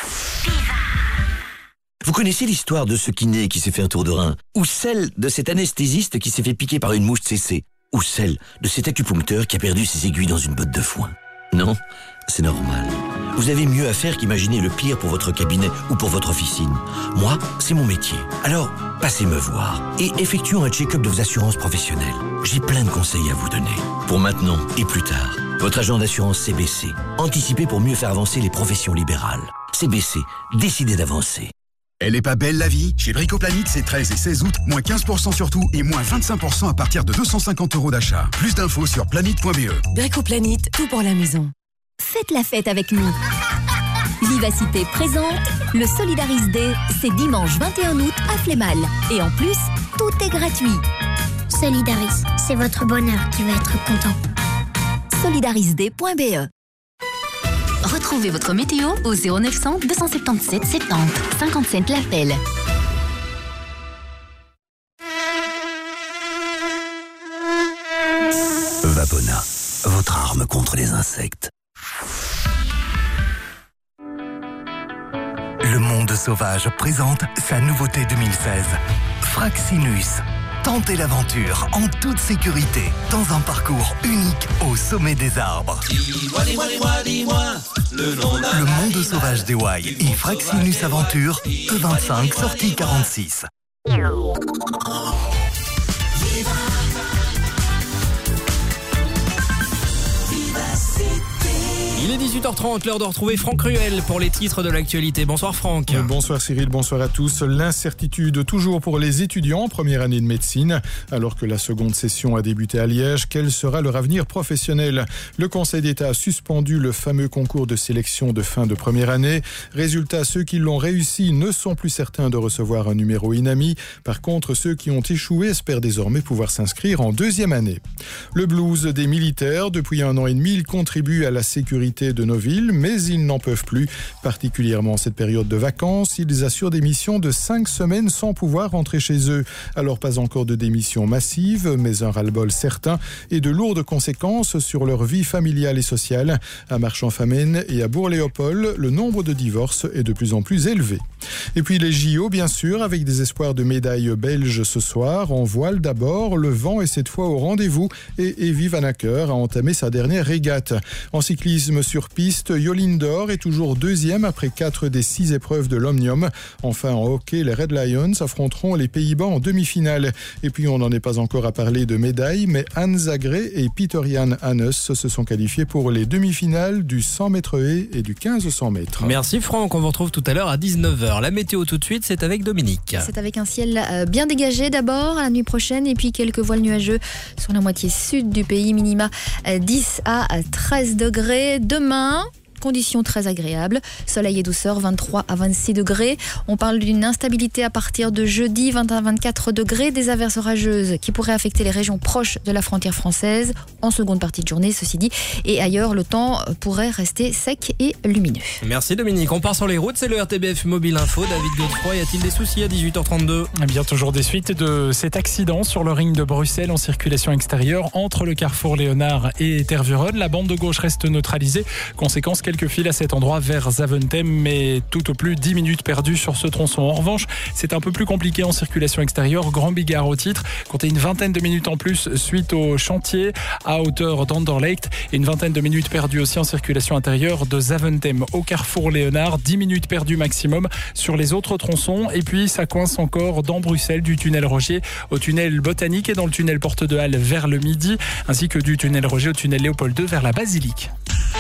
Vous connaissez l'histoire de ce kiné qui s'est fait un tour de rein? Ou celle de cet anesthésiste qui s'est fait piquer par une mouche C C? Ou celle de cet acupuncteur qui a perdu ses aiguilles dans une botte de foin? Non, c'est normal. Vous avez mieux à faire qu'imaginer le pire pour votre cabinet ou pour votre officine. Moi, c'est mon métier. Alors, passez me voir et effectuons un check-up de vos assurances professionnelles. J'ai plein de conseils à vous donner. Pour maintenant et plus tard. Votre agent d'assurance C B C. Anticipez pour mieux faire avancer les professions libérales. C B C, décidez d'avancer. Elle est pas belle la vie? Chez Bricoplanite, c'est treize et seize août, moins quinze pour cent sur tout et moins vingt-cinq pour cent à partir de deux cent cinquante euros d'achat. Plus d'infos sur planite point b e. Bricoplanite, tout pour la maison. Faites la fête avec nous. Vivacité présente le Solidaris Day, c'est dimanche vingt et un août à Flémal. Et en plus, tout est gratuit. Solidaris, c'est votre bonheur qui va être content. solidarisday point b e. Retrouvez votre météo au zéro neuf cents deux cent soixante-dix-sept soixante-dix cinquante-sept l'appel. Vapona, votre arme contre les insectes. Le Monde Sauvage présente sa nouveauté deux mille seize, Fraxinus. Tentez l'aventure en toute sécurité dans un parcours unique au sommet des arbres. Dis-moi, dis-moi, dis-moi, dis-moi, le nom d'un Le Monde Sauvage des Wai et Fraxinus Aventure, E vingt-cinq, sortie quarante-six. Il est dix-huit heures trente, l'heure de retrouver Franck Ruel pour les titres de l'actualité. Bonsoir Franck. Bonsoir Cyril, bonsoir à tous. L'incertitude toujours pour les étudiants en première année de médecine. Alors que la seconde session a débuté à Liège, quel sera leur avenir professionnel? Le Conseil d'État a suspendu le fameux concours de sélection de fin de première année. Résultat, ceux qui l'ont réussi ne sont plus certains de recevoir un numéro INAMI. Par contre, ceux qui ont échoué espèrent désormais pouvoir s'inscrire en deuxième année. Le blues des militaires, depuis un an et demi, ils contribuent à la sécurité de nos villes, mais ils n'en peuvent plus, particulièrement en cette période de vacances. Ils assurent des missions de cinq semaines sans pouvoir rentrer chez eux. Alors pas encore de démission massive, mais un ras-le-bol certain et de lourdes conséquences sur leur vie familiale et sociale. À Marchand-Famenne et à Bourg-Léopold, le nombre de divorces est de plus en plus élevé. Et puis les J O, bien sûr, avec des espoirs de médailles belges ce soir. En voile d'abord, le vent est cette fois au rendez-vous et Evie Van Acker a entamé sa dernière régate. En cyclisme sur sur piste, Yolindor est toujours deuxième après quatre des six épreuves de l'Omnium. Enfin, en hockey, les Red Lions affronteront les Pays-Bas en demi-finale. Et puis, on n'en est pas encore à parler de médailles, mais Anne Zagré et Peter-Jan Hannes se sont qualifiés pour les demi-finales du cent mètres haies et du quinze cents mètres. Merci Franck, on vous retrouve tout à l'heure à dix-neuf heures. La météo tout de suite, c'est avec Dominique. C'est avec un ciel bien dégagé d'abord à la nuit prochaine et puis quelques voiles nuageux sur la moitié sud du pays, minima dix à treize degrés. Demain, conditions très agréables, soleil et douceur, vingt-trois à vingt-six degrés. On parle d'une instabilité à partir de jeudi, vingt à vingt-quatre degrés, des averses orageuses qui pourraient affecter les régions proches de la frontière française en seconde partie de journée, ceci dit. Et ailleurs, le temps pourrait rester sec et lumineux. Merci Dominique. On part sur les routes, c'est le R T B F Mobile Info. David Godefroy, y a-t-il des soucis à dix-huit heures trente-deux ? Eh bien, toujours des suites de cet accident sur le ring de Bruxelles en circulation extérieure entre le carrefour Léonard et Tervuren. La bande de gauche reste neutralisée. Conséquence, quelques files à cet endroit vers Zaventem, mais tout au plus dix minutes perdues sur ce tronçon. En revanche, c'est un peu plus compliqué en circulation extérieure. Grand Bigard au titre, comptez une vingtaine de minutes en plus suite au chantier à hauteur d'Anderlecht et une vingtaine de minutes perdues aussi en circulation intérieure de Zaventem au carrefour Léonard. dix minutes perdues maximum sur les autres tronçons. Et puis, ça coince encore dans Bruxelles du tunnel Rogier au tunnel Botanique et dans le tunnel Porte de Halle vers le Midi, ainsi que du tunnel Rogier au tunnel Léopold deux vers la Basilique.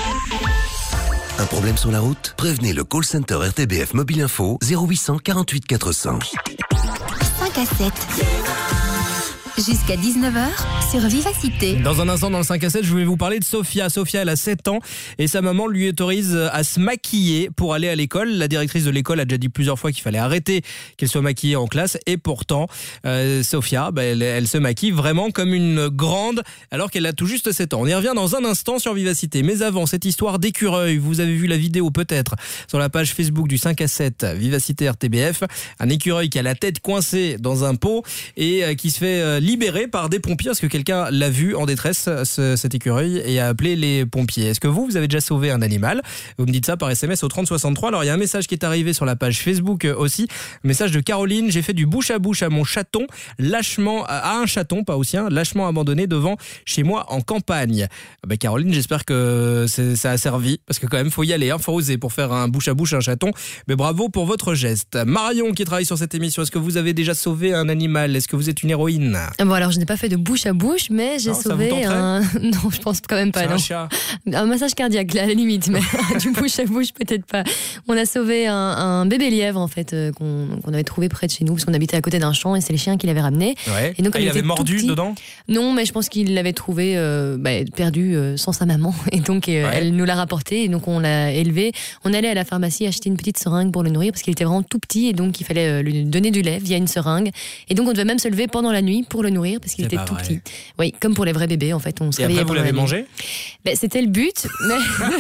Un problème sur la route ? Prévenez le call center R T B F Mobile Info zéro huit cent quarante-huit quatre cents. cinq à sept. Jusqu'à dix-neuf heures sur Vivacité. Dans un instant, dans le cinq à sept, je vais vous parler de Sophia. Sophia, elle a sept ans et sa maman lui autorise à se maquiller pour aller à l'école. La directrice de l'école a déjà dit plusieurs fois qu'il fallait arrêter qu'elle soit maquillée en classe. Et pourtant, euh, Sophia, bah, elle, elle se maquille vraiment comme une grande alors qu'elle a tout juste sept ans. On y revient dans un instant sur Vivacité. Mais avant, cette histoire d'écureuil, vous avez vu la vidéo peut-être sur la page Facebook du cinq à sept Vivacité R T B F. Un écureuil qui a la tête coincée dans un pot et euh, qui se fait euh, libéré par des pompiers parce que quelqu'un l'a vu en détresse, ce, cet écureuil, et a appelé les pompiers. Est-ce que vous, vous avez déjà sauvé un animal ? Vous me dites ça par S M S au trente soixante-trois. Alors il y a un message qui est arrivé sur la page Facebook aussi, un message de Caroline. J'ai fait du bouche à bouche à mon chaton, lâchement, à un chaton, pas au sien, lâchement abandonné devant chez moi en campagne. Ben Caroline, j'espère que ça a servi, parce que quand même faut y aller, hein, faut oser pour faire un bouche à bouche à un chaton. Mais bravo pour votre geste. Marion qui travaille sur cette émission, est-ce que vous avez déjà sauvé un animal ? Est-ce que vous êtes une héroïne ? Bon, alors je n'ai pas fait de bouche à bouche, mais j'ai non, sauvé un. Non, je pense quand même pas. C'est non. un chat. Un massage cardiaque, là, à la limite, mais du bouche à bouche, peut-être pas. On a sauvé un, un bébé lièvre, en fait, euh, qu'on, qu'on avait trouvé près de chez nous, parce qu'on habitait à côté d'un champ et c'est les chiens qui l'avaient ramené. Ouais. Et donc, ah, il avait mordu dedans ? Non, mais je pense qu'il l'avait trouvé euh, bah, perdu euh, sans sa maman. Et donc, euh, ouais. elle nous l'a rapporté. Et donc, on l'a élevé. On allait à la pharmacie acheter une petite seringue pour le nourrir, parce qu'il était vraiment tout petit. Et donc, il fallait euh, lui donner du lait via une seringue. Et donc, on devait même se lever pendant la nuit pour le nourrir, parce qu'il c'est était tout vrai. petit. Oui, comme pour les vrais bébés, en fait. On se et réveillait après, vous l'avez mangé ? Ben, c'était le but, mais...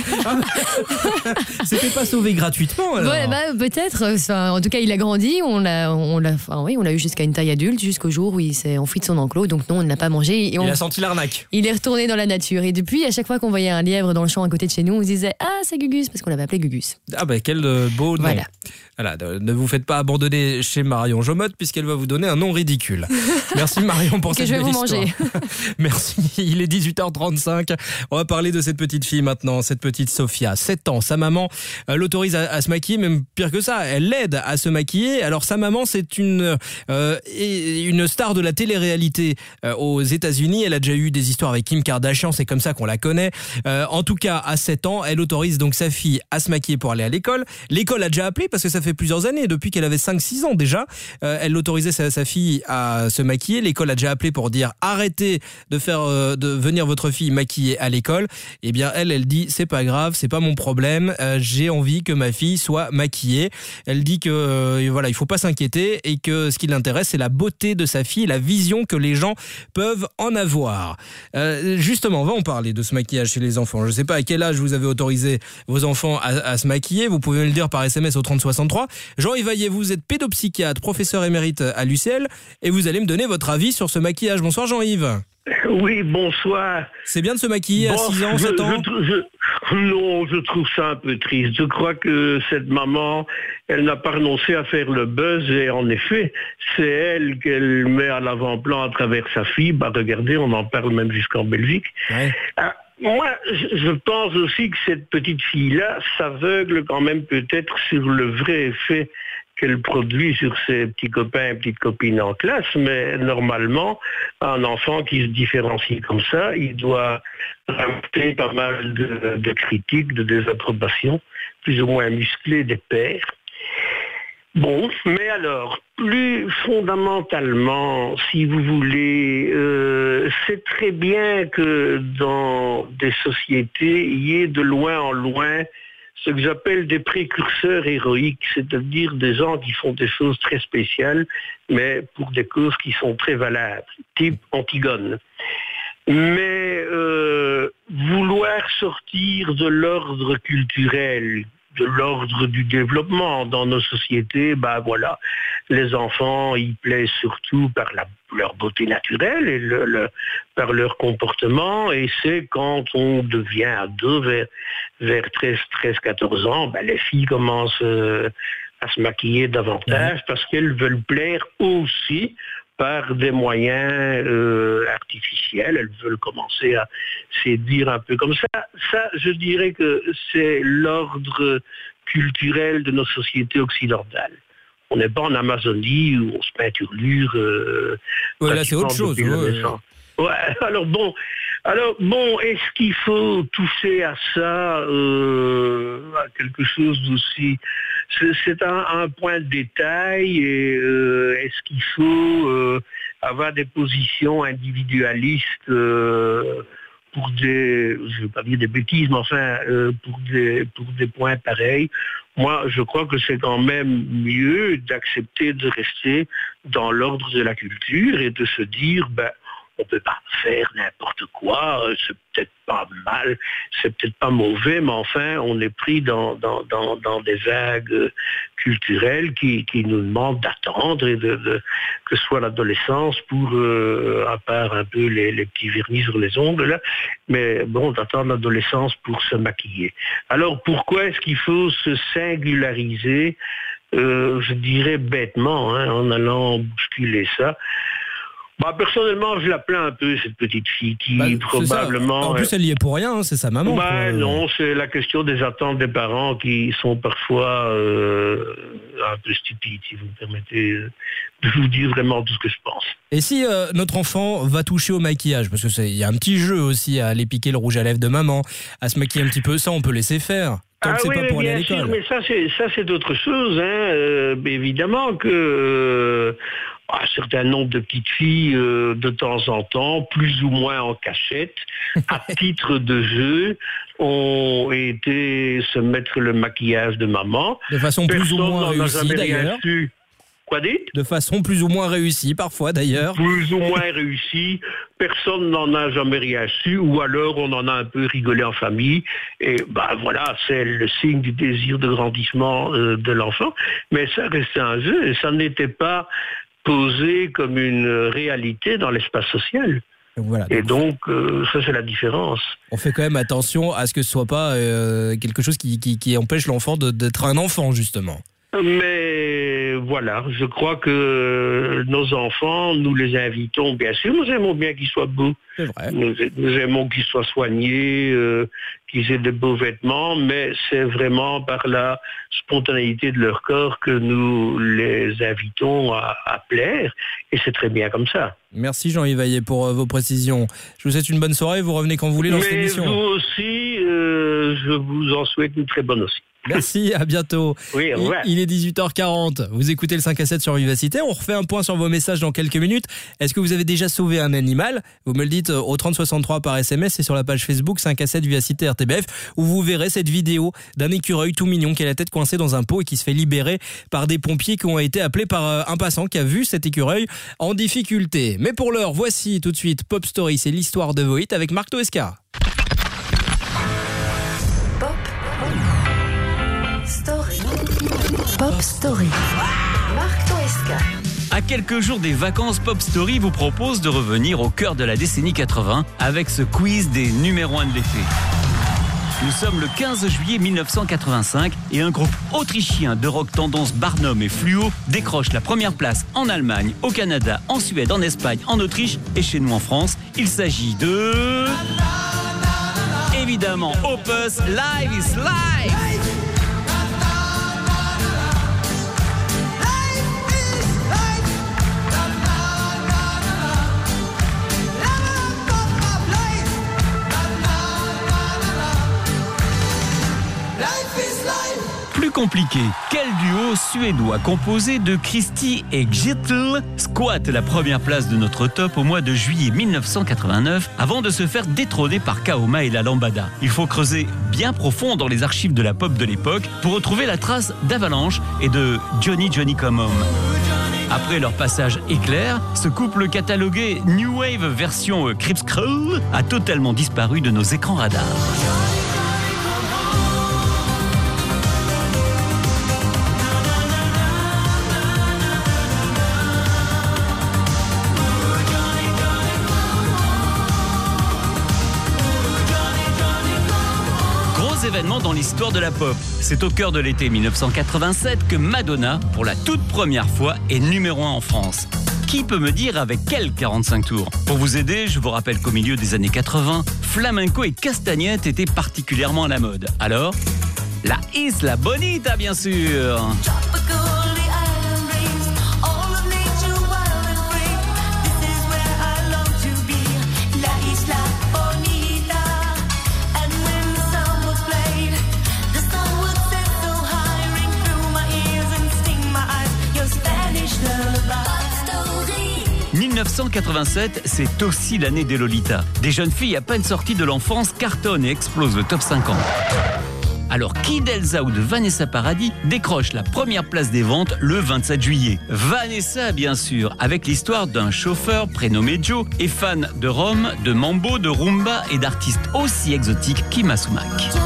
C'était pas sauvé gratuitement, alors. Ouais, bah, peut-être. Enfin, en tout cas, il a grandi. On l'a, on l'a, enfin, oui, on l'a eu jusqu'à une taille adulte, jusqu'au jour où il s'est enfui de son enclos. Donc non, on ne l'a pas mangé. Et on... Il a senti l'arnaque. Il est retourné dans la nature. Et depuis, à chaque fois qu'on voyait un lièvre dans le champ à côté de chez nous, on se disait « Ah, c'est Gugus !» parce qu'on l'avait appelé Gugus. Ah bah quel beau nom. Voilà. Voilà, ne vous faites pas abandonner chez Marion Jomotte puisqu'elle va vous donner un nom ridicule. Merci Marion pour que cette je vais belle vous histoire. manger. Merci, il est dix-huit heures trente-cinq. On va parler de cette petite fille maintenant, cette petite Sophia, sept ans. Sa maman euh, l'autorise à, à se maquiller, même pire que ça, elle l'aide à se maquiller. Alors sa maman, c'est une euh, une star de la télé-réalité euh, aux États-Unis. Elle a déjà eu des histoires avec Kim Kardashian, c'est comme ça qu'on la connaît. Euh, en tout cas, à sept ans, elle autorise donc sa fille à se maquiller pour aller à l'école. L'école a déjà appelé parce que ça fait plusieurs années, depuis qu'elle avait cinq six ans déjà. Euh, elle autorisait sa, sa fille à se maquiller. L'école a déjà appelé pour dire arrêtez de faire euh, de venir votre fille maquillée à l'école. Eh bien elle, elle dit c'est pas grave, c'est pas mon problème. Euh, j'ai envie que ma fille soit maquillée. Elle dit que euh, voilà, il faut pas s'inquiéter et que ce qui l'intéresse c'est la beauté de sa fille, la vision que les gens peuvent en avoir. Euh, justement, on va en parler de ce maquillage chez les enfants. Je sais pas à quel âge vous avez autorisé vos enfants à, à se maquiller. Vous pouvez me le dire par S M S au trente soixante-trois. Jean-Yves Vaillet, vous êtes pédopsychiatre, professeur émérite à l'U C L et vous allez me donner votre avis sur ce maquillage. Bonsoir Jean-Yves. Oui, bonsoir. C'est bien de se maquiller bon, à six ans, je, sept ans je, je, Non, je trouve ça un peu triste. Je crois que cette maman, elle n'a pas renoncé à faire le buzz et en effet, c'est elle qu'elle met à l'avant-plan à travers sa fille. Bah regardez, on en parle même jusqu'en Belgique. Ouais. Ah, Moi, je pense aussi que cette petite fille-là s'aveugle quand même peut-être sur le vrai effet qu'elle produit sur ses petits copains et petites copines en classe, mais normalement, un enfant qui se différencie comme ça, il doit rajouter pas mal de, de critiques, de désapprobations, plus ou moins musclées des pères. Bon, mais alors, plus fondamentalement, si vous voulez, euh, c'est très bien que dans des sociétés, il y ait de loin en loin ce que j'appelle des précurseurs héroïques, c'est-à-dire des gens qui font des choses très spéciales, mais pour des causes qui sont très valables, type Antigone. Mais euh, vouloir sortir de l'ordre culturel, de l'ordre du développement dans nos sociétés, ben voilà, les enfants, ils plaisent surtout par la, leur beauté naturelle et le, le, par leur comportement, et c'est quand on devient ado, vers, vers treize, quatorze ans, ben les filles commencent euh, à se maquiller davantage parce qu'elles veulent plaire aussi par des moyens euh, artificiels, elles veulent commencer à séduire un peu comme ça. Ça, je dirais que c'est l'ordre culturel de nos sociétés occidentales. On n'est pas en Amazonie où on se peinturlure. Euh, ouais, là, c'est autre chose. Ouais. Ouais, alors bon, alors bon, est-ce qu'il faut toucher à ça, euh, à quelque chose d'aussi... C'est, c'est un, un point de détail, et euh, est-ce qu'il faut euh, avoir des positions individualistes euh, pour des, je ne veux pas dire des bêtises, mais enfin, euh, pour des, pour des points pareils? Moi, je crois que c'est quand même mieux d'accepter de rester dans l'ordre de la culture et de se dire, ben, on ne peut pas faire n'importe quoi, c'est peut-être pas mal, c'est peut-être pas mauvais, mais enfin, on est pris dans, dans, dans, dans des vagues culturelles qui, qui nous demandent d'attendre, et de, de, que ce soit l'adolescence pour, euh, à part un peu les, les petits vernis sur les ongles, là, mais bon, d'attendre l'adolescence pour se maquiller. Alors, pourquoi est-ce qu'il faut se singulariser, euh, je dirais bêtement, hein, en allant bousculer ça? Bah, personnellement, je la plains un peu, cette petite fille qui bah, probablement... En plus, elle y est pour rien, hein, c'est sa maman. Bah, non, c'est la question des attentes des parents qui sont parfois euh, un peu stupides, si vous me permettez de vous dire vraiment tout ce que je pense. Et si euh, notre enfant va toucher au maquillage, parce qu'il y a un petit jeu aussi à aller piquer le rouge à lèvres de maman, à se maquiller un petit peu, ça on peut laisser faire. Tant ah que c'est oui, pas pour aller à l'école. Sûr, mais ça c'est, ça, c'est d'autre chose. Hein. Euh, évidemment que... Euh, un certain nombre de petites filles, euh, de temps en temps, plus ou moins en cachette, à titre de jeu, ont été se mettre le maquillage de maman. De façon Personne plus ou moins réussie, d'ailleurs. Su. Quoi dites ? De façon plus ou moins réussie, parfois, d'ailleurs. Plus ou moins réussie. Personne n'en a jamais rien su, ou alors on en a un peu rigolé en famille. Et ben voilà, c'est le signe du désir de grandissement euh, de l'enfant. Mais ça restait un jeu, et ça n'était pas posé comme une réalité dans l'espace social. Donc voilà, donc et donc, euh, ça c'est la différence. On fait quand même attention à ce que ce soit pas euh, quelque chose qui, qui, qui empêche l'enfant de, d'être un enfant, justement. Mais voilà, je crois que nos enfants, nous les invitons, bien sûr, nous aimons bien qu'ils soient beaux. C'est vrai. Nous, nous aimons qu'ils soient soignés, euh, qu'ils aient de beaux vêtements, mais c'est vraiment par la spontanéité de leur corps que nous les invitons à, à plaire, et c'est très bien comme ça. Merci Jean-Yves Vaillet pour euh, vos précisions. Je vous souhaite une bonne soirée, vous revenez quand vous voulez dans mais cette émission. Vous aussi, euh, je vous en souhaite une très bonne aussi. Merci, à bientôt. Oui, au revoir. Il est dix-huit heures quarante. Vous écoutez le cinq à sept sur Vivacité. On refait un point sur vos messages dans quelques minutes. Est-ce que vous avez déjà sauvé un animal ? Vous me le dites au trente soixante-trois par S M S et sur la page Facebook cinq à sept Vivacité R T B F, où vous verrez cette vidéo d'un écureuil tout mignon qui a la tête coincée dans un pot et qui se fait libérer par des pompiers qui ont été appelés par un passant qui a vu cet écureuil en difficulté. Mais pour l'heure, voici tout de suite Pop Story, c'est l'histoire de Vohit avec Marc Toesca. Story. Pop Story. Marc Toesca. À quelques jours des vacances, Pop Story vous propose de revenir au cœur de la décennie quatre-vingts avec ce quiz des numéros un de l'été. Nous sommes le quinze juillet mille neuf cent quatre-vingt-cinq et un groupe autrichien de rock tendance Barnum et Fluo décroche la première place en Allemagne, au Canada, en Suède, en Espagne, en Autriche et chez nous en France. Il s'agit de... évidemment Opus, Live is Live. Plus compliqué, quel duo suédois composé de Christy et Gittel squatte la première place de notre top au mois de juillet mille neuf cent quatre-vingt-neuf avant de se faire détrôner par Kaoma et la Lambada. Il faut creuser bien profond dans les archives de la pop de l'époque pour retrouver la trace d'Avalanche et de Johnny Johnny Come Home. Après leur passage éclair, ce couple catalogué New Wave version Crips Crew a totalement disparu de nos écrans radars. Événement dans l'histoire de la pop. C'est au cœur de l'été mille neuf cent quatre-vingt-sept que Madonna, pour la toute première fois, est numéro un en France. Qui peut me dire avec quel quarante-cinq tours? Pour vous aider, je vous rappelle qu'au milieu des années quatre-vingts, flamenco et castagnette étaient particulièrement à la mode. Alors, la Isla Bonita, bien sûr. mille neuf cent quatre-vingt-sept, c'est aussi l'année des Lolita. Des jeunes filles à peine sorties de l'enfance cartonnent et explosent le top cinquante. Alors, Kid Elsa ou de Vanessa Paradis décroche la première place des ventes le vingt-sept juillet. Vanessa, bien sûr, avec l'histoire d'un chauffeur prénommé Joe et fan de Rome, de mambo, de rumba et d'artistes aussi exotiques qu'Ima Sumac.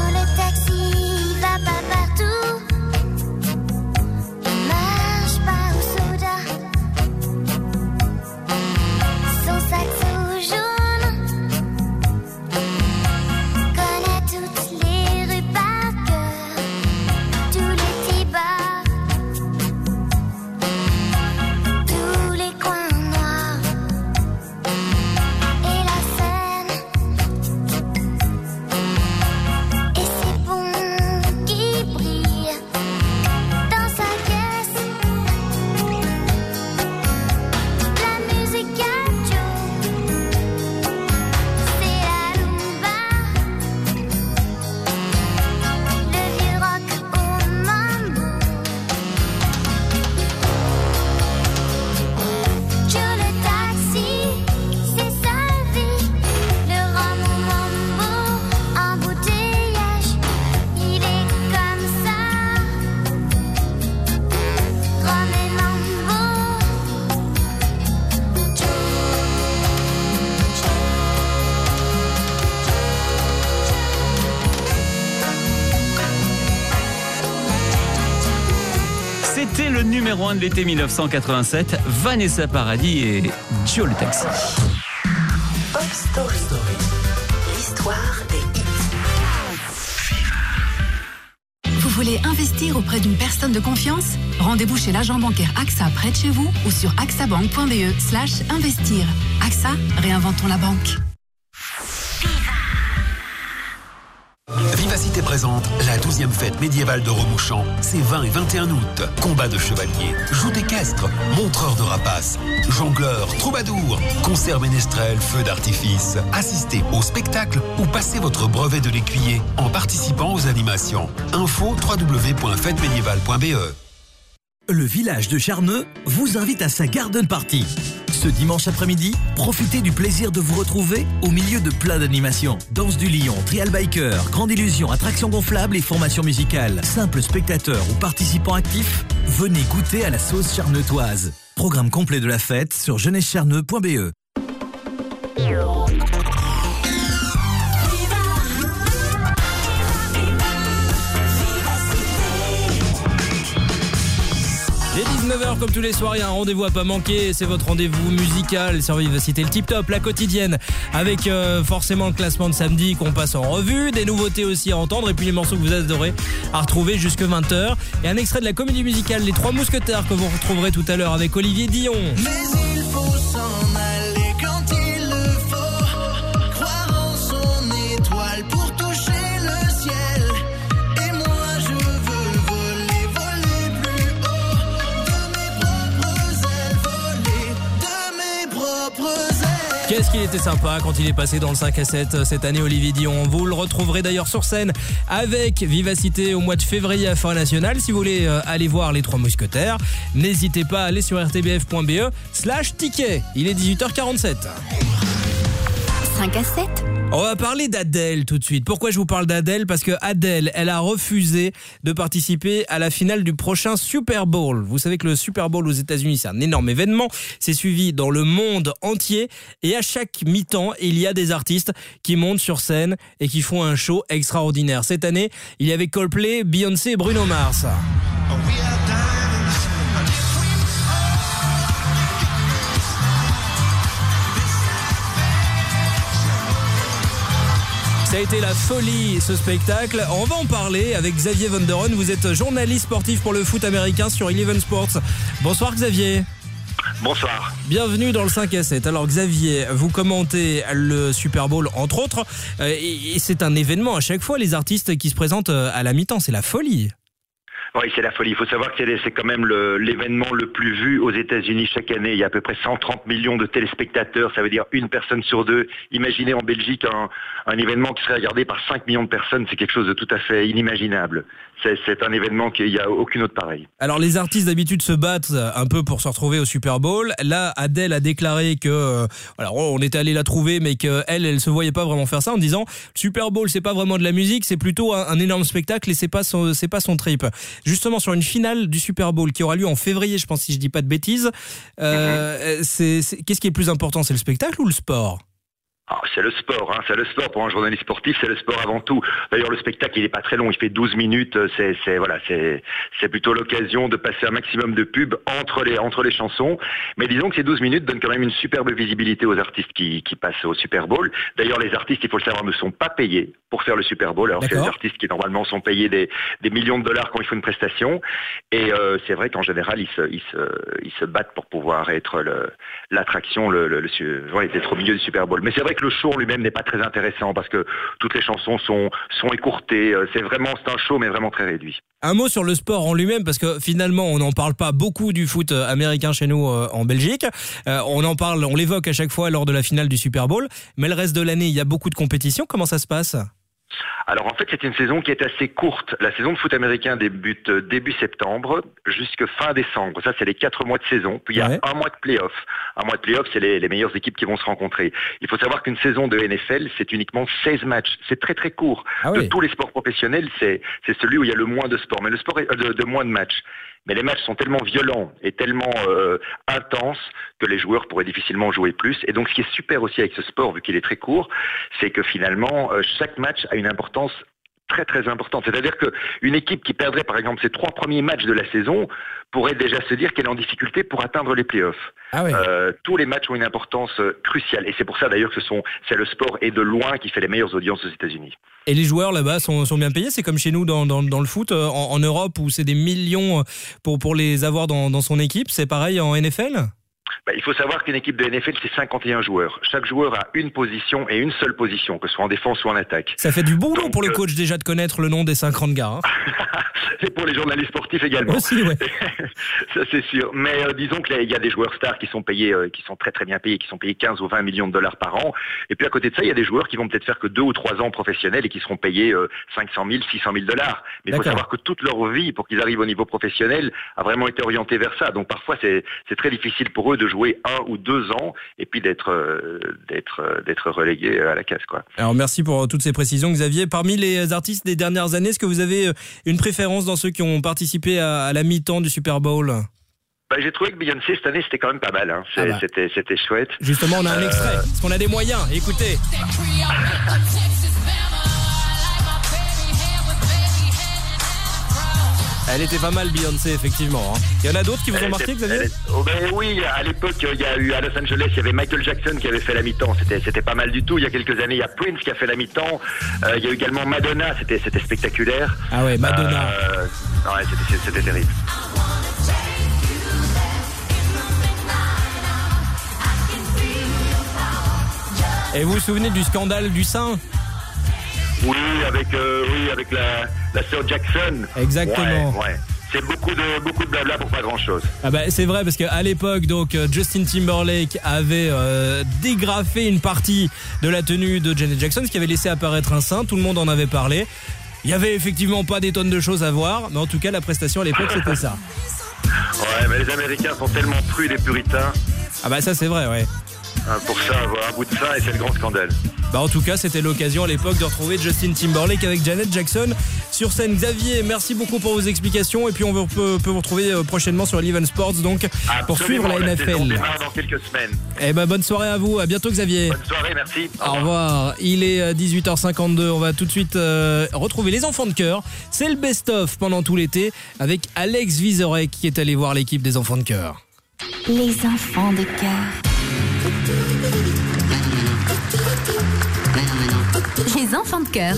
C'était le numéro un de l'été mille neuf cent quatre-vingt-sept, Vanessa Paradis et Joe le Taxi. Pop Story. L'histoire des hits. Vous voulez investir auprès d'une personne de confiance? Rendez-vous chez l'agent bancaire A X A près de chez vous ou sur axabank point b e slash investir. A X A, réinventons la banque. Vivacité présente la douzième fête médiévale de Remouchamp. C'est vingt et vingt et un août. Combat de chevaliers, joutes équestres, montreurs de rapaces, jongleurs, troubadours, concerts ménestrels, feux d'artifice. Assistez au spectacle ou passez votre brevet de l'écuyer en participant aux animations. Info w w w point fête médiévale point b e. Le village de Charneux vous invite à sa garden party. Ce dimanche après-midi, profitez du plaisir de vous retrouver au milieu de plein d'animations. Danse du lion, trial biker, grande illusion, attraction gonflable et formation musicale. Simple spectateur ou participant actif, venez goûter à la sauce charneutoise. Programme complet de la fête sur jeunesse charneux point b e. Dès dix-neuf heures, comme tous les soirs, il y a un rendez-vous à pas manquer. C'est votre rendez-vous musical sur Vivacité, le tip top, la quotidienne, avec euh, forcément le classement de samedi qu'on passe en revue, des nouveautés aussi à entendre, et puis les morceaux que vous adorez à retrouver jusque vingt heures. Et un extrait de la comédie musicale Les Trois Mousquetaires que vous retrouverez tout à l'heure avec Olivier Dion. Mais il faut s'en aller quand il le faut, croire en son étoile pour toucher qu'il était sympa quand il est passé dans le cinq à sept cette année, Olivier Dion. Vous le retrouverez d'ailleurs sur scène avec Vivacité au mois de février à Forêt Nationale. Si vous voulez euh, aller voir les Trois Mousquetaires, n'hésitez pas à aller sur r t b f point b e slash ticket. Il est dix-huit heures quarante-sept. cinq à sept. On va parler d'Adèle tout de suite. Pourquoi je vous parle d'Adèle ? Parce que Adèle, elle a refusé de participer à la finale du prochain Super Bowl. Vous savez que le Super Bowl aux États-Unis, c'est un énorme événement. C'est suivi dans le monde entier. Et à chaque mi-temps, il y a des artistes qui montent sur scène et qui font un show extraordinaire. Cette année, il y avait Coldplay, Beyoncé et Bruno Mars. Ça a été la folie, ce spectacle. On va en parler avec Xavier Vonderon. Vous êtes journaliste sportif pour le foot américain sur Eleven Sports. Bonsoir Xavier. Bonsoir. Bienvenue dans le cinq à sept. Alors Xavier, vous commentez le Super Bowl entre autres. Et c'est un événement à chaque fois, les artistes qui se présentent à la mi-temps. C'est la folie. Oui, c'est la folie. Il faut savoir que c'est, c'est quand même le, l'événement le plus vu aux États-Unis chaque année. Il y a à peu près cent trente millions de téléspectateurs. Ça veut dire une personne sur deux. Imaginez en Belgique un, un événement qui serait regardé par cinq millions de personnes. C'est quelque chose de tout à fait inimaginable. C'est, c'est un événement qu'il n'y a aucune autre pareil. Alors les artistes d'habitude se battent un peu pour se retrouver au Super Bowl. Là, Adèle a déclaré que, euh, alors on était allé la trouver, mais qu'elle, elle se voyait pas vraiment faire ça en disant Super Bowl, c'est pas vraiment de la musique, c'est plutôt un, un énorme spectacle et c'est pas son, c'est pas son trip. Justement sur une finale du Super Bowl qui aura lieu en février, je pense si je dis pas de bêtises. Euh, mm-hmm. c'est, c'est, qu'est-ce qui est le plus important, c'est le spectacle ou le sport ? Ah, c'est le sport, hein, c'est le sport pour un journaliste sportif, c'est le sport avant tout. D'ailleurs, le spectacle, il est pas très long, il fait douze minutes. C'est, c'est voilà, c'est, c'est plutôt l'occasion de passer un maximum de pubs entre les entre les chansons. Mais disons que ces douze minutes donnent quand même une superbe visibilité aux artistes qui qui passent au Super Bowl. D'ailleurs, les artistes, il faut le savoir, ne sont pas payés pour faire le Super Bowl. Alors, D'accord. c'est les artistes qui normalement sont payés des des millions de dollars quand ils font une prestation. Et euh, c'est vrai qu'en général, ils se ils se ils se battent pour pouvoir être le l'attraction, le le, le ouais, être au milieu du Super Bowl. Mais c'est vrai que le show en lui-même n'est pas très intéressant parce que toutes les chansons sont, sont écourtées. C'est vraiment, c'est un show mais vraiment très réduit. Un mot sur le sport en lui-même parce que finalement on n'en parle pas beaucoup du foot américain chez nous euh, en Belgique. Euh, on en parle, on l'évoque à chaque fois lors de la finale du Super Bowl. Mais le reste de l'année, il y a beaucoup de compétitions. Comment ça se passe ? Alors en fait, c'est une saison qui est assez courte. La saison de foot américain débute début septembre jusqu'à fin décembre. Ça, c'est les quatre mois de saison. Puis il y a ouais. un mois de play-off. Un mois de play-off, c'est les, les meilleures équipes qui vont se rencontrer. Il faut savoir qu'une saison de N F L, c'est uniquement seize matchs. C'est très très court. Ah oui. De tous les sports professionnels, c'est, c'est celui où il y a le moins de sport, mais le sport est, de, de moins de matchs. Mais les matchs sont tellement violents et tellement euh, intenses que les joueurs pourraient difficilement jouer plus. Et donc, ce qui est super aussi avec ce sport, vu qu'il est très court, c'est que finalement, euh, chaque match a une importance très très importante. C'est-à-dire qu'une équipe qui perdrait par exemple ses trois premiers matchs de la saison pourrait déjà se dire qu'elle est en difficulté pour atteindre les playoffs. Ah oui. euh, tous les matchs ont une importance euh, cruciale. Et c'est pour ça d'ailleurs que ce sont, c'est le sport et de loin qui fait les meilleures audiences aux États-Unis. Et les joueurs là-bas sont, sont bien payés. C'est comme chez nous dans, dans, dans le foot euh, en, en Europe où c'est des millions pour, pour les avoir dans, dans son équipe. C'est pareil en N F L ? Bah, il faut savoir qu'une équipe de N F L, c'est cinquante et un joueurs. Chaque joueur a une position et une seule position, que ce soit en défense ou en attaque. Ça fait du boulot pour le coach déjà de connaître le nom des cinquante gars. Hein. Et pour les journalistes sportifs également. Aussi, ouais. Ça c'est sûr. Mais euh, disons qu'il y a des joueurs stars qui sont payés, euh, qui sont très très bien payés, qui sont payés quinze ou vingt millions de dollars par an. Et puis à côté de ça, il y a des joueurs qui vont peut-être faire que deux ou trois ans professionnels et qui seront payés euh, cinq cent mille, six cent mille dollars. Mais il faut savoir que toute leur vie, pour qu'ils arrivent au niveau professionnel, a vraiment été orientée vers ça. Donc parfois c'est, c'est très difficile pour eux de jouer un ou deux ans et puis d'être euh, d'être euh, d'être relégués à la casse, quoi. Alors merci pour toutes ces précisions, Xavier. Parmi les artistes des dernières années, est-ce que vous avez une préférence dans ceux qui ont participé à, à la mi-temps du Super Bowl? Bah, j'ai trouvé que Beyoncé cette année c'était quand même pas mal, hein. C'est, ah bah. c'était c'était chouette. Justement, on a un euh... extrait parce qu'on a des moyens. Écoutez. Elle était pas mal, Beyoncé, effectivement. Hein. Il y en a d'autres qui vous ont marqué, Xavier? Oh ben oui, à l'époque, il y a eu à Los Angeles, il y avait Michael Jackson qui avait fait la mi-temps. C'était, c'était pas mal du tout. Il y a quelques années, il y a Prince qui a fait la mi-temps. Euh, il y a eu également Madonna. C'était, c'était spectaculaire. Ah ouais, Madonna. Euh, ouais, c'était, c'était terrible. Et vous vous souvenez du scandale du sein? Oui, avec euh, oui, avec la, la sœur Jackson. Exactement. Ouais, ouais. c'est beaucoup de, beaucoup de blabla pour pas grand-chose. Ah bah, c'est vrai parce qu'à l'époque, donc Justin Timberlake avait euh, dégrafé une partie de la tenue de Janet Jackson, ce qui avait laissé apparaître un sein. Tout le monde en avait parlé. Il y avait effectivement pas des tonnes de choses à voir, mais en tout cas, la prestation à l'époque, c'était ça. Ouais, mais les Américains sont tellement crus, les puritains. Ah bah ça, c'est vrai, ouais. Hein, pour ça, avoir un bout de ça, et c'est le grand scandale. Bah en tout cas, c'était l'occasion à l'époque de retrouver Justin Timberlake avec Janet Jackson sur scène. Xavier, merci beaucoup pour vos explications. Et puis on peut, peut vous retrouver prochainement sur Eleven Sports donc Absolument, pour suivre la, la N F L. On démarre dans quelques semaines. Eh ben bonne soirée à vous. À bientôt Xavier. Bonne soirée, merci. Au revoir. Au revoir. Il est dix-huit heures cinquante-deux. On va tout de suite euh, retrouver les enfants de cœur. C'est le best-of pendant tout l'été avec Alex Vizorek qui est allé voir l'équipe des enfants de cœur. Les enfants de cœur. Les enfants de cœur.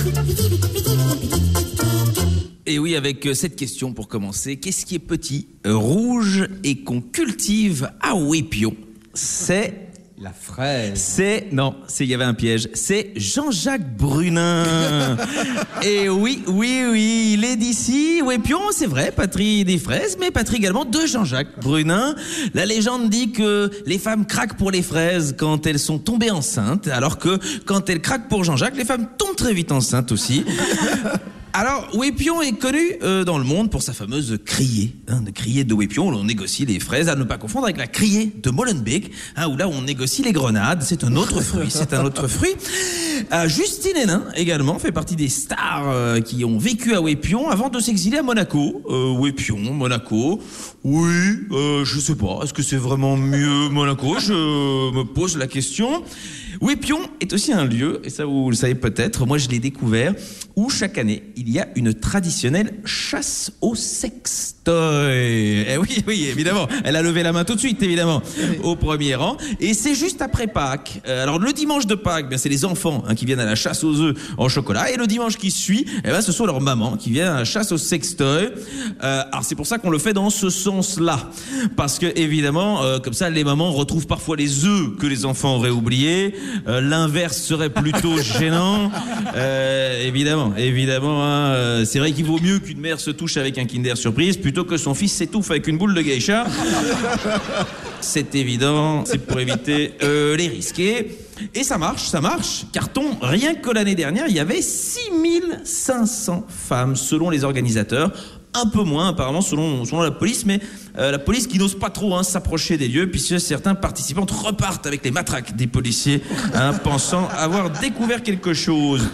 Et oui, avec cette question pour commencer, qu'est-ce qui est petit, rouge et qu'on cultive à Ouépion? C'est... La fraise. C'est... Non, c'est il y avait un piège. C'est Jean-Jacques Brunin. Et oui, oui, oui, il est d'ici. Ouépion, c'est vrai, patrie des fraises, mais patrie également de Jean-Jacques Brunin. La légende dit que les femmes craquent pour les fraises quand elles sont tombées enceintes, alors que quand elles craquent pour Jean-Jacques, les femmes tombent très vite enceintes aussi. Alors, Ouépion est connu euh, dans le monde pour sa fameuse criée. Hein, de criée de Ouépion, où l'on négocie les fraises, à ne pas confondre avec la criée de Molenbeek, hein, où là on négocie les grenades. C'est un autre fruit, c'est un autre fruit. Euh, Justine Hénin, également, fait partie des stars euh, qui ont vécu à Ouépion avant de s'exiler à Monaco. Euh, Ouépion, Monaco, oui, euh, je sais pas, est-ce que c'est vraiment mieux Monaco? Je me pose la question. Ouépion est aussi un lieu, et ça vous le savez peut-être, moi je l'ai découvert, où chaque année il y a une traditionnelle chasse au sextoy. Eh oui, oui, évidemment, elle a levé la main tout de suite, évidemment, au premier rang. Et c'est juste après Pâques. Euh, alors le dimanche de Pâques, bien c'est les enfants hein, qui viennent à la chasse aux œufs en chocolat, et le dimanche qui suit, eh ben, ce sont leurs mamans qui viennent à la chasse au sextoy. Euh, alors c'est pour ça qu'on le fait dans ce sens-là, parce que évidemment, euh, comme ça les mamans retrouvent parfois les œufs que les enfants auraient oubliés. Euh, l'inverse serait plutôt gênant. Euh, évidemment, évidemment, hein, euh, c'est vrai qu'il vaut mieux qu'une mère se touche avec un Kinder Surprise plutôt que son fils s'étouffe avec une boule de geisha. C'est évident, c'est pour éviter euh, les risques. Et ça marche, ça marche. Carton, rien que l'année dernière, il y avait six mille cinq cents femmes selon les organisateurs. Un peu moins apparemment selon, selon la police, mais euh, la police qui n'ose pas trop hein, s'approcher des lieux puisque certains participants repartent avec les matraques des policiers hein, pensant avoir découvert quelque chose.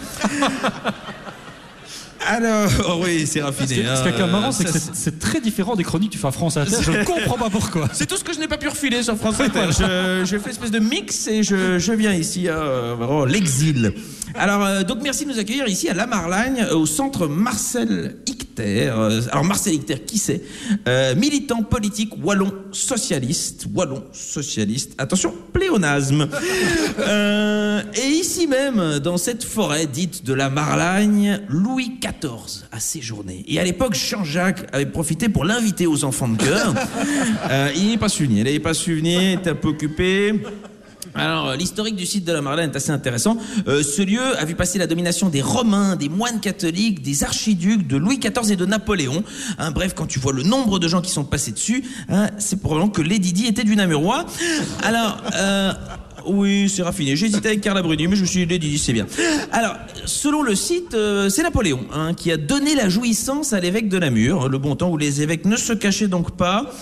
Alors, oh oui, c'est raffiné. Ce qui est quand même marrant, c'est que c'est, c'est très différent des chroniques que tu fais à France Inter. Je ne comprends pas pourquoi. C'est tout ce que je n'ai pas pu refiler sur France Inter. Je, je fais une espèce de mix et je, je viens ici à euh, l'exil. Alors, euh, donc merci de nous accueillir ici à La Marlagne, au centre Marcel Icter. Alors, Marcel Icter, qui c'est euh, militant politique wallon socialiste. Wallon socialiste. Attention, pléonasme. euh, et ici même, dans cette forêt dite de La Marlagne, Louis quatorze a séjourné. Et à l'époque, Jean-Jacques avait profité pour l'inviter aux enfants de cœur. Euh, il n'est pas su venir. Il n'est pas su venir, il était un peu occupé. Alors, l'historique du site de la Marlagne est assez intéressant. Euh, ce lieu a vu passer la domination des Romains, des moines catholiques, des archiducs, de Louis quatorze et de Napoléon. Hein, bref, quand tu vois le nombre de gens qui sont passés dessus, hein, c'est probablement que Lady Di était du Namurois. Alors, euh, oui, c'est raffiné. J'hésitais avec Carla Bruni, mais je me suis dit, Lady Di, c'est bien. Alors, selon le site, euh, c'est Napoléon hein, qui a donné la jouissance à l'évêque de Namur, le bon temps où les évêques ne se cachaient donc pas.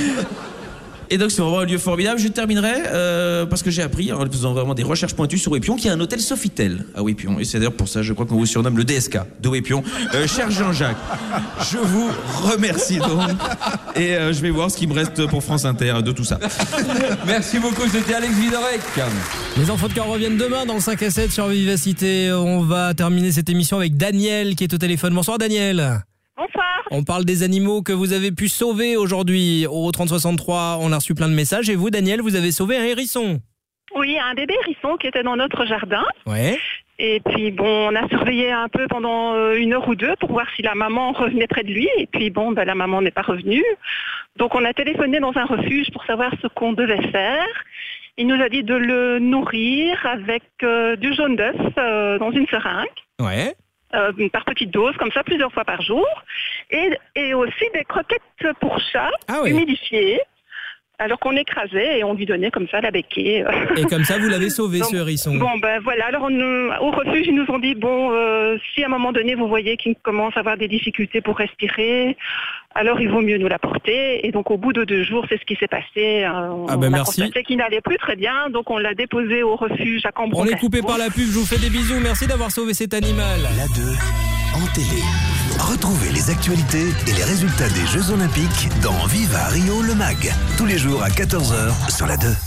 Et donc c'est vraiment un lieu formidable. Je terminerai euh, parce que j'ai appris en faisant vraiment des recherches pointues sur Ouépion qu'il y a un hôtel Sofitel à Ouépion. Et c'est d'ailleurs pour ça, je crois qu'on vous surnomme le D S K de Ouépion. Euh, cher Jean-Jacques, je vous remercie donc. Et euh, je vais voir ce qui me reste pour France Inter de tout ça. Merci beaucoup, c'était Alex Vizorek. Les enfants de cœur reviennent demain dans le cinq à sept sur Vivacité. On va terminer cette émission avec Daniel qui est au téléphone. Bonsoir Daniel. Bonsoir. On parle des animaux que vous avez pu sauver aujourd'hui au trente soixante-trois. On a reçu plein de messages. Et vous, Daniel, vous avez sauvé un hérisson. Oui, un bébé hérisson qui était dans notre jardin. Ouais. Et puis, bon, on a surveillé un peu pendant une heure ou deux pour voir si la maman revenait près de lui. Et puis, bon, ben, la maman n'est pas revenue. Donc, on a téléphoné dans un refuge pour savoir ce qu'on devait faire. Il nous a dit de le nourrir avec euh, du jaune d'œuf euh, dans une seringue. Ouais. euh, par petites doses, comme ça, plusieurs fois par jour. Et, et aussi des croquettes pour chat, ah oui. humidifiées. Alors qu'on écrasait et on lui donnait comme ça la béquille. Et comme ça, vous l'avez sauvé, Donc, ce hérisson. Bon, ben voilà. Alors, on, au refuge, ils nous ont dit, bon, euh, si à un moment donné, vous voyez qu'il commence à avoir des difficultés pour respirer, alors il vaut mieux nous l'apporter. Et donc, au bout de deux jours, c'est ce qui s'est passé. On, ah ben on merci. a constaté qu'il n'allait plus très bien, donc on l'a déposé au refuge à Cambron. On est coupé par la pub, je vous fais des bisous. Merci d'avoir sauvé cet animal. La deux, en télé. Retrouvez les actualités et les résultats des Jeux Olympiques dans Viva Rio le Mag. Tous les jours à quatorze heures sur la deux.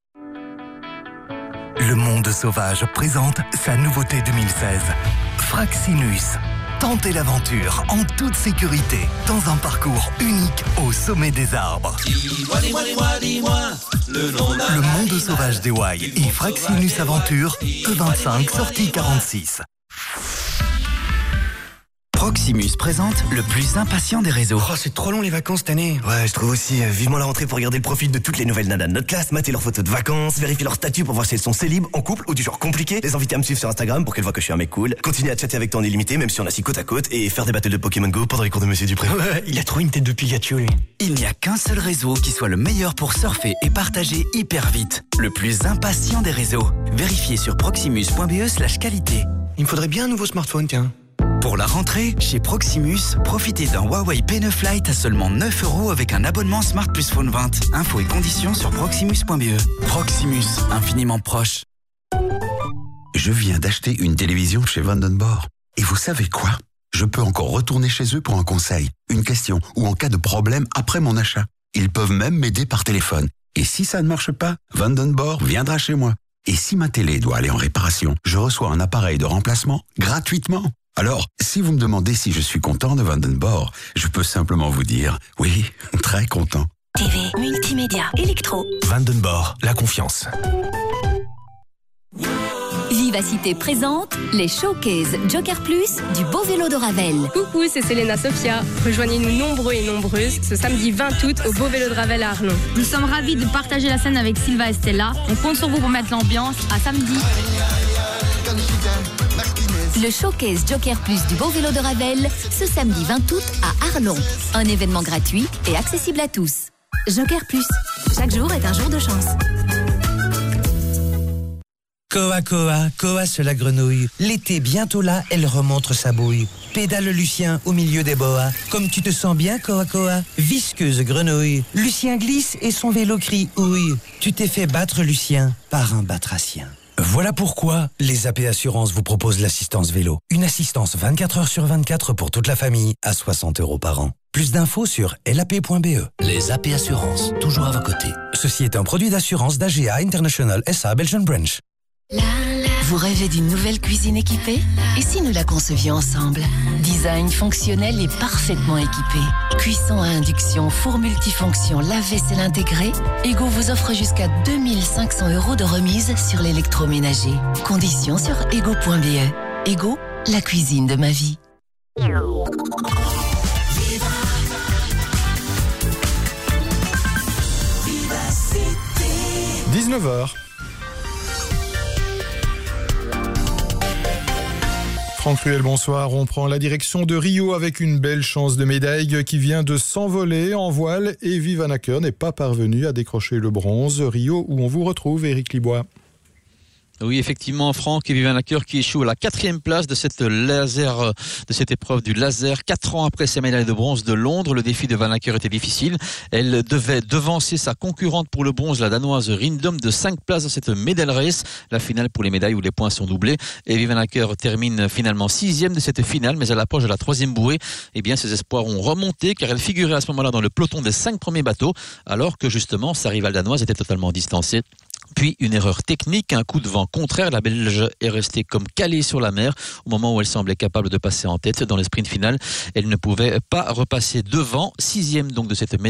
Le Monde Sauvage présente sa nouveauté deux mille seize. Fraxinus. Tentez l'aventure en toute sécurité dans un parcours unique au sommet des arbres. Dis-moi, dis-moi, dis-moi, dis-moi le nom d'un Le Monde Sauvage des Wai et Fraxinus Aventure, E vingt-cinq, sortie quarante-six. Proximus présente le plus impatient des réseaux. Oh, c'est trop long les vacances cette année. Ouais, je trouve aussi. Euh, vivement la rentrée pour regarder le profil de toutes les nouvelles nanas de notre classe, mater leurs photos de vacances, vérifier leur statut pour voir si elles sont célibes, en couple ou du genre compliqué, les inviter à me suivre sur Instagram pour qu'elles voient que je suis un mec cool, continuer à chatter avec toi en illimité même si on est assis côte à côte et faire des battles de Pokémon Go pendant les cours de Monsieur Dupré. Ouais, il a trop une tête de Pikachu lui. Il n'y a qu'un seul réseau qui soit le meilleur pour surfer et partager hyper vite. Le plus impatient des réseaux. Vérifiez sur proximus point b e slash qualité. Il me faudrait bien un nouveau smartphone, tiens. Pour la rentrée, chez Proximus, profitez d'un Huawei P neuf Lite à seulement neuf euros avec un abonnement Smart Plus Phone vingt. Infos et conditions sur proximus point b e. Proximus, infiniment proche. Je viens d'acheter une télévision chez Vandenborg. Et vous savez quoi? Je peux encore retourner chez eux pour un conseil, une question ou en cas de problème après mon achat. Ils peuvent même m'aider par téléphone. Et si ça ne marche pas, Vandenborg viendra chez moi. Et si ma télé doit aller en réparation, je reçois un appareil de remplacement gratuitement. Alors, si vous me demandez si je suis content de Vandenborg, je peux simplement vous dire oui, très content. T V, multimédia, électro. Vandenborg, la confiance. Vivacité présente les Showcase Joker Plus du beau vélo de Ravel. Coucou, c'est Selena Sofia. Rejoignez-nous nombreux et nombreuses ce samedi vingt août au beau vélo de Ravel à Arlon. Nous sommes ravis de partager la scène avec Sylva et Stella. On compte sur vous pour mettre l'ambiance. À samedi. Le Showcase Joker Plus du beau vélo de Ravel, ce samedi vingt août à Arlon. Un événement gratuit et accessible à tous. Joker Plus, chaque jour est un jour de chance. Koa Koa, Koa c'est la grenouille. L'été bientôt là, elle remontre sa bouille. Pédale Lucien au milieu des boas. Comme tu te sens bien, Koa Koa. Visqueuse grenouille. Lucien glisse et son vélo crie ouille. Tu t'es fait battre, Lucien, par un batracien. Voilà pourquoi les A P Assurances vous proposent l'assistance vélo. Une assistance vingt-quatre heures sur vingt-quatre pour toute la famille à soixante euros par an. Plus d'infos sur l a p point b e. Les A P Assurances, toujours à vos côtés. Ceci est un produit d'assurance d'A G A International S A Belgian Branch. Vous rêvez d'une nouvelle cuisine équipée? Et si nous la concevions ensemble? Design fonctionnel et parfaitement équipé. Cuisson à induction, four multifonction, lave-vaisselle intégré. Ego vous offre jusqu'à deux mille cinq cents euros de remise sur l'électroménager. Conditions sur ego point b e. Ego, la cuisine de ma vie. dix-neuf heures. Franck Ruel, bonsoir. On prend la direction de Rio avec une belle chance de médaille qui vient de s'envoler en voile et Vivian Acker n'est pas parvenu à décrocher le bronze. Rio où on vous retrouve, Éric Libois. Oui, effectivement, Franck et Vivian Acker qui échouent à la quatrième place de cette laser, de cette épreuve du laser. Quatre ans après sa médaille de bronze de Londres, le défi de Van Acker était difficile. Elle devait devancer sa concurrente pour le bronze, la danoise Rindom, de cinq places dans cette medal race. La finale pour les médailles où les points sont doublés. Et Vivian Acker termine finalement sixième de cette finale, mais à l'approche de la troisième bouée, eh bien, ses espoirs ont remonté car elle figurait à ce moment-là dans le peloton des cinq premiers bateaux, alors que justement, sa rivale danoise était totalement distancée. Puis une erreur technique, un coup de vent contraire, la Belge est restée comme calée sur la mer au moment où elle semblait capable de passer en tête dans le sprint final. Elle ne pouvait pas repasser devant, sixième donc de cette